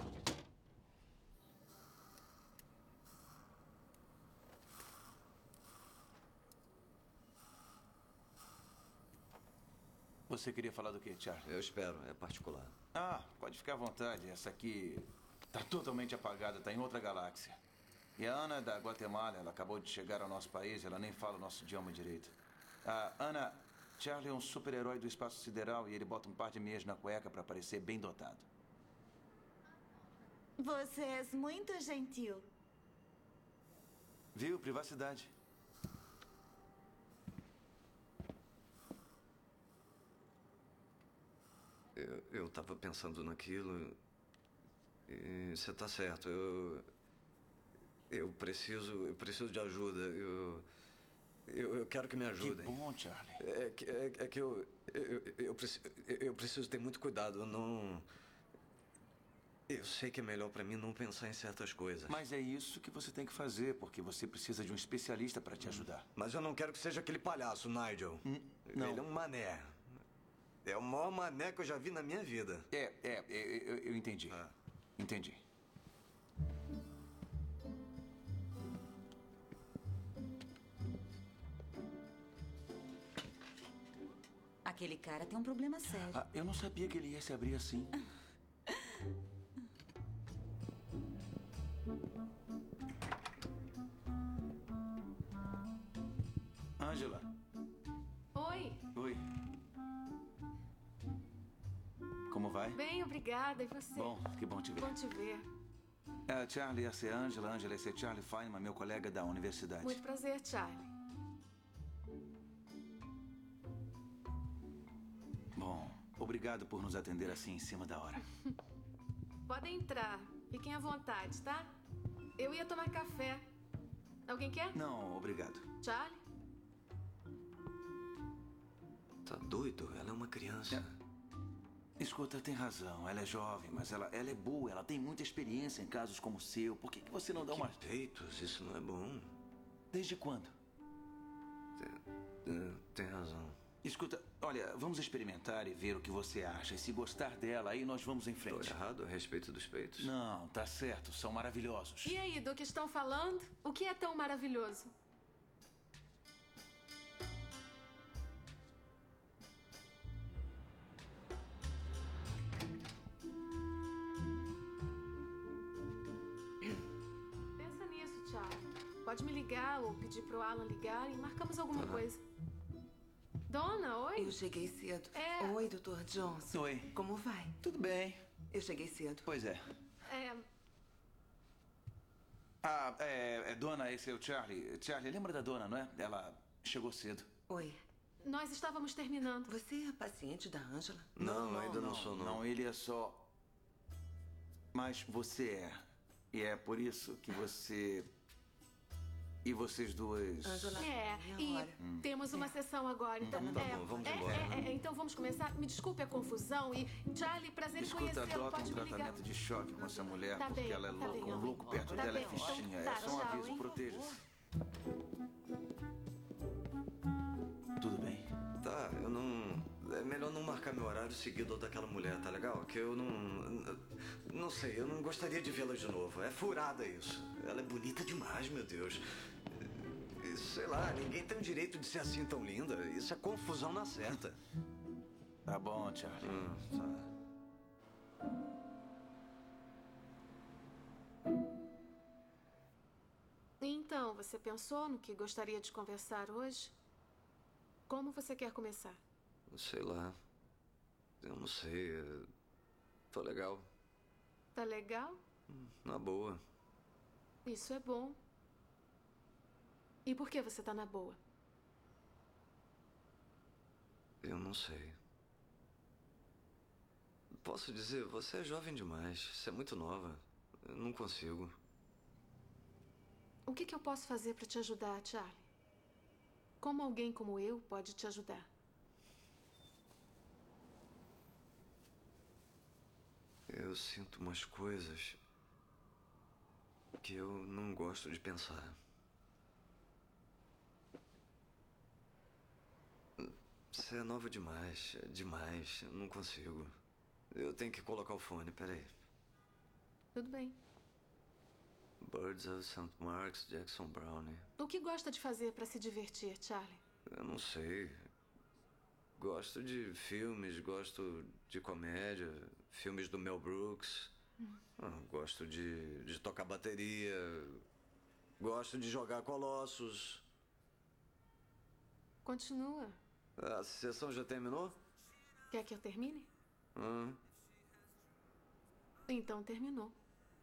[SPEAKER 5] Você queria falar do quê, Charlie?
[SPEAKER 14] Eu espero, é particular.
[SPEAKER 5] Ah, pode ficar à vontade. Essa aqui tá totalmente apagada, tá em outra galáxia. E a Ana é da Guatemala, ela acabou de chegar ao nosso país, ela nem fala o nosso idioma direito. A Ana, Charlie é um super-herói do espaço sideral e ele bota um par de meias na cueca pra parecer bem dotado.
[SPEAKER 21] Você é muito gentil.
[SPEAKER 5] Viu? Privacidade.
[SPEAKER 14] Eu tava pensando naquilo e você tá certo. Eu preciso de ajuda. Eu quero que me ajudem.
[SPEAKER 5] Que bom, Charlie.
[SPEAKER 14] É que eu preciso ter muito cuidado. Eu sei que é melhor pra mim não pensar em certas coisas.
[SPEAKER 5] Mas é isso que você tem que fazer, porque você precisa de um especialista pra te ajudar.
[SPEAKER 14] Mas eu não quero que seja aquele palhaço, Nigel.
[SPEAKER 5] Não.
[SPEAKER 14] Ele é um mané. É o maior mané que eu já vi na minha vida.
[SPEAKER 5] Eu entendi. Entendi.
[SPEAKER 21] Aquele cara tem um problema sério.
[SPEAKER 5] Ah, eu não sabia que ele ia se abrir assim. Angela.
[SPEAKER 12] Oi.
[SPEAKER 5] Oi. Como vai?
[SPEAKER 12] Bem, obrigada. E você?
[SPEAKER 5] Bom, que bom te ver.
[SPEAKER 12] Bom te ver.
[SPEAKER 5] Charlie ia ser Angela, Angela ia ser Charlie Feynman, meu colega da universidade.
[SPEAKER 12] Muito prazer, Charlie.
[SPEAKER 5] Bom, obrigado por nos atender assim em cima da hora.
[SPEAKER 12] Podem entrar. Fiquem à vontade, tá? Eu ia tomar café. Alguém quer?
[SPEAKER 5] Não, obrigado.
[SPEAKER 12] Charlie?
[SPEAKER 14] Tá doido? Ela é uma criança.
[SPEAKER 5] Escuta, tem razão. Ela é jovem, mas ela é boa. Ela tem muita experiência em casos como o seu. Por que você não dá uma...
[SPEAKER 14] Peitos, isso não é bom.
[SPEAKER 5] Desde quando?
[SPEAKER 14] Tem razão.
[SPEAKER 5] Escuta, olha, vamos experimentar e ver o que você acha. E se gostar dela, aí nós vamos em frente.
[SPEAKER 14] Tô errado a respeito dos peitos?
[SPEAKER 5] Não, tá certo. São maravilhosos.
[SPEAKER 12] E aí, do que estão falando? O que é tão maravilhoso? Pensa nisso, Charlie. Pode me ligar ou pedir pro Alan ligar e marcamos alguma coisa. Dona, oi?
[SPEAKER 6] Eu cheguei cedo.
[SPEAKER 12] É.
[SPEAKER 6] Oi, Dr. Johnson.
[SPEAKER 5] Oi.
[SPEAKER 6] Como vai?
[SPEAKER 5] Tudo bem.
[SPEAKER 6] Eu cheguei cedo.
[SPEAKER 5] Pois é. Dona, esse é o Charlie. Charlie, lembra da dona, não é? Ela chegou cedo.
[SPEAKER 6] Oi.
[SPEAKER 12] Nós estávamos terminando.
[SPEAKER 6] Você é paciente da Angela?
[SPEAKER 14] Não, ainda não sou, não.
[SPEAKER 5] Não, ele é só... Mas você é. E é por isso que você... E vocês duas...
[SPEAKER 12] Temos uma sessão agora. Então,
[SPEAKER 5] Tá bom, vamos embora.
[SPEAKER 12] Então vamos começar. Me desculpe a confusão. E, Charlie, prazer em
[SPEAKER 5] Escuta,
[SPEAKER 12] conhecê-lo.
[SPEAKER 5] adota um
[SPEAKER 12] Pode me ligar.
[SPEAKER 5] tratamento de choque com essa mulher,
[SPEAKER 12] Tá
[SPEAKER 5] porque
[SPEAKER 12] bem,
[SPEAKER 5] ela é
[SPEAKER 12] tá
[SPEAKER 5] louca.
[SPEAKER 12] bem,
[SPEAKER 5] Um
[SPEAKER 12] homem.
[SPEAKER 5] louco perto
[SPEAKER 12] Tá
[SPEAKER 5] dela é
[SPEAKER 12] bem, então
[SPEAKER 5] fichinha.
[SPEAKER 12] tá,
[SPEAKER 5] É só um
[SPEAKER 12] tchau,
[SPEAKER 5] aviso,
[SPEAKER 12] hein?
[SPEAKER 5] proteja-se. Tudo bem.
[SPEAKER 14] Tá, eu não... É melhor não marcar meu horário seguido ao daquela mulher, tá legal? Que eu não... Não sei, eu não gostaria de vê-la de novo. É furada isso. Ela é bonita demais, meu Deus. E, sei lá, ninguém tem o direito de ser assim tão linda. Isso é confusão na certa.
[SPEAKER 5] Tá bom, Charlie.
[SPEAKER 14] Tá.
[SPEAKER 12] Então, você pensou no que gostaria de conversar hoje? Como você quer começar?
[SPEAKER 14] Sei lá. Eu não sei. Tô legal.
[SPEAKER 12] Tá legal?
[SPEAKER 14] Na boa.
[SPEAKER 12] Isso é bom. E por que você tá na boa?
[SPEAKER 14] Eu não sei. Posso dizer, você é jovem demais. Você é muito nova. Eu não consigo.
[SPEAKER 12] O que eu posso fazer para te ajudar, Charlie? Como alguém como eu pode te ajudar?
[SPEAKER 14] Eu sinto umas coisas que eu não gosto de pensar. Você é nova demais, demais. Eu não consigo. Eu tenho que colocar o fone, peraí.
[SPEAKER 12] Tudo bem.
[SPEAKER 14] Birds of St. Mark's, Jackson Browne.
[SPEAKER 12] O que gosta de fazer para se divertir, Charlie?
[SPEAKER 14] Eu não sei. Gosto de filmes, gosto de comédia, filmes do Mel Brooks. Gosto de tocar bateria. Gosto de jogar Colossus.
[SPEAKER 12] Continua.
[SPEAKER 14] A sessão já terminou?
[SPEAKER 12] Quer que eu termine?
[SPEAKER 14] Hum.
[SPEAKER 12] Então terminou.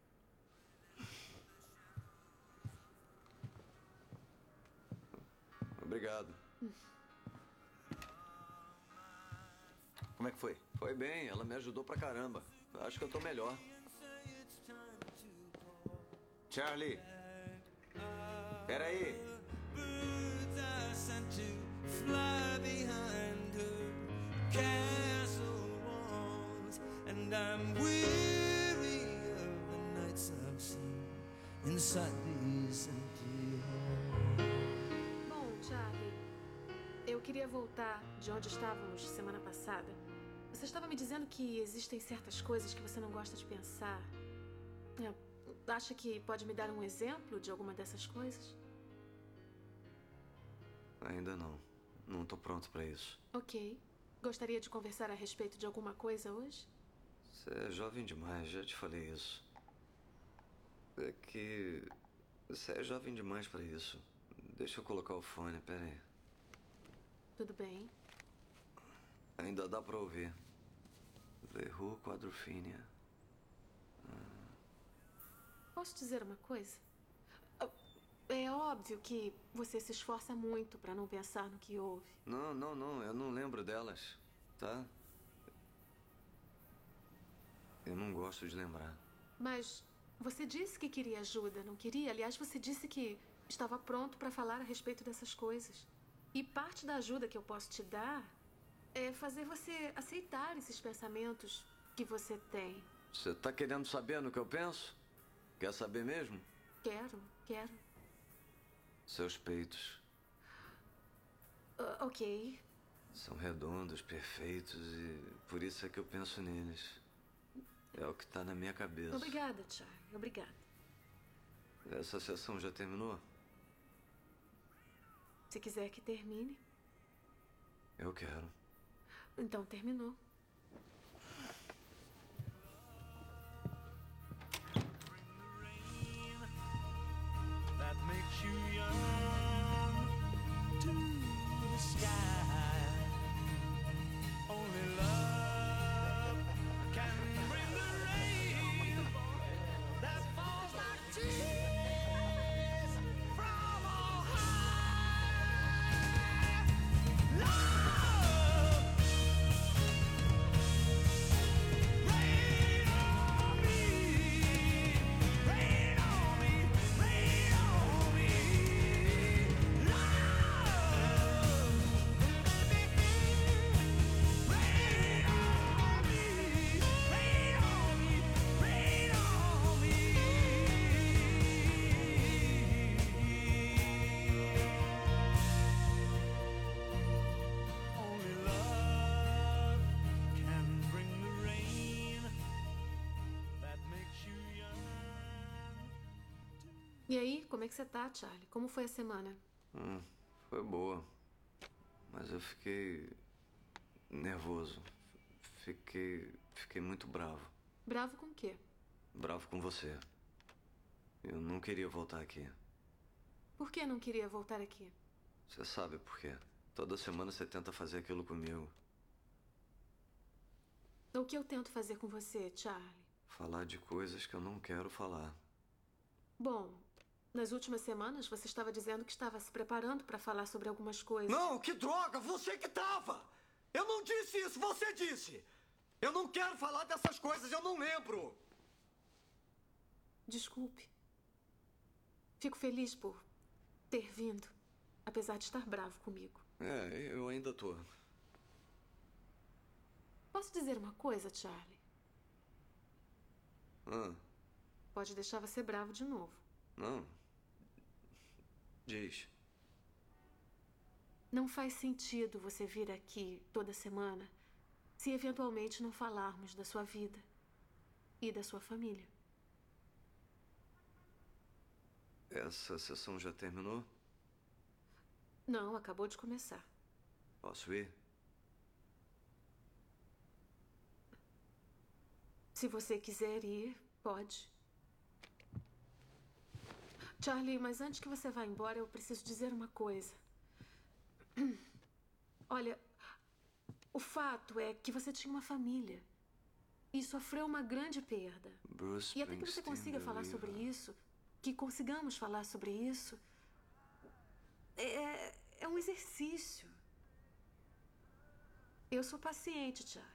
[SPEAKER 14] Obrigado.
[SPEAKER 5] Como é que foi?
[SPEAKER 14] Foi bem, ela me ajudou pra caramba. Acho que eu tô melhor.
[SPEAKER 5] Charlie. Peraí.
[SPEAKER 1] Fly behind her castle walls, and I'm weary of the nights I've seen inside these empty halls.
[SPEAKER 12] Bom, Charlie, eu queria voltar de onde estávamos semana passada. Você estava me dizendo que existem certas coisas que você não gosta de pensar. Acha que pode me dar um exemplo de alguma dessas coisas?
[SPEAKER 14] Ainda não. Não tô pronto pra isso.
[SPEAKER 12] Ok. Gostaria de conversar a respeito de alguma coisa hoje?
[SPEAKER 14] Você é jovem demais, já te falei isso. É que... Você é jovem demais pra isso. Deixa eu colocar o fone, peraí.
[SPEAKER 12] Tudo bem.
[SPEAKER 14] Ainda dá pra ouvir. The Who Quadrophenia.
[SPEAKER 12] Posso dizer uma coisa? É óbvio que você se esforça muito para não pensar no que houve.
[SPEAKER 14] Não, eu não lembro delas, tá? Eu não gosto de lembrar.
[SPEAKER 12] Mas você disse que queria ajuda, não queria? Aliás, você disse que estava pronto para falar a respeito dessas coisas. E parte da ajuda que eu posso te dar é fazer você aceitar esses pensamentos que você tem.
[SPEAKER 14] Você tá querendo saber no que eu penso? Quer saber mesmo?
[SPEAKER 12] Quero.
[SPEAKER 14] Seus peitos.
[SPEAKER 12] Ok.
[SPEAKER 14] São redondos, perfeitos e por isso é que eu penso neles. É o que tá na minha cabeça.
[SPEAKER 12] Obrigada, Charlie. Obrigada.
[SPEAKER 14] Essa sessão já terminou?
[SPEAKER 12] Se quiser que termine.
[SPEAKER 14] Eu quero.
[SPEAKER 12] Então terminou.
[SPEAKER 1] That makes you young to the sky. Only love can bring the rain that falls like tears from on high. Love
[SPEAKER 12] E aí, como é que você tá, Charlie? Como foi a semana?
[SPEAKER 15] Foi boa. Mas eu fiquei nervoso. Fiquei muito bravo.
[SPEAKER 12] Bravo com o quê?
[SPEAKER 15] Bravo com você. Eu não queria voltar aqui.
[SPEAKER 12] Por que não queria voltar aqui?
[SPEAKER 15] Você sabe por quê. Toda semana você tenta fazer aquilo comigo.
[SPEAKER 12] O que eu tento fazer com você, Charlie?
[SPEAKER 15] Falar de coisas que eu não quero falar.
[SPEAKER 12] Bom, nas últimas semanas você estava dizendo que estava se preparando para falar sobre algumas coisas.
[SPEAKER 7] Não, que droga! Você que tava! Eu não disse isso, você disse! Eu não quero falar dessas coisas, eu não lembro!
[SPEAKER 12] Desculpe. Fico feliz por ter vindo, apesar de estar bravo comigo.
[SPEAKER 15] Eu ainda tô.
[SPEAKER 12] Posso dizer uma coisa, Charlie?
[SPEAKER 15] Pode
[SPEAKER 12] deixar você bravo de novo.
[SPEAKER 15] Não. Diz.
[SPEAKER 12] Não faz sentido você vir aqui toda semana se eventualmente não falarmos da sua vida e da sua família.
[SPEAKER 15] Essa sessão já terminou?
[SPEAKER 12] Não, acabou de começar.
[SPEAKER 15] Posso ir?
[SPEAKER 12] Se você quiser ir, pode. Charlie, mas antes que você vá embora, eu preciso dizer uma coisa. Olha, o fato é que você tinha uma família e sofreu uma grande perda.
[SPEAKER 15] Bruce
[SPEAKER 12] E até que você consiga falar sobre isso, que consigamos falar sobre isso, é um exercício. Eu sou paciente, Charlie.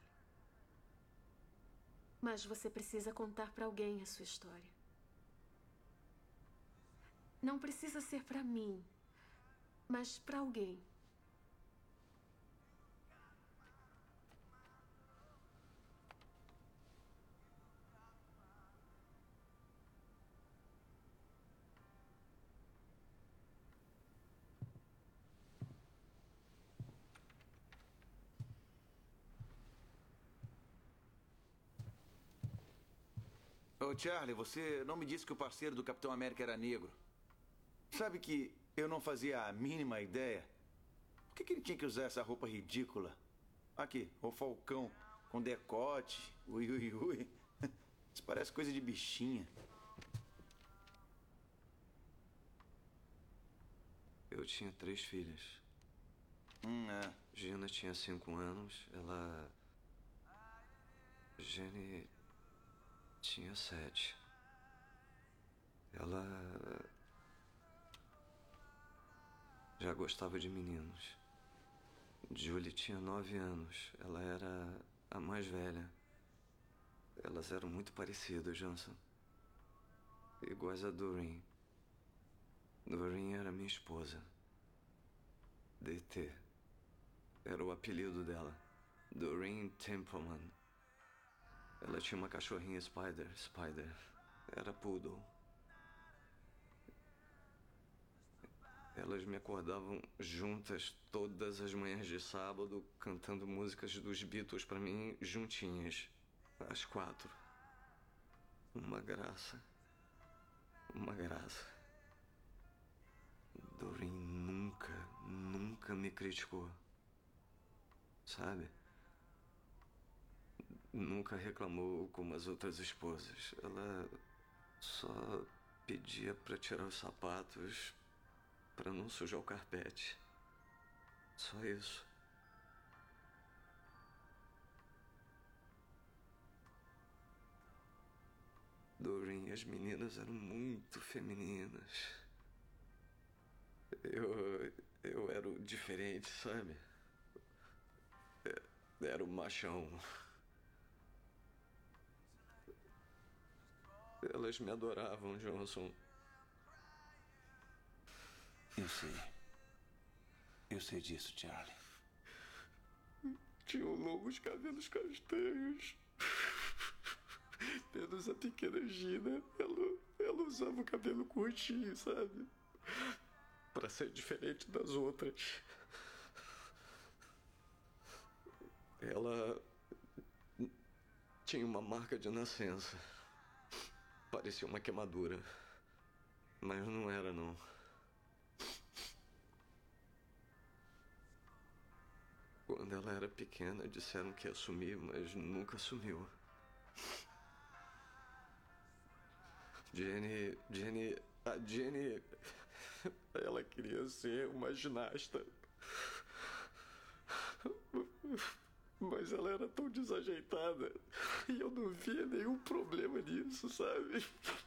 [SPEAKER 12] Mas você precisa contar para alguém a sua história. Não precisa ser para mim, mas para alguém.
[SPEAKER 5] Ô, Charlie, você não me disse que o parceiro do Capitão América era negro. Sabe que eu não fazia a mínima ideia? Por que ele tinha que usar essa roupa ridícula? Aqui, o falcão com decote, ui, ui, ui. Isso parece coisa de bichinha.
[SPEAKER 15] Eu tinha 3 filhas. Gina tinha 5 anos, Jenny tinha 7. Ela já gostava de meninos. Julie tinha 9 anos. Ela era a mais velha. Elas eram muito parecidas, Johnson. Iguais a Doreen. Doreen era minha esposa. DT. Era o apelido dela. Doreen Templeman. Ela tinha uma cachorrinha Spider. Era poodle. Elas me acordavam juntas todas as manhãs de sábado, cantando músicas dos Beatles pra mim juntinhas. Às 4. Uma graça. Uma graça. Doreen nunca me criticou. Sabe? Nunca reclamou como as outras esposas. Ela só pedia pra tirar os sapatos pra não sujar o carpete. Só isso. Doreen e as meninas eram muito femininas. Eu era o diferente, sabe? Era o machão. Elas me adoravam, Johnson.
[SPEAKER 5] Eu sei disso, Charlie.
[SPEAKER 15] Tinham longos cabelos castanhos. Menos a pequena Gina. Ela usava o cabelo curtinho, sabe? Pra ser diferente das outras. Ela tinha uma marca de nascença. Parecia uma queimadura. Mas não era, não. Quando ela era pequena, disseram que ia sumir, mas nunca sumiu. A Jenny, ela queria ser uma ginasta. Mas ela era tão desajeitada e eu não via nenhum problema nisso, sabe?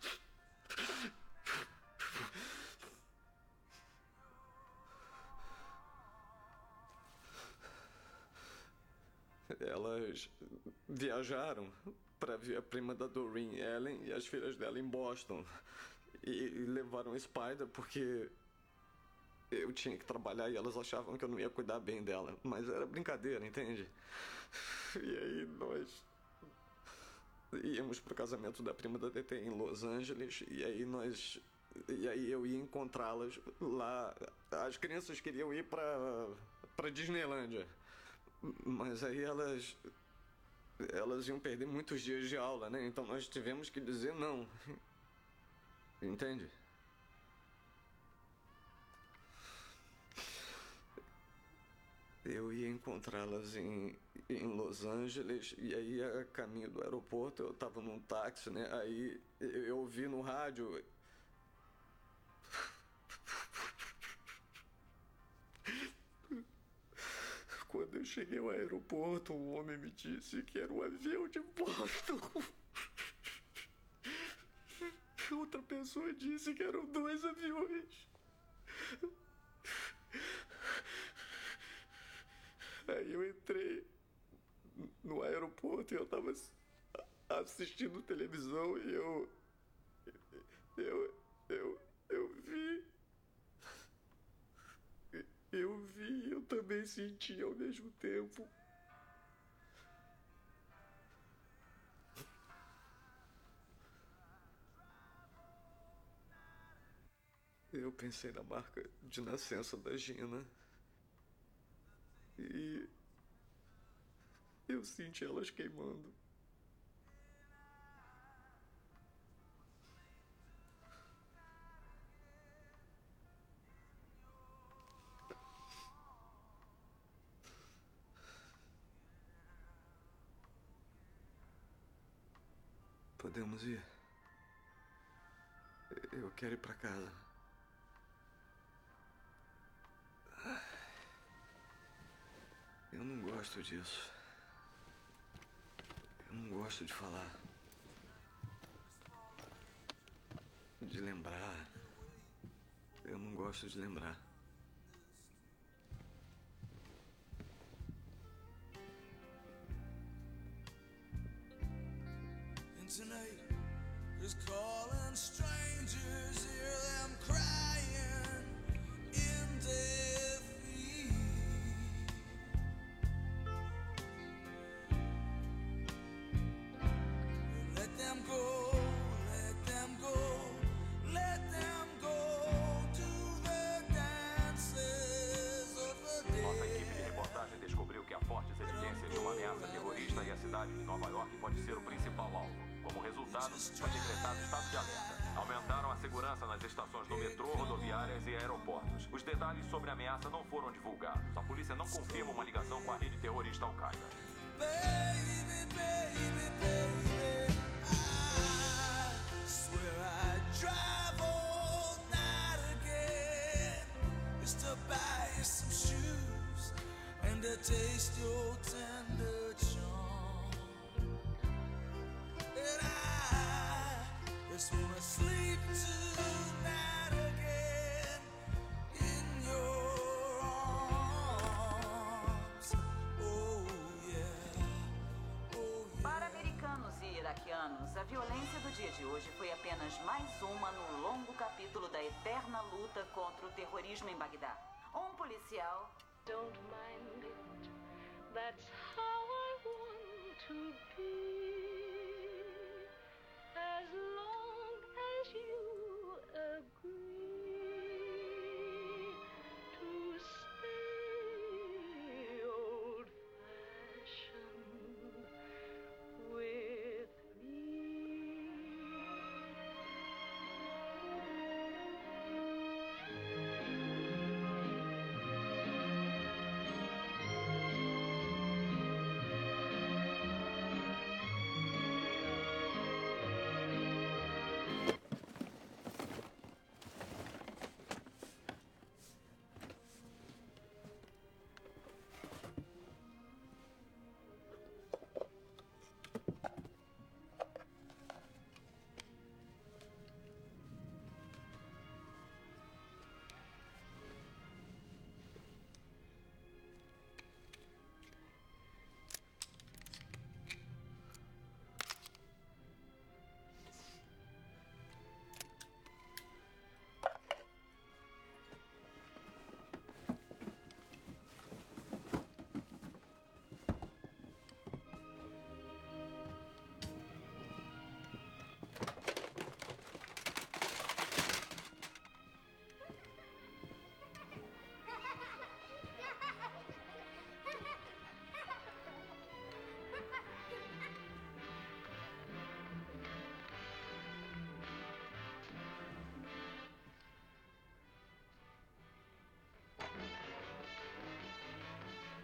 [SPEAKER 15] Elas viajaram para ver a prima da Doreen, Ellen, e as filhas dela em Boston. E levaram Spider porque eu tinha que trabalhar e elas achavam que eu não ia cuidar bem dela. Mas era brincadeira, entende? E aí nós íamos pro casamento da prima da TT em Los Angeles. E aí eu ia encontrá-las lá. As crianças queriam ir pra Disneylândia. Mas aí elas iam perder muitos dias de aula, né? Então nós tivemos que dizer não. Entende? Eu ia encontrá-las em Los Angeles e aí a caminho do aeroporto eu tava num táxi, né? Aí eu ouvi no rádio. Quando eu cheguei ao aeroporto, um homem me disse que era um avião de Boston. Outra pessoa disse que eram 2 aviões. Aí eu entrei no aeroporto e eu tava assistindo televisão e eu vi. Eu também senti ao mesmo tempo. Eu pensei na marca de nascença da Gina. E eu senti elas queimando. Podemos ir? Eu quero ir pra casa. Eu não gosto disso. Eu não gosto de falar. De lembrar. Eu não gosto de lembrar.
[SPEAKER 1] And tonight is calling strangers, hear them crying in defeat. Let them go, let them go, let them go to the dances of the day.
[SPEAKER 4] Nossa equipe de reportagem descobriu que há fortes evidências de uma ameaça terrorista e a cidade de Nova York pode ser o principal alvo. Como resultado, foi decretado estado de alerta. Aumentaram a segurança nas estações do metrô, rodoviárias e aeroportos. Os detalhes sobre a ameaça não foram divulgados. A polícia não confirma uma ligação com a rede terrorista Al-Qaeda.
[SPEAKER 1] Baby, baby, baby, I swear I'd drive all night again just to buy you some shoes and to taste your tender charm. And I just wanna sleep tonight again in your arms. Oh yeah, oh yeah.
[SPEAKER 21] Para americanos e iraquianos, a violência do dia de hoje foi apenas mais uma no longo capítulo da eterna luta contra o terrorismo em Bagdá. Um policial...
[SPEAKER 22] Don't mind it, that's how I want to be. As long as you agree to stay old-fashioned with me.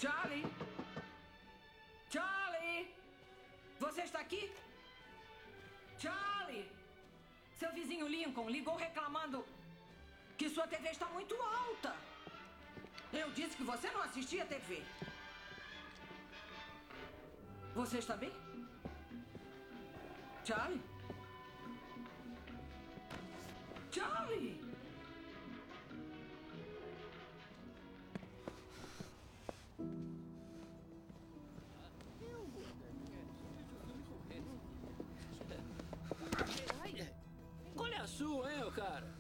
[SPEAKER 8] Charlie? Charlie? Você está aqui? Charlie? Seu vizinho Lincoln ligou reclamando que sua TV está muito alta. Eu disse que você não assistia TV. Você está bem? Charlie? Charlie!
[SPEAKER 16] Qual é a sua, hein, cara?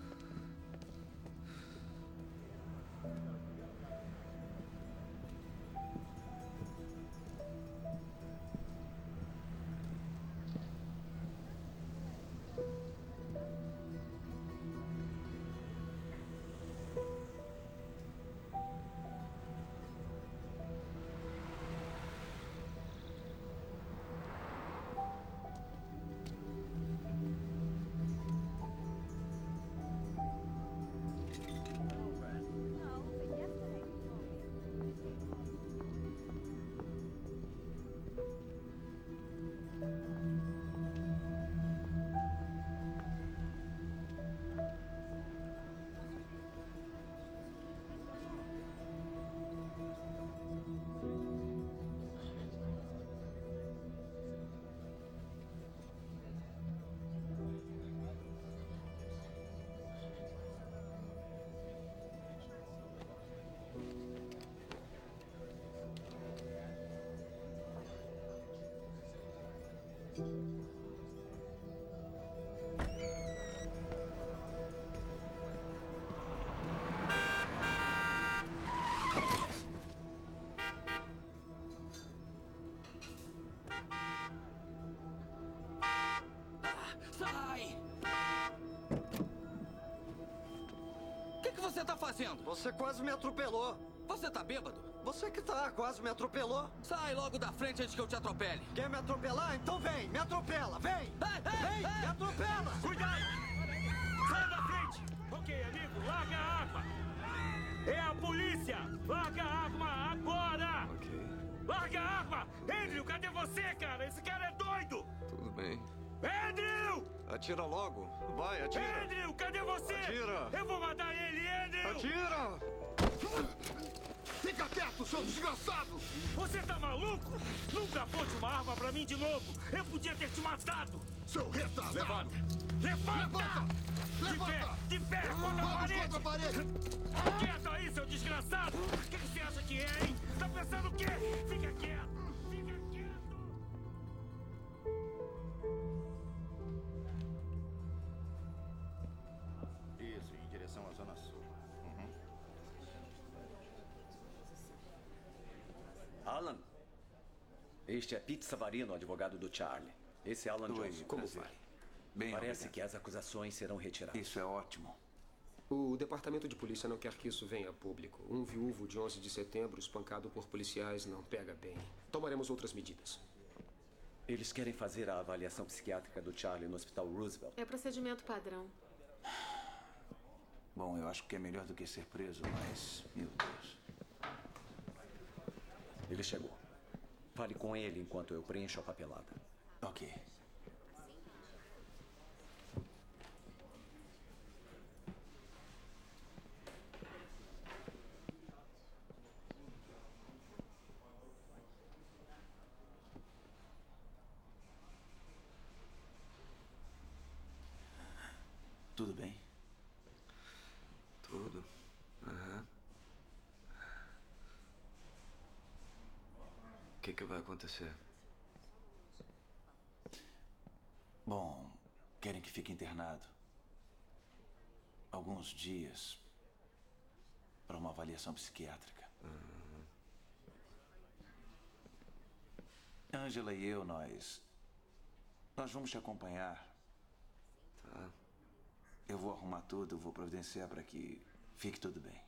[SPEAKER 5] Sai! O que você tá fazendo?
[SPEAKER 7] Você quase me atropelou.
[SPEAKER 5] Você tá bêbado?
[SPEAKER 7] Você que tá, quase me atropelou.
[SPEAKER 5] Sai logo da frente antes que eu te atropele.
[SPEAKER 7] Quer me atropelar? Então vem, me atropela, vem! Vem, me atropela!
[SPEAKER 23] Cuidado! Sai da frente! Ok, amigo, larga a arma! É a polícia! Larga a arma agora!
[SPEAKER 15] Ok.
[SPEAKER 23] Larga a arma! Andrew, cadê você, cara? Esse cara é doido!
[SPEAKER 15] Tudo bem.
[SPEAKER 23] Andrew!
[SPEAKER 15] Atira logo. Vai, atira.
[SPEAKER 23] Andrew, cadê você?
[SPEAKER 15] Atira.
[SPEAKER 23] Eu vou matar ele, Andrew!
[SPEAKER 15] Atira!
[SPEAKER 23] Fica quieto, seu desgraçado! Você tá maluco? Nunca aponte uma arma pra mim de novo! Eu podia ter te matado! Seu retardado! Levanta! Levanta! Levanta! De pé! Contra a parede! Contra a parede! Quieto aí, seu desgraçado! O que você acha que é, hein? Tá pensando o quê? Fica quieto! Fica quieto!
[SPEAKER 20] Isso, em direção à Zona Sul.
[SPEAKER 2] Alan, este é Pete Savarino, advogado do Charlie. Esse é Alan Johnson.
[SPEAKER 5] Como vai? Bem,
[SPEAKER 2] Parece
[SPEAKER 5] obrigado.
[SPEAKER 2] que as acusações serão retiradas.
[SPEAKER 5] Isso é ótimo.
[SPEAKER 24] O Departamento de Polícia não quer que isso venha a público. Um viúvo de 11 de setembro espancado por policiais não pega bem. Tomaremos outras medidas.
[SPEAKER 2] Eles querem fazer a avaliação psiquiátrica do Charlie no Hospital Roosevelt.
[SPEAKER 12] É procedimento padrão.
[SPEAKER 5] Bom, eu acho que é melhor do que ser preso, mas... Meu Deus.
[SPEAKER 2] Ele chegou. Fale com ele enquanto eu preencho a papelada.
[SPEAKER 5] Ok. Tudo bem?
[SPEAKER 15] Tudo. Aham. O que vai acontecer?
[SPEAKER 5] Bom, querem que fique internado. Alguns dias para uma avaliação psiquiátrica. Angela e eu, nós vamos te acompanhar.
[SPEAKER 15] Tá.
[SPEAKER 5] Eu vou arrumar tudo, vou providenciar para que fique tudo bem.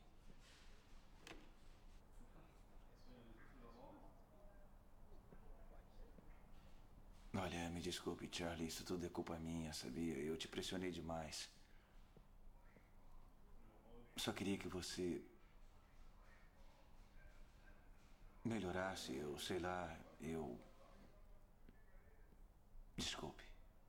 [SPEAKER 5] Olha, me desculpe, Charlie, isso tudo é culpa minha, sabia? Eu te pressionei demais. Só queria que você melhorasse, eu sei lá, Desculpe.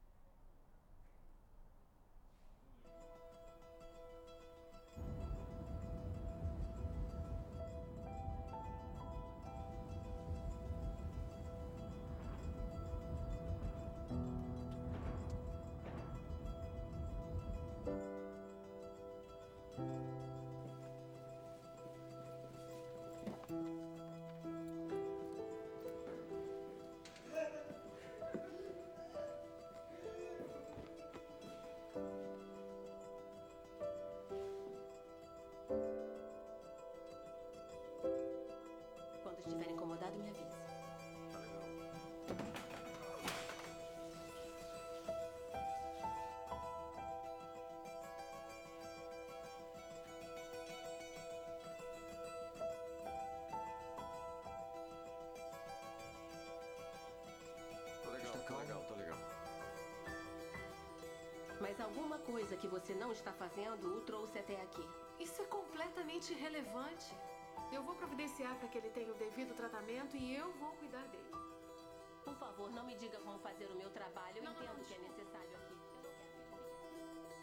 [SPEAKER 9] Quando estiver incomodado, me avise.
[SPEAKER 5] Tô legal.
[SPEAKER 9] Mas alguma coisa que você não está fazendo o trouxe até aqui.
[SPEAKER 12] Isso é completamente irrelevante. Eu vou providenciar para que ele tenha o devido tratamento e eu vou cuidar dele.
[SPEAKER 9] Por favor, não me diga como fazer o meu trabalho. Eu entendo que é necessário aqui. Eu não quero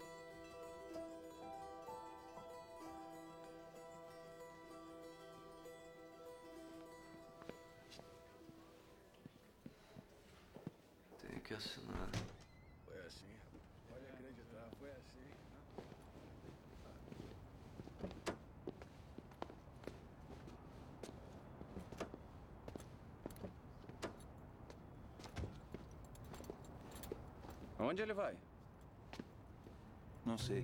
[SPEAKER 15] Tem que assinar.
[SPEAKER 10] Foi assim. Pode acreditar, foi assim.
[SPEAKER 2] Onde ele vai?
[SPEAKER 5] Não sei.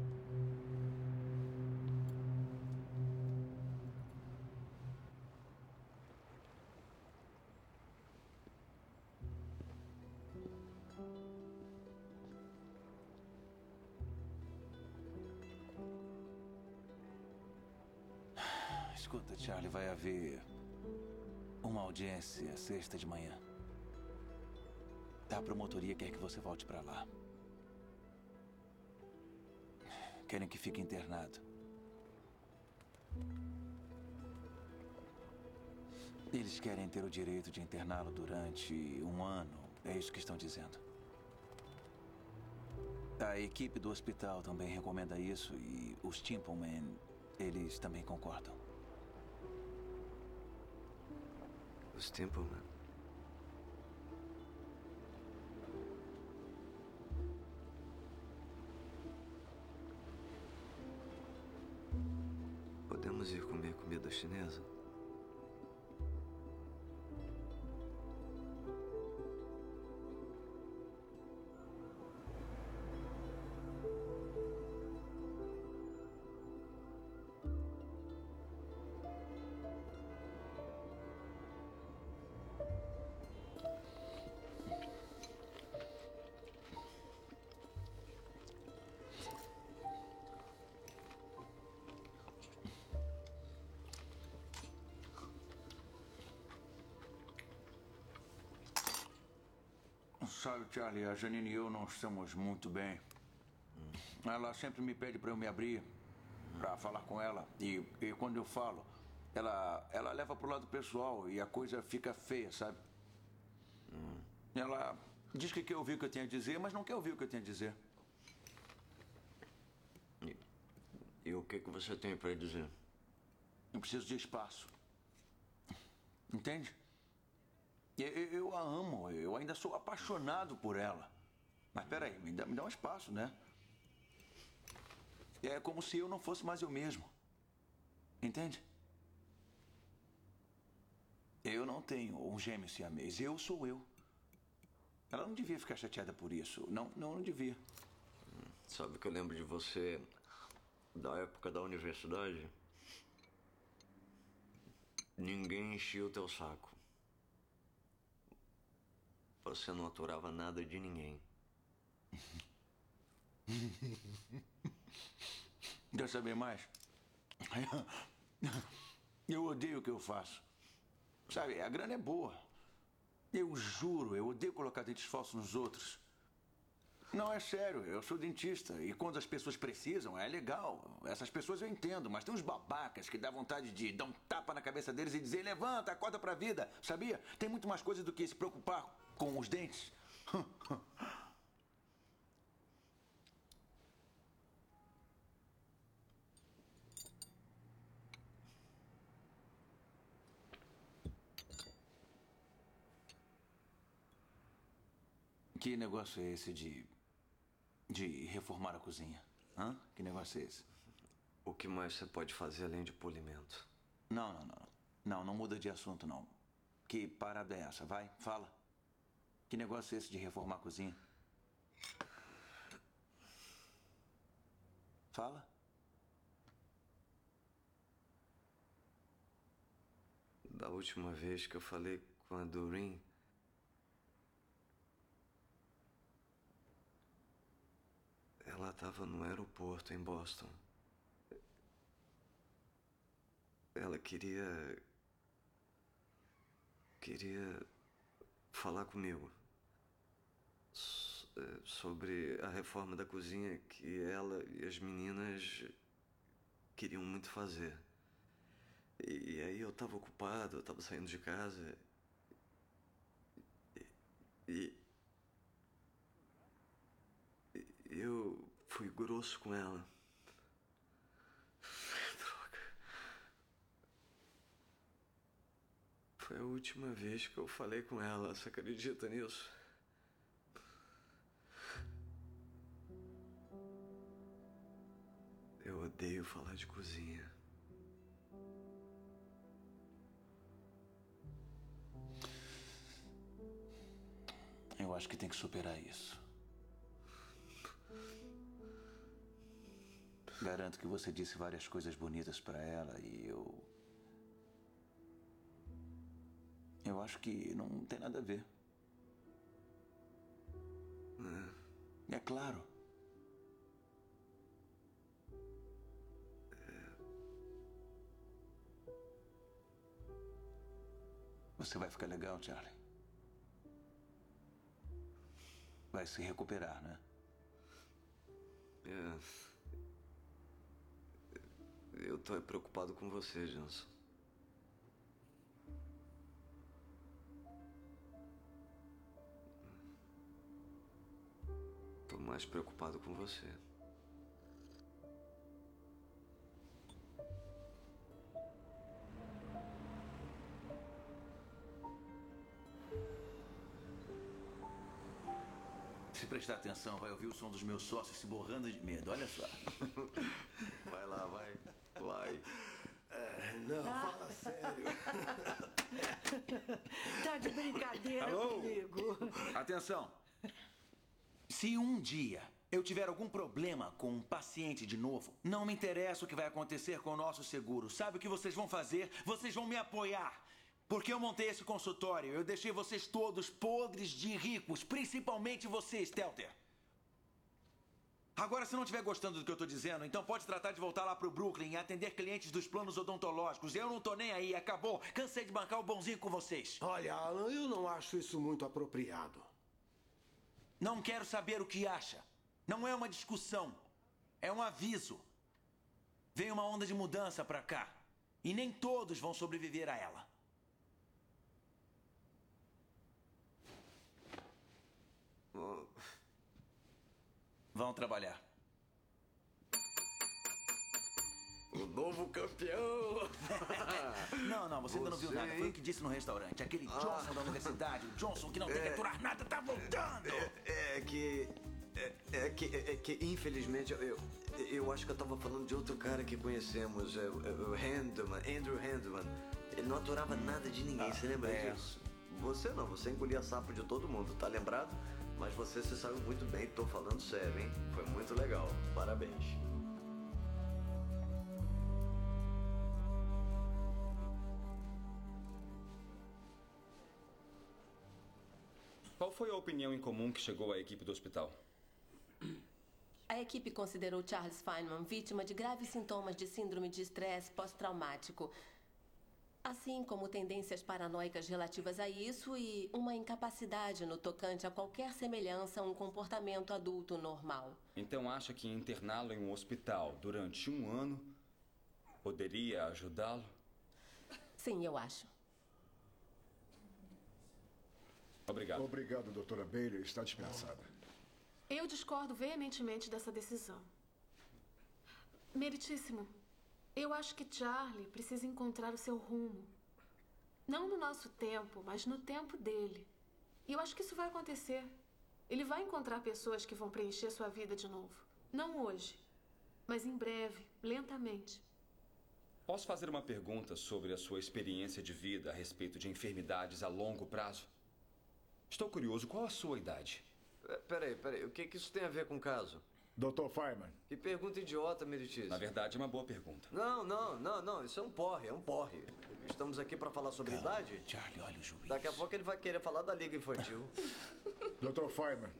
[SPEAKER 5] Escuta, Charlie, vai haver uma audiência sexta de manhã. A promotoria quer que você volte pra lá. Querem que fique internado. Eles querem ter o direito de interná-lo durante 1 ano. É isso que estão dizendo. A equipe do hospital também recomenda isso e os Timpleman, eles também concordam.
[SPEAKER 15] Os Timpleman? Podemos ir comer comida chinesa?
[SPEAKER 5] Sabe, Charlie, a Janine e eu não estamos muito bem. Ela sempre me pede para eu me abrir, para falar com ela. E quando eu falo, ela leva pro lado pessoal e a coisa fica feia, sabe? Ela diz que quer ouvir o que eu tenho a dizer, mas não quer ouvir o que eu tenho a dizer.
[SPEAKER 15] E o que você tem para dizer?
[SPEAKER 5] Eu preciso de espaço. Entende? Eu a amo, eu ainda sou apaixonado por ela. Mas peraí, me dá um espaço, né? É como se eu não fosse mais eu mesmo. Entende? Eu não tenho um gêmeo siamês, eu sou eu. Ela não devia ficar chateada por isso. Não devia.
[SPEAKER 15] Sabe que eu lembro de você da época da universidade? Ninguém enchia o teu saco. Você não aturava nada de ninguém.
[SPEAKER 5] Quer saber mais? Eu odeio o que eu faço. Sabe, a grana é boa. Eu juro, eu odeio colocar dentes falsos nos outros. Não, é sério, eu sou dentista. E quando as pessoas precisam, é legal. Essas pessoas eu entendo, mas tem uns babacas que dá vontade de dar um tapa na cabeça deles e dizer: levanta, acorda pra vida, sabia? Tem muito mais coisa do que se preocupar com os dentes. Que negócio é esse de reformar a cozinha? Hã? Que negócio é esse?
[SPEAKER 15] O que mais você pode fazer além de polimento?
[SPEAKER 5] Não. Não muda de assunto, não. Que parada é essa? Vai, fala. Que negócio é esse de reformar a cozinha? Fala.
[SPEAKER 15] Da última vez que eu falei com a Doreen, ela estava no aeroporto em Boston. Ela queria falar comigo sobre a reforma da cozinha que ela e as meninas queriam muito fazer. E aí eu estava ocupado, eu estava saindo de casa e eu fui grosso com ela. Droga. Foi a última vez que eu falei com ela. Você acredita nisso? Eu odeio falar de cozinha.
[SPEAKER 5] Eu acho que tem que superar isso. Garanto que você disse várias coisas bonitas pra ela e eu acho que não tem nada a ver. É claro. Você vai ficar legal, Charlie. Vai se recuperar, né?
[SPEAKER 15] Eu tô preocupado com você, Johnson. Tô mais preocupado com você.
[SPEAKER 5] Se prestar atenção, vai ouvir o som dos meus sócios se borrando de medo. Olha só.
[SPEAKER 15] Vai lá, vai.
[SPEAKER 3] Não, fala sério.
[SPEAKER 8] Tá de brincadeira
[SPEAKER 5] Alô?
[SPEAKER 8] comigo.
[SPEAKER 5] Atenção. Se um dia eu tiver algum problema com um paciente de novo, não me interessa o que vai acontecer com o nosso seguro. Sabe o que vocês vão fazer? Vocês vão me apoiar. Porque eu montei esse consultório, eu deixei vocês todos podres de ricos, principalmente você, Stelter. Agora, se não estiver gostando do que eu estou dizendo, então pode tratar de voltar lá pro Brooklyn e atender clientes dos planos odontológicos. Eu não tô nem aí, acabou. Cansei de bancar o bonzinho com vocês.
[SPEAKER 3] Olha, Alan, eu não acho isso muito apropriado.
[SPEAKER 5] Não quero saber o que acha. Não é uma discussão. É um aviso. Vem uma onda de mudança pra cá. E nem todos vão sobreviver a ela. Vão trabalhar.
[SPEAKER 15] O novo campeão!
[SPEAKER 5] Não, você ainda não viu nada. Foi o que disse no restaurante. Aquele Johnson da universidade, o Johnson que não tem que aturar nada, tá voltando!
[SPEAKER 15] É que infelizmente, eu acho que eu tava falando de outro cara que conhecemos, o Andrew Handeman. Ele não aturava nada de ninguém, você lembra disso? Você não, você engolia sapo de todo mundo, tá lembrado? Mas você se saiu muito bem, tô falando sério, hein? Foi muito legal, parabéns.
[SPEAKER 11] Qual foi a opinião em comum que chegou à equipe do hospital?
[SPEAKER 9] A equipe considerou Charles Feynman vítima de graves sintomas de síndrome de estresse pós-traumático. Assim como tendências paranoicas relativas a isso e uma incapacidade no tocante a qualquer semelhança a um comportamento adulto normal.
[SPEAKER 11] Então acha que interná-lo em um hospital durante 1 ano poderia ajudá-lo?
[SPEAKER 9] Sim, eu acho.
[SPEAKER 11] Obrigado.
[SPEAKER 10] Obrigado, doutora Bailey. Está dispensada.
[SPEAKER 12] Eu discordo veementemente dessa decisão. Meritíssimo, eu acho que Charlie precisa encontrar o seu rumo. Não no nosso tempo, mas no tempo dele. E eu acho que isso vai acontecer. Ele vai encontrar pessoas que vão preencher sua vida de novo. Não hoje, mas em breve, lentamente.
[SPEAKER 11] Posso fazer uma pergunta sobre a sua experiência de vida a respeito de enfermidades a longo prazo? Estou curioso, qual a sua idade?
[SPEAKER 14] Peraí. O que isso tem a ver com o caso?
[SPEAKER 10] Dr. Fireman.
[SPEAKER 14] Que pergunta idiota, Meritíssimo.
[SPEAKER 11] Na verdade, é uma boa pergunta.
[SPEAKER 14] Não. Isso é um porre. Estamos aqui para falar sobre idade?
[SPEAKER 7] Charlie, olha o juiz.
[SPEAKER 14] Daqui a pouco ele vai querer falar da Liga Infantil.
[SPEAKER 10] Dr. Fireman.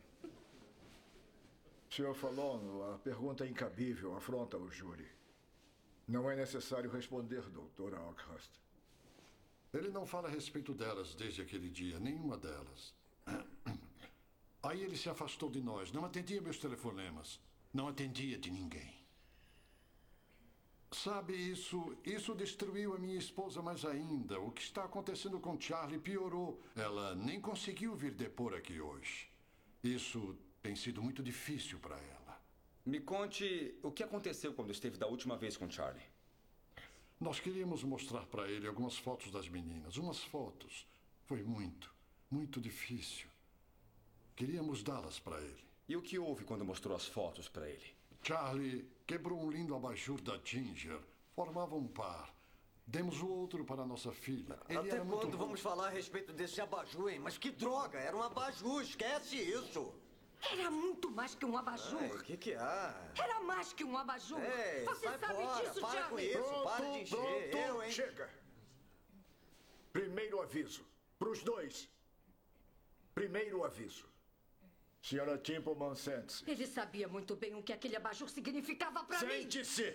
[SPEAKER 10] Sr. Fallon, a pergunta é incabível, afronta o júri. Não é necessário responder, Dr. Oakhurst.
[SPEAKER 13] Ele não fala a respeito delas desde aquele dia, nenhuma delas. Aí ele se afastou de nós, não atendia meus telefonemas, não atendia de ninguém. Sabe, isso destruiu a minha esposa mais ainda. O que está acontecendo com Charlie piorou. Ela nem conseguiu vir depor aqui hoje. Isso tem sido muito difícil para ela.
[SPEAKER 11] Me conte o que aconteceu quando esteve da última vez com Charlie.
[SPEAKER 13] Nós queríamos mostrar para ele algumas fotos das meninas. Umas fotos. Foi muito difícil. Queríamos dá-las para ele.
[SPEAKER 11] E o que houve quando mostrou as fotos para ele?
[SPEAKER 13] Charlie quebrou um lindo abajur da Ginger. Formava um par. Demos o outro para nossa filha.
[SPEAKER 14] Até quando vamos falar a respeito desse abajur, hein? Mas que droga! Era um abajur, esquece isso!
[SPEAKER 8] Era muito mais que um abajur.
[SPEAKER 14] O que há?
[SPEAKER 8] Era mais que um abajur.
[SPEAKER 14] Ei,
[SPEAKER 8] você
[SPEAKER 14] sai
[SPEAKER 8] sabe
[SPEAKER 14] fora,
[SPEAKER 8] disso,
[SPEAKER 14] para
[SPEAKER 8] Charlie.
[SPEAKER 14] com isso, para de encher. Eu, hein?
[SPEAKER 10] Chega. Primeiro aviso. Para os dois. Primeiro aviso. Senhora Templeman, sente-se.
[SPEAKER 8] Ele sabia muito bem o que aquele abajur significava para mim.
[SPEAKER 10] Sente-se!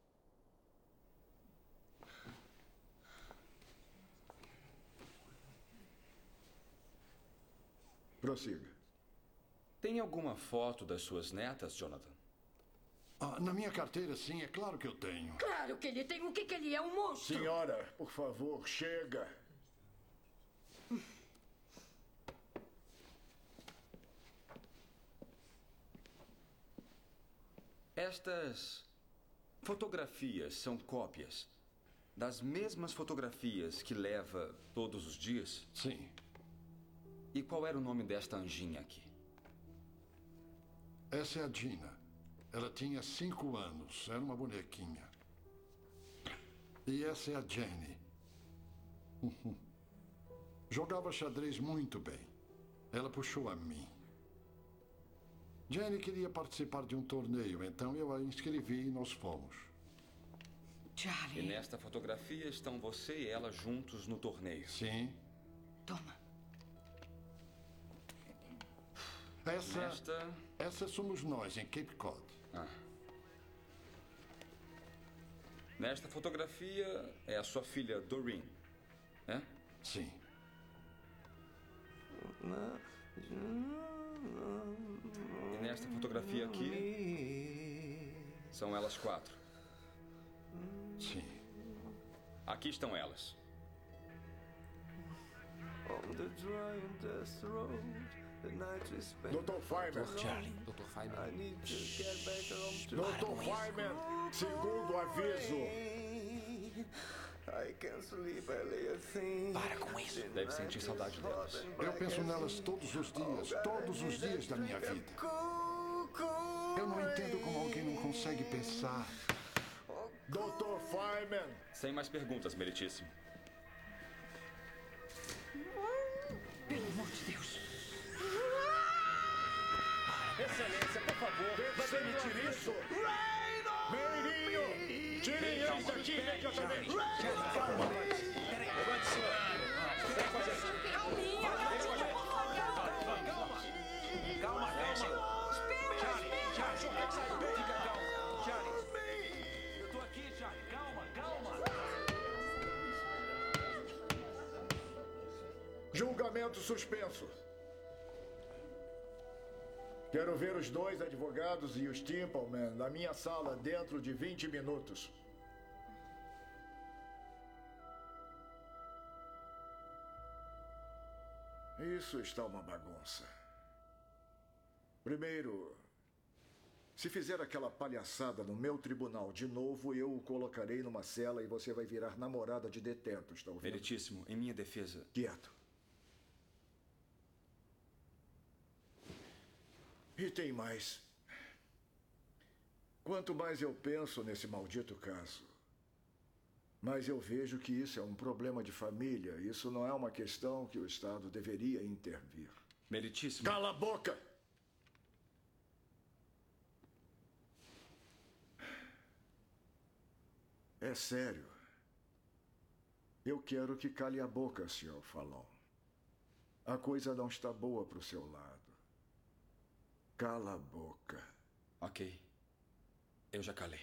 [SPEAKER 10] Prossiga.
[SPEAKER 11] Tem alguma foto das suas netas, Jonathan?
[SPEAKER 13] Na minha carteira, sim, é claro que eu tenho.
[SPEAKER 8] Claro que ele tem. O que ele é? Um monstro.
[SPEAKER 10] Senhora, por favor, chega.
[SPEAKER 11] Estas fotografias são cópias das mesmas fotografias que leva todos os dias?
[SPEAKER 13] Sim.
[SPEAKER 11] E qual era o nome desta anjinha aqui?
[SPEAKER 13] Essa é a Gina. Ela tinha 5 anos. Era uma bonequinha. E essa é a Jenny. Jogava xadrez muito bem. Ela puxou a mim. Jenny queria participar de um torneio, então eu a inscrevi e nós fomos.
[SPEAKER 8] Charlie.
[SPEAKER 11] E nesta fotografia estão você e ela juntos no torneio.
[SPEAKER 13] Sim.
[SPEAKER 8] Toma.
[SPEAKER 13] Essa somos nós, em Cape Cod.
[SPEAKER 11] Nesta fotografia é a sua filha Doreen, é?
[SPEAKER 13] Sim.
[SPEAKER 11] E nesta fotografia aqui são elas 4.
[SPEAKER 13] Sim.
[SPEAKER 11] Aqui estão elas.
[SPEAKER 10] Dr. Fireman.
[SPEAKER 24] Charlie. Dr. Fireman.
[SPEAKER 10] Dr. Fireman, segundo aviso.
[SPEAKER 7] Para com isso.
[SPEAKER 11] Deve sentir saudade delas.
[SPEAKER 13] Eu penso nelas todos os dias da minha vida. Eu não entendo como alguém não consegue pensar.
[SPEAKER 10] Dr. Fireman.
[SPEAKER 11] Sem mais perguntas, meritíssimo.
[SPEAKER 8] Pelo amor de Deus.
[SPEAKER 10] Excelência, por favor, vai permitir isso? Meirinho! Tirem eles daqui imediatamente! Calma! Levante, senhor!
[SPEAKER 8] Calminha,
[SPEAKER 5] Calma. Charlie, fica calmo. Charlie, eu tô aqui, Charlie. Calma.
[SPEAKER 10] Julgamento suspenso. Quero ver os dois advogados e os Timpleman na minha sala dentro de 20 minutos. Isso está uma bagunça. Primeiro, se fizer aquela palhaçada no meu tribunal de novo, eu o colocarei numa cela e você vai virar namorada de detento, está ouvindo?
[SPEAKER 11] Meritíssimo, em minha defesa...
[SPEAKER 10] Quieto. E tem mais. Quanto mais eu penso nesse maldito caso, mais eu vejo que isso é um problema de família. Isso não é uma questão que o Estado deveria intervir.
[SPEAKER 11] Meritíssimo...
[SPEAKER 10] Cala a boca! É sério. Eu quero que cale a boca, Sr. Fallon. A coisa não está boa para o seu lado. Cala a boca.
[SPEAKER 11] Ok. Eu já calei.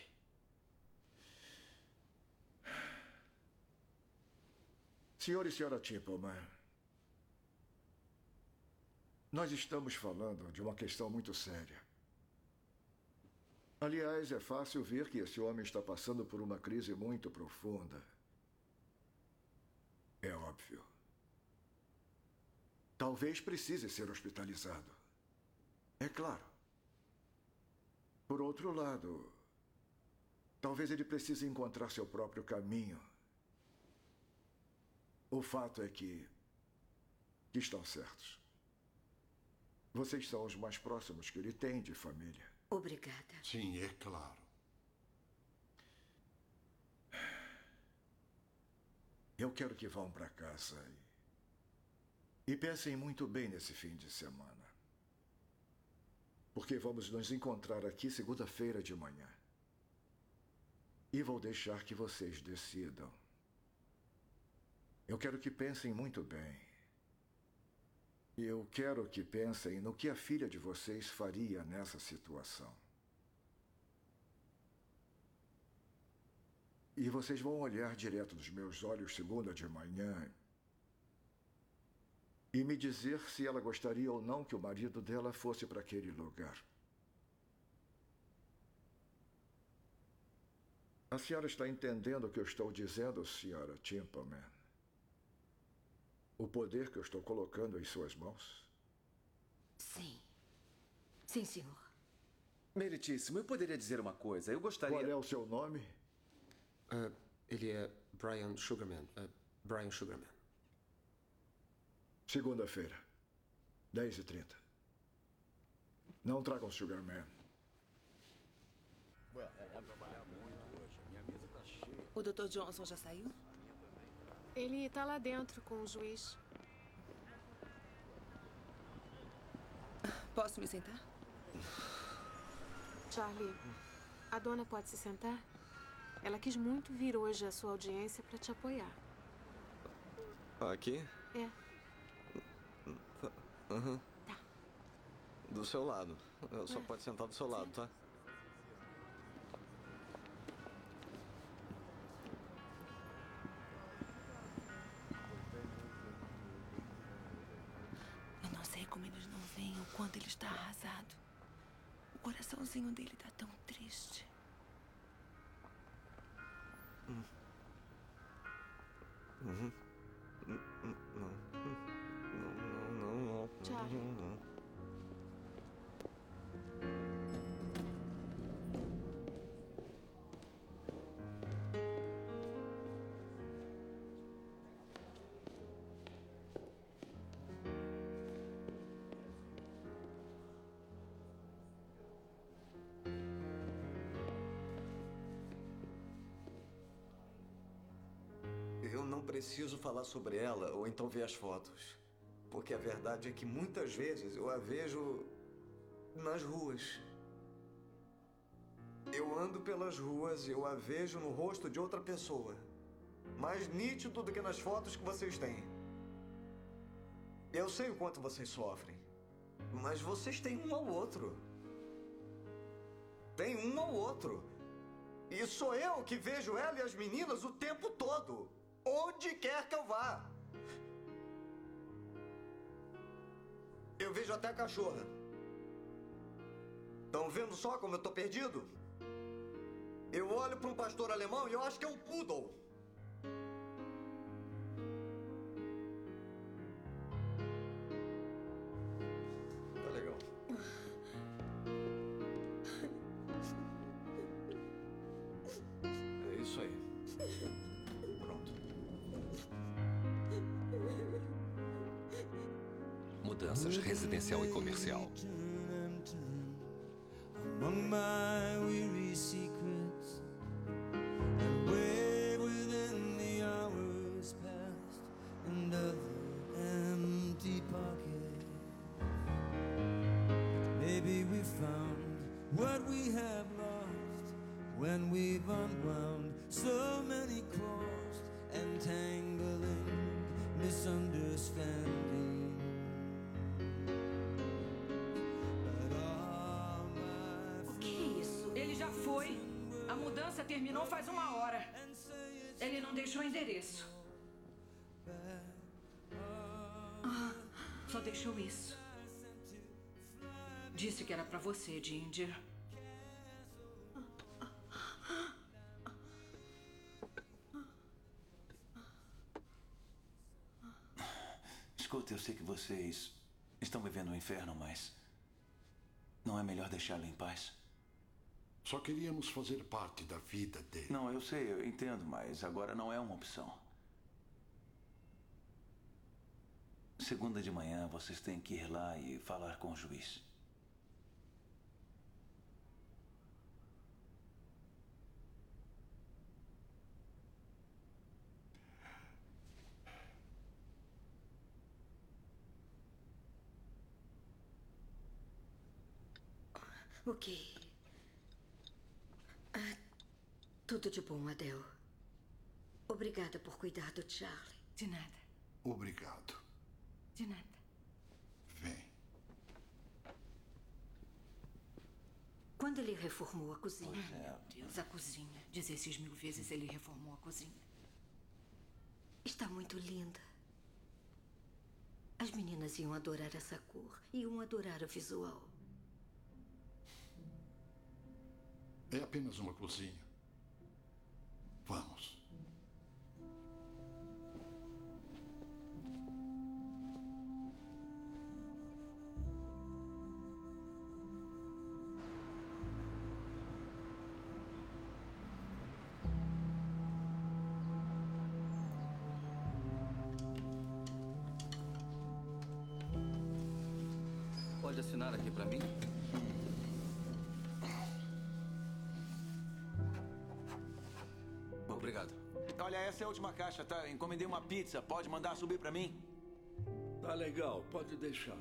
[SPEAKER 10] Senhor e senhora Timpleman, nós estamos falando de uma questão muito séria. Aliás, é fácil ver que esse homem está passando por uma crise muito profunda. É óbvio. Talvez precise ser hospitalizado. É claro. Por outro lado, talvez ele precise encontrar seu próprio caminho. O fato é que estão certos. Vocês são os mais próximos que ele tem de família.
[SPEAKER 6] Obrigada.
[SPEAKER 13] Sim, é claro.
[SPEAKER 10] Eu quero que vão para casa e pensem muito bem nesse fim de semana. Porque vamos nos encontrar aqui segunda-feira de manhã. E vou deixar que vocês decidam. Eu quero que pensem muito bem. E eu quero que pensem no que a filha de vocês faria nessa situação. E vocês vão olhar direto nos meus olhos segunda de manhã e me dizer se ela gostaria ou não que o marido dela fosse para aquele lugar. A senhora está entendendo o que eu estou dizendo, senhora Timpleman? O poder que eu estou colocando em suas mãos?
[SPEAKER 6] Sim. Sim, senhor.
[SPEAKER 2] Meritíssimo, eu poderia dizer uma coisa. Eu gostaria...
[SPEAKER 10] Qual é o seu nome?
[SPEAKER 24] Ele é Brian Sugarman. Brian Sugarman.
[SPEAKER 10] Segunda-feira, 10h30. Não tragam Sugarman.
[SPEAKER 17] O Dr. Johnson já saiu?
[SPEAKER 12] Ele está lá dentro com o juiz.
[SPEAKER 17] Posso me sentar?
[SPEAKER 12] Charlie, a dona pode se sentar? Ela quis muito vir hoje à sua audiência para te apoiar.
[SPEAKER 15] Aqui?
[SPEAKER 12] É.
[SPEAKER 15] Aham.
[SPEAKER 12] Tá.
[SPEAKER 15] Do seu lado. Só pode sentar do seu lado, tá?
[SPEAKER 17] Eu não sei como eles não veem o quanto ele está arrasado. O coraçãozinho dele está tão triste.
[SPEAKER 15] Uhum. Não.
[SPEAKER 12] Charlie.
[SPEAKER 15] Não. Eu não preciso falar sobre ela ou então ver as fotos. Porque a verdade é que muitas vezes eu a vejo nas ruas. Eu ando pelas ruas e eu a vejo no rosto de outra pessoa. Mais nítido do que nas fotos que vocês têm. Eu sei o quanto vocês sofrem. Mas vocês têm um ao outro. Tem um ao outro. E sou eu que vejo ela e as meninas o tempo todo. Onde quer que eu vá.
[SPEAKER 14] Eu vejo até a cachorra. Estão vendo só como eu tô perdido? Eu olho para um pastor alemão e eu acho que é um poodle. Tá legal.
[SPEAKER 15] É isso aí. Pronto.
[SPEAKER 1] Mudanças residencial e comercial.
[SPEAKER 4] Among my weary secrets, and way within the hours past, another empty pocket. Maybe we found what we have lost when we've unwound so many crossed and tangling misunderstandings.
[SPEAKER 8] Foi. A mudança terminou faz 1 hora. Ele não deixou o endereço. Só deixou isso. Disse que era pra você, Ginger.
[SPEAKER 5] Escuta, eu sei que vocês estão vivendo um inferno, mas não é melhor deixá-lo em paz?
[SPEAKER 13] Só queríamos fazer parte da vida dele.
[SPEAKER 5] Não, eu sei, eu entendo, mas agora não é uma opção. Segunda de manhã, vocês têm que ir lá e falar com o juiz.
[SPEAKER 6] Ok. Tudo de bom, Adele. Obrigada por cuidar do Charlie.
[SPEAKER 8] De nada.
[SPEAKER 13] Obrigado.
[SPEAKER 8] De nada.
[SPEAKER 13] Vem.
[SPEAKER 6] Quando ele reformou a cozinha?
[SPEAKER 8] Meu Deus, a cozinha. 16.000 vezes ele reformou a cozinha.
[SPEAKER 6] Está muito linda. As meninas iam adorar essa cor. Iam adorar o visual.
[SPEAKER 13] É apenas uma cozinha. Vamos.
[SPEAKER 15] Pode assinar aqui pra mim?
[SPEAKER 5] Obrigado. Olha, essa é a última caixa, tá? Encomendei uma pizza. Pode mandar subir pra mim?
[SPEAKER 3] Tá legal, pode deixar.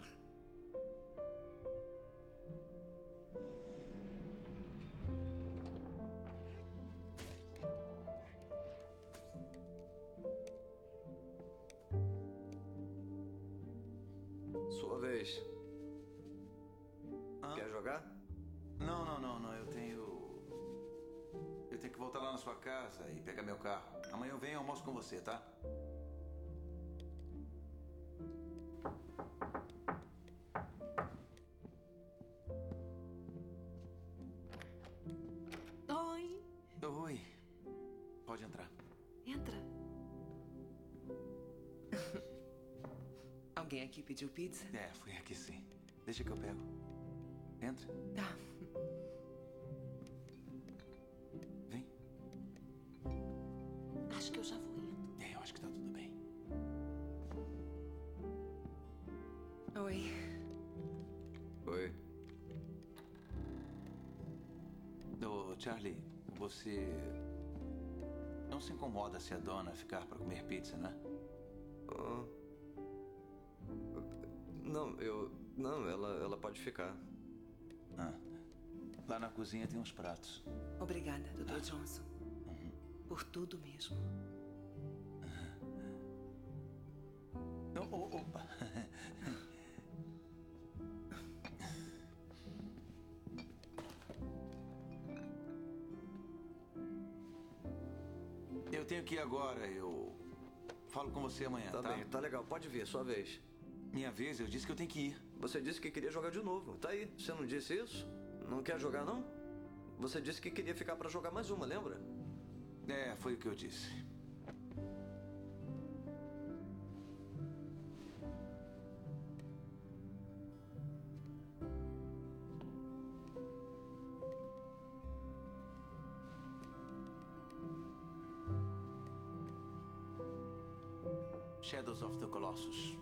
[SPEAKER 15] Sua vez. Quer jogar?
[SPEAKER 5] Não. Eu tenho que voltar lá na sua casa e pegar meu carro. Amanhã eu venho e almoço com você, tá?
[SPEAKER 17] Oi.
[SPEAKER 5] Oi. Pode entrar.
[SPEAKER 17] Entra.
[SPEAKER 18] Alguém aqui pediu pizza?
[SPEAKER 5] É, fui aqui sim. Deixa que eu pego. Entra.
[SPEAKER 18] Tá.
[SPEAKER 5] Vem.
[SPEAKER 17] Acho que eu já vou indo.
[SPEAKER 5] Eu acho que tá tudo bem.
[SPEAKER 18] Oi.
[SPEAKER 15] Oi.
[SPEAKER 5] Ô, Charlie, você não se incomoda se a dona ficar pra comer pizza, né?
[SPEAKER 15] Não, ela pode ficar.
[SPEAKER 5] Lá na cozinha tem uns pratos.
[SPEAKER 18] Obrigada, Dr. Johnson. Por tudo mesmo.
[SPEAKER 5] Opa. Eu tenho que ir agora. Eu falo com você amanhã, tá?
[SPEAKER 15] Tá bem, tá legal. Pode vir, sua vez.
[SPEAKER 5] Minha vez? Eu disse que eu tenho que ir.
[SPEAKER 15] Você disse que queria jogar de novo. Tá aí, você não disse isso? Não quer jogar, não? Você disse que queria ficar pra jogar mais uma, lembra?
[SPEAKER 5] É, foi o que eu disse. Shadows of the Colossus.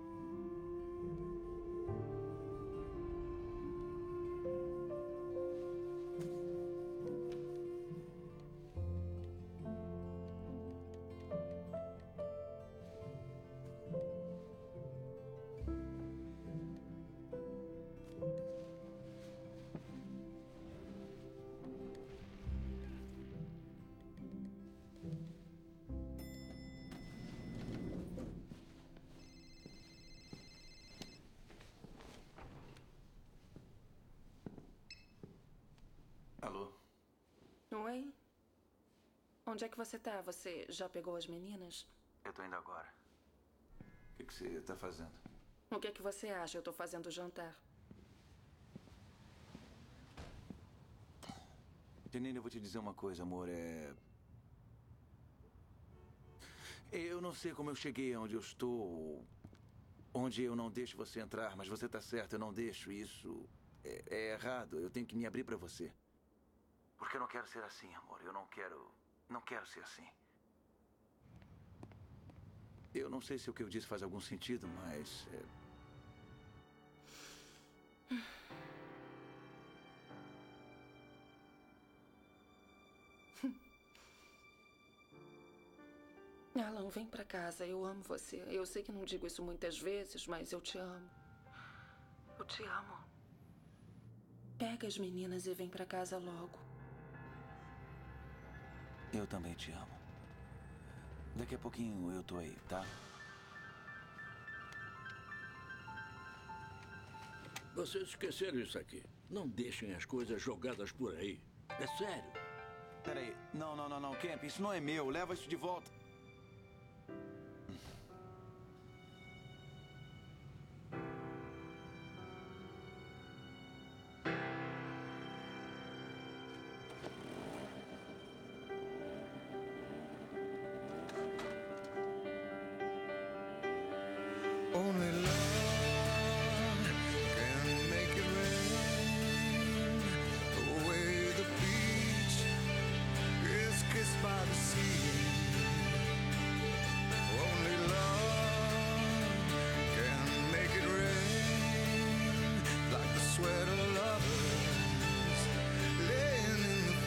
[SPEAKER 5] Alô?
[SPEAKER 12] Oi? Onde é que você tá? Você já pegou as meninas?
[SPEAKER 5] Eu tô indo agora. O que você tá fazendo?
[SPEAKER 12] O que é que você acha? Eu tô fazendo jantar.
[SPEAKER 5] Janine, eu vou te dizer uma coisa, amor. Eu não sei como eu cheguei onde eu estou, onde eu não deixo você entrar, mas você tá certo, eu não deixo. Isso é errado. Eu tenho que me abrir pra você. Porque eu não quero ser assim, amor. Eu não quero ser assim. Eu não sei se o que eu disse faz algum sentido, mas...
[SPEAKER 12] Alan, vem pra casa. Eu amo você. Eu sei que não digo isso muitas vezes, mas eu te amo. Eu te amo. Pega as meninas e vem pra casa logo.
[SPEAKER 5] Eu também te amo. Daqui a pouquinho eu tô aí, tá?
[SPEAKER 3] Vocês esqueceram isso aqui. Não deixem as coisas jogadas por aí. É sério.
[SPEAKER 5] Peraí. Não, Camp. Isso não é meu. Leva isso de volta.
[SPEAKER 4] Only love can make it rain. The way the beach is kissed by the sea. Only love can make it rain. Like the sweat of lovers laying in the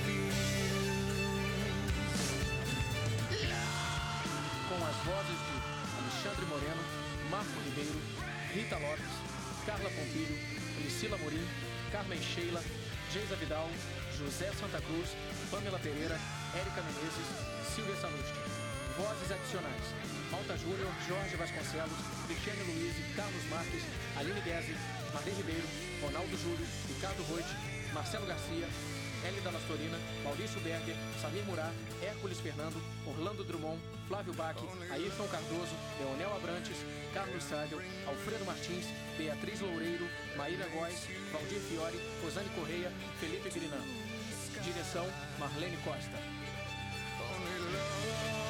[SPEAKER 4] fields.
[SPEAKER 16] Com as vozes de Alexandre Moreno, Marco Ribeiro, Rita Lopes, Carla Pompilho, Priscila Morim, Carmen Sheila, Geisa Vidal, José Santa Cruz, Pamela Pereira, Érica Menezes, Silvia Sanusti. Vozes adicionais: Malta Júnior, Jorge Vasconcelos, Cristiane Luiz, Carlos Marques, Aline Guese, Marlene Ribeiro, Ronaldo Júlio, Ricardo Voit, Marcelo Garcia, Hélida Nastorina, Maurício Berger, Samir Murat, Hércules Fernando, Orlando Drummond, Flávio Bach, Ayrton Cardoso, Leonel Abrantes, Carlos Ságel, Alfredo Martins, Beatriz Loureiro, Maíra Góes, Valdir Fiore, Rosane Correia, Felipe Grinan. Direção: Marlene Costa.
[SPEAKER 4] Only love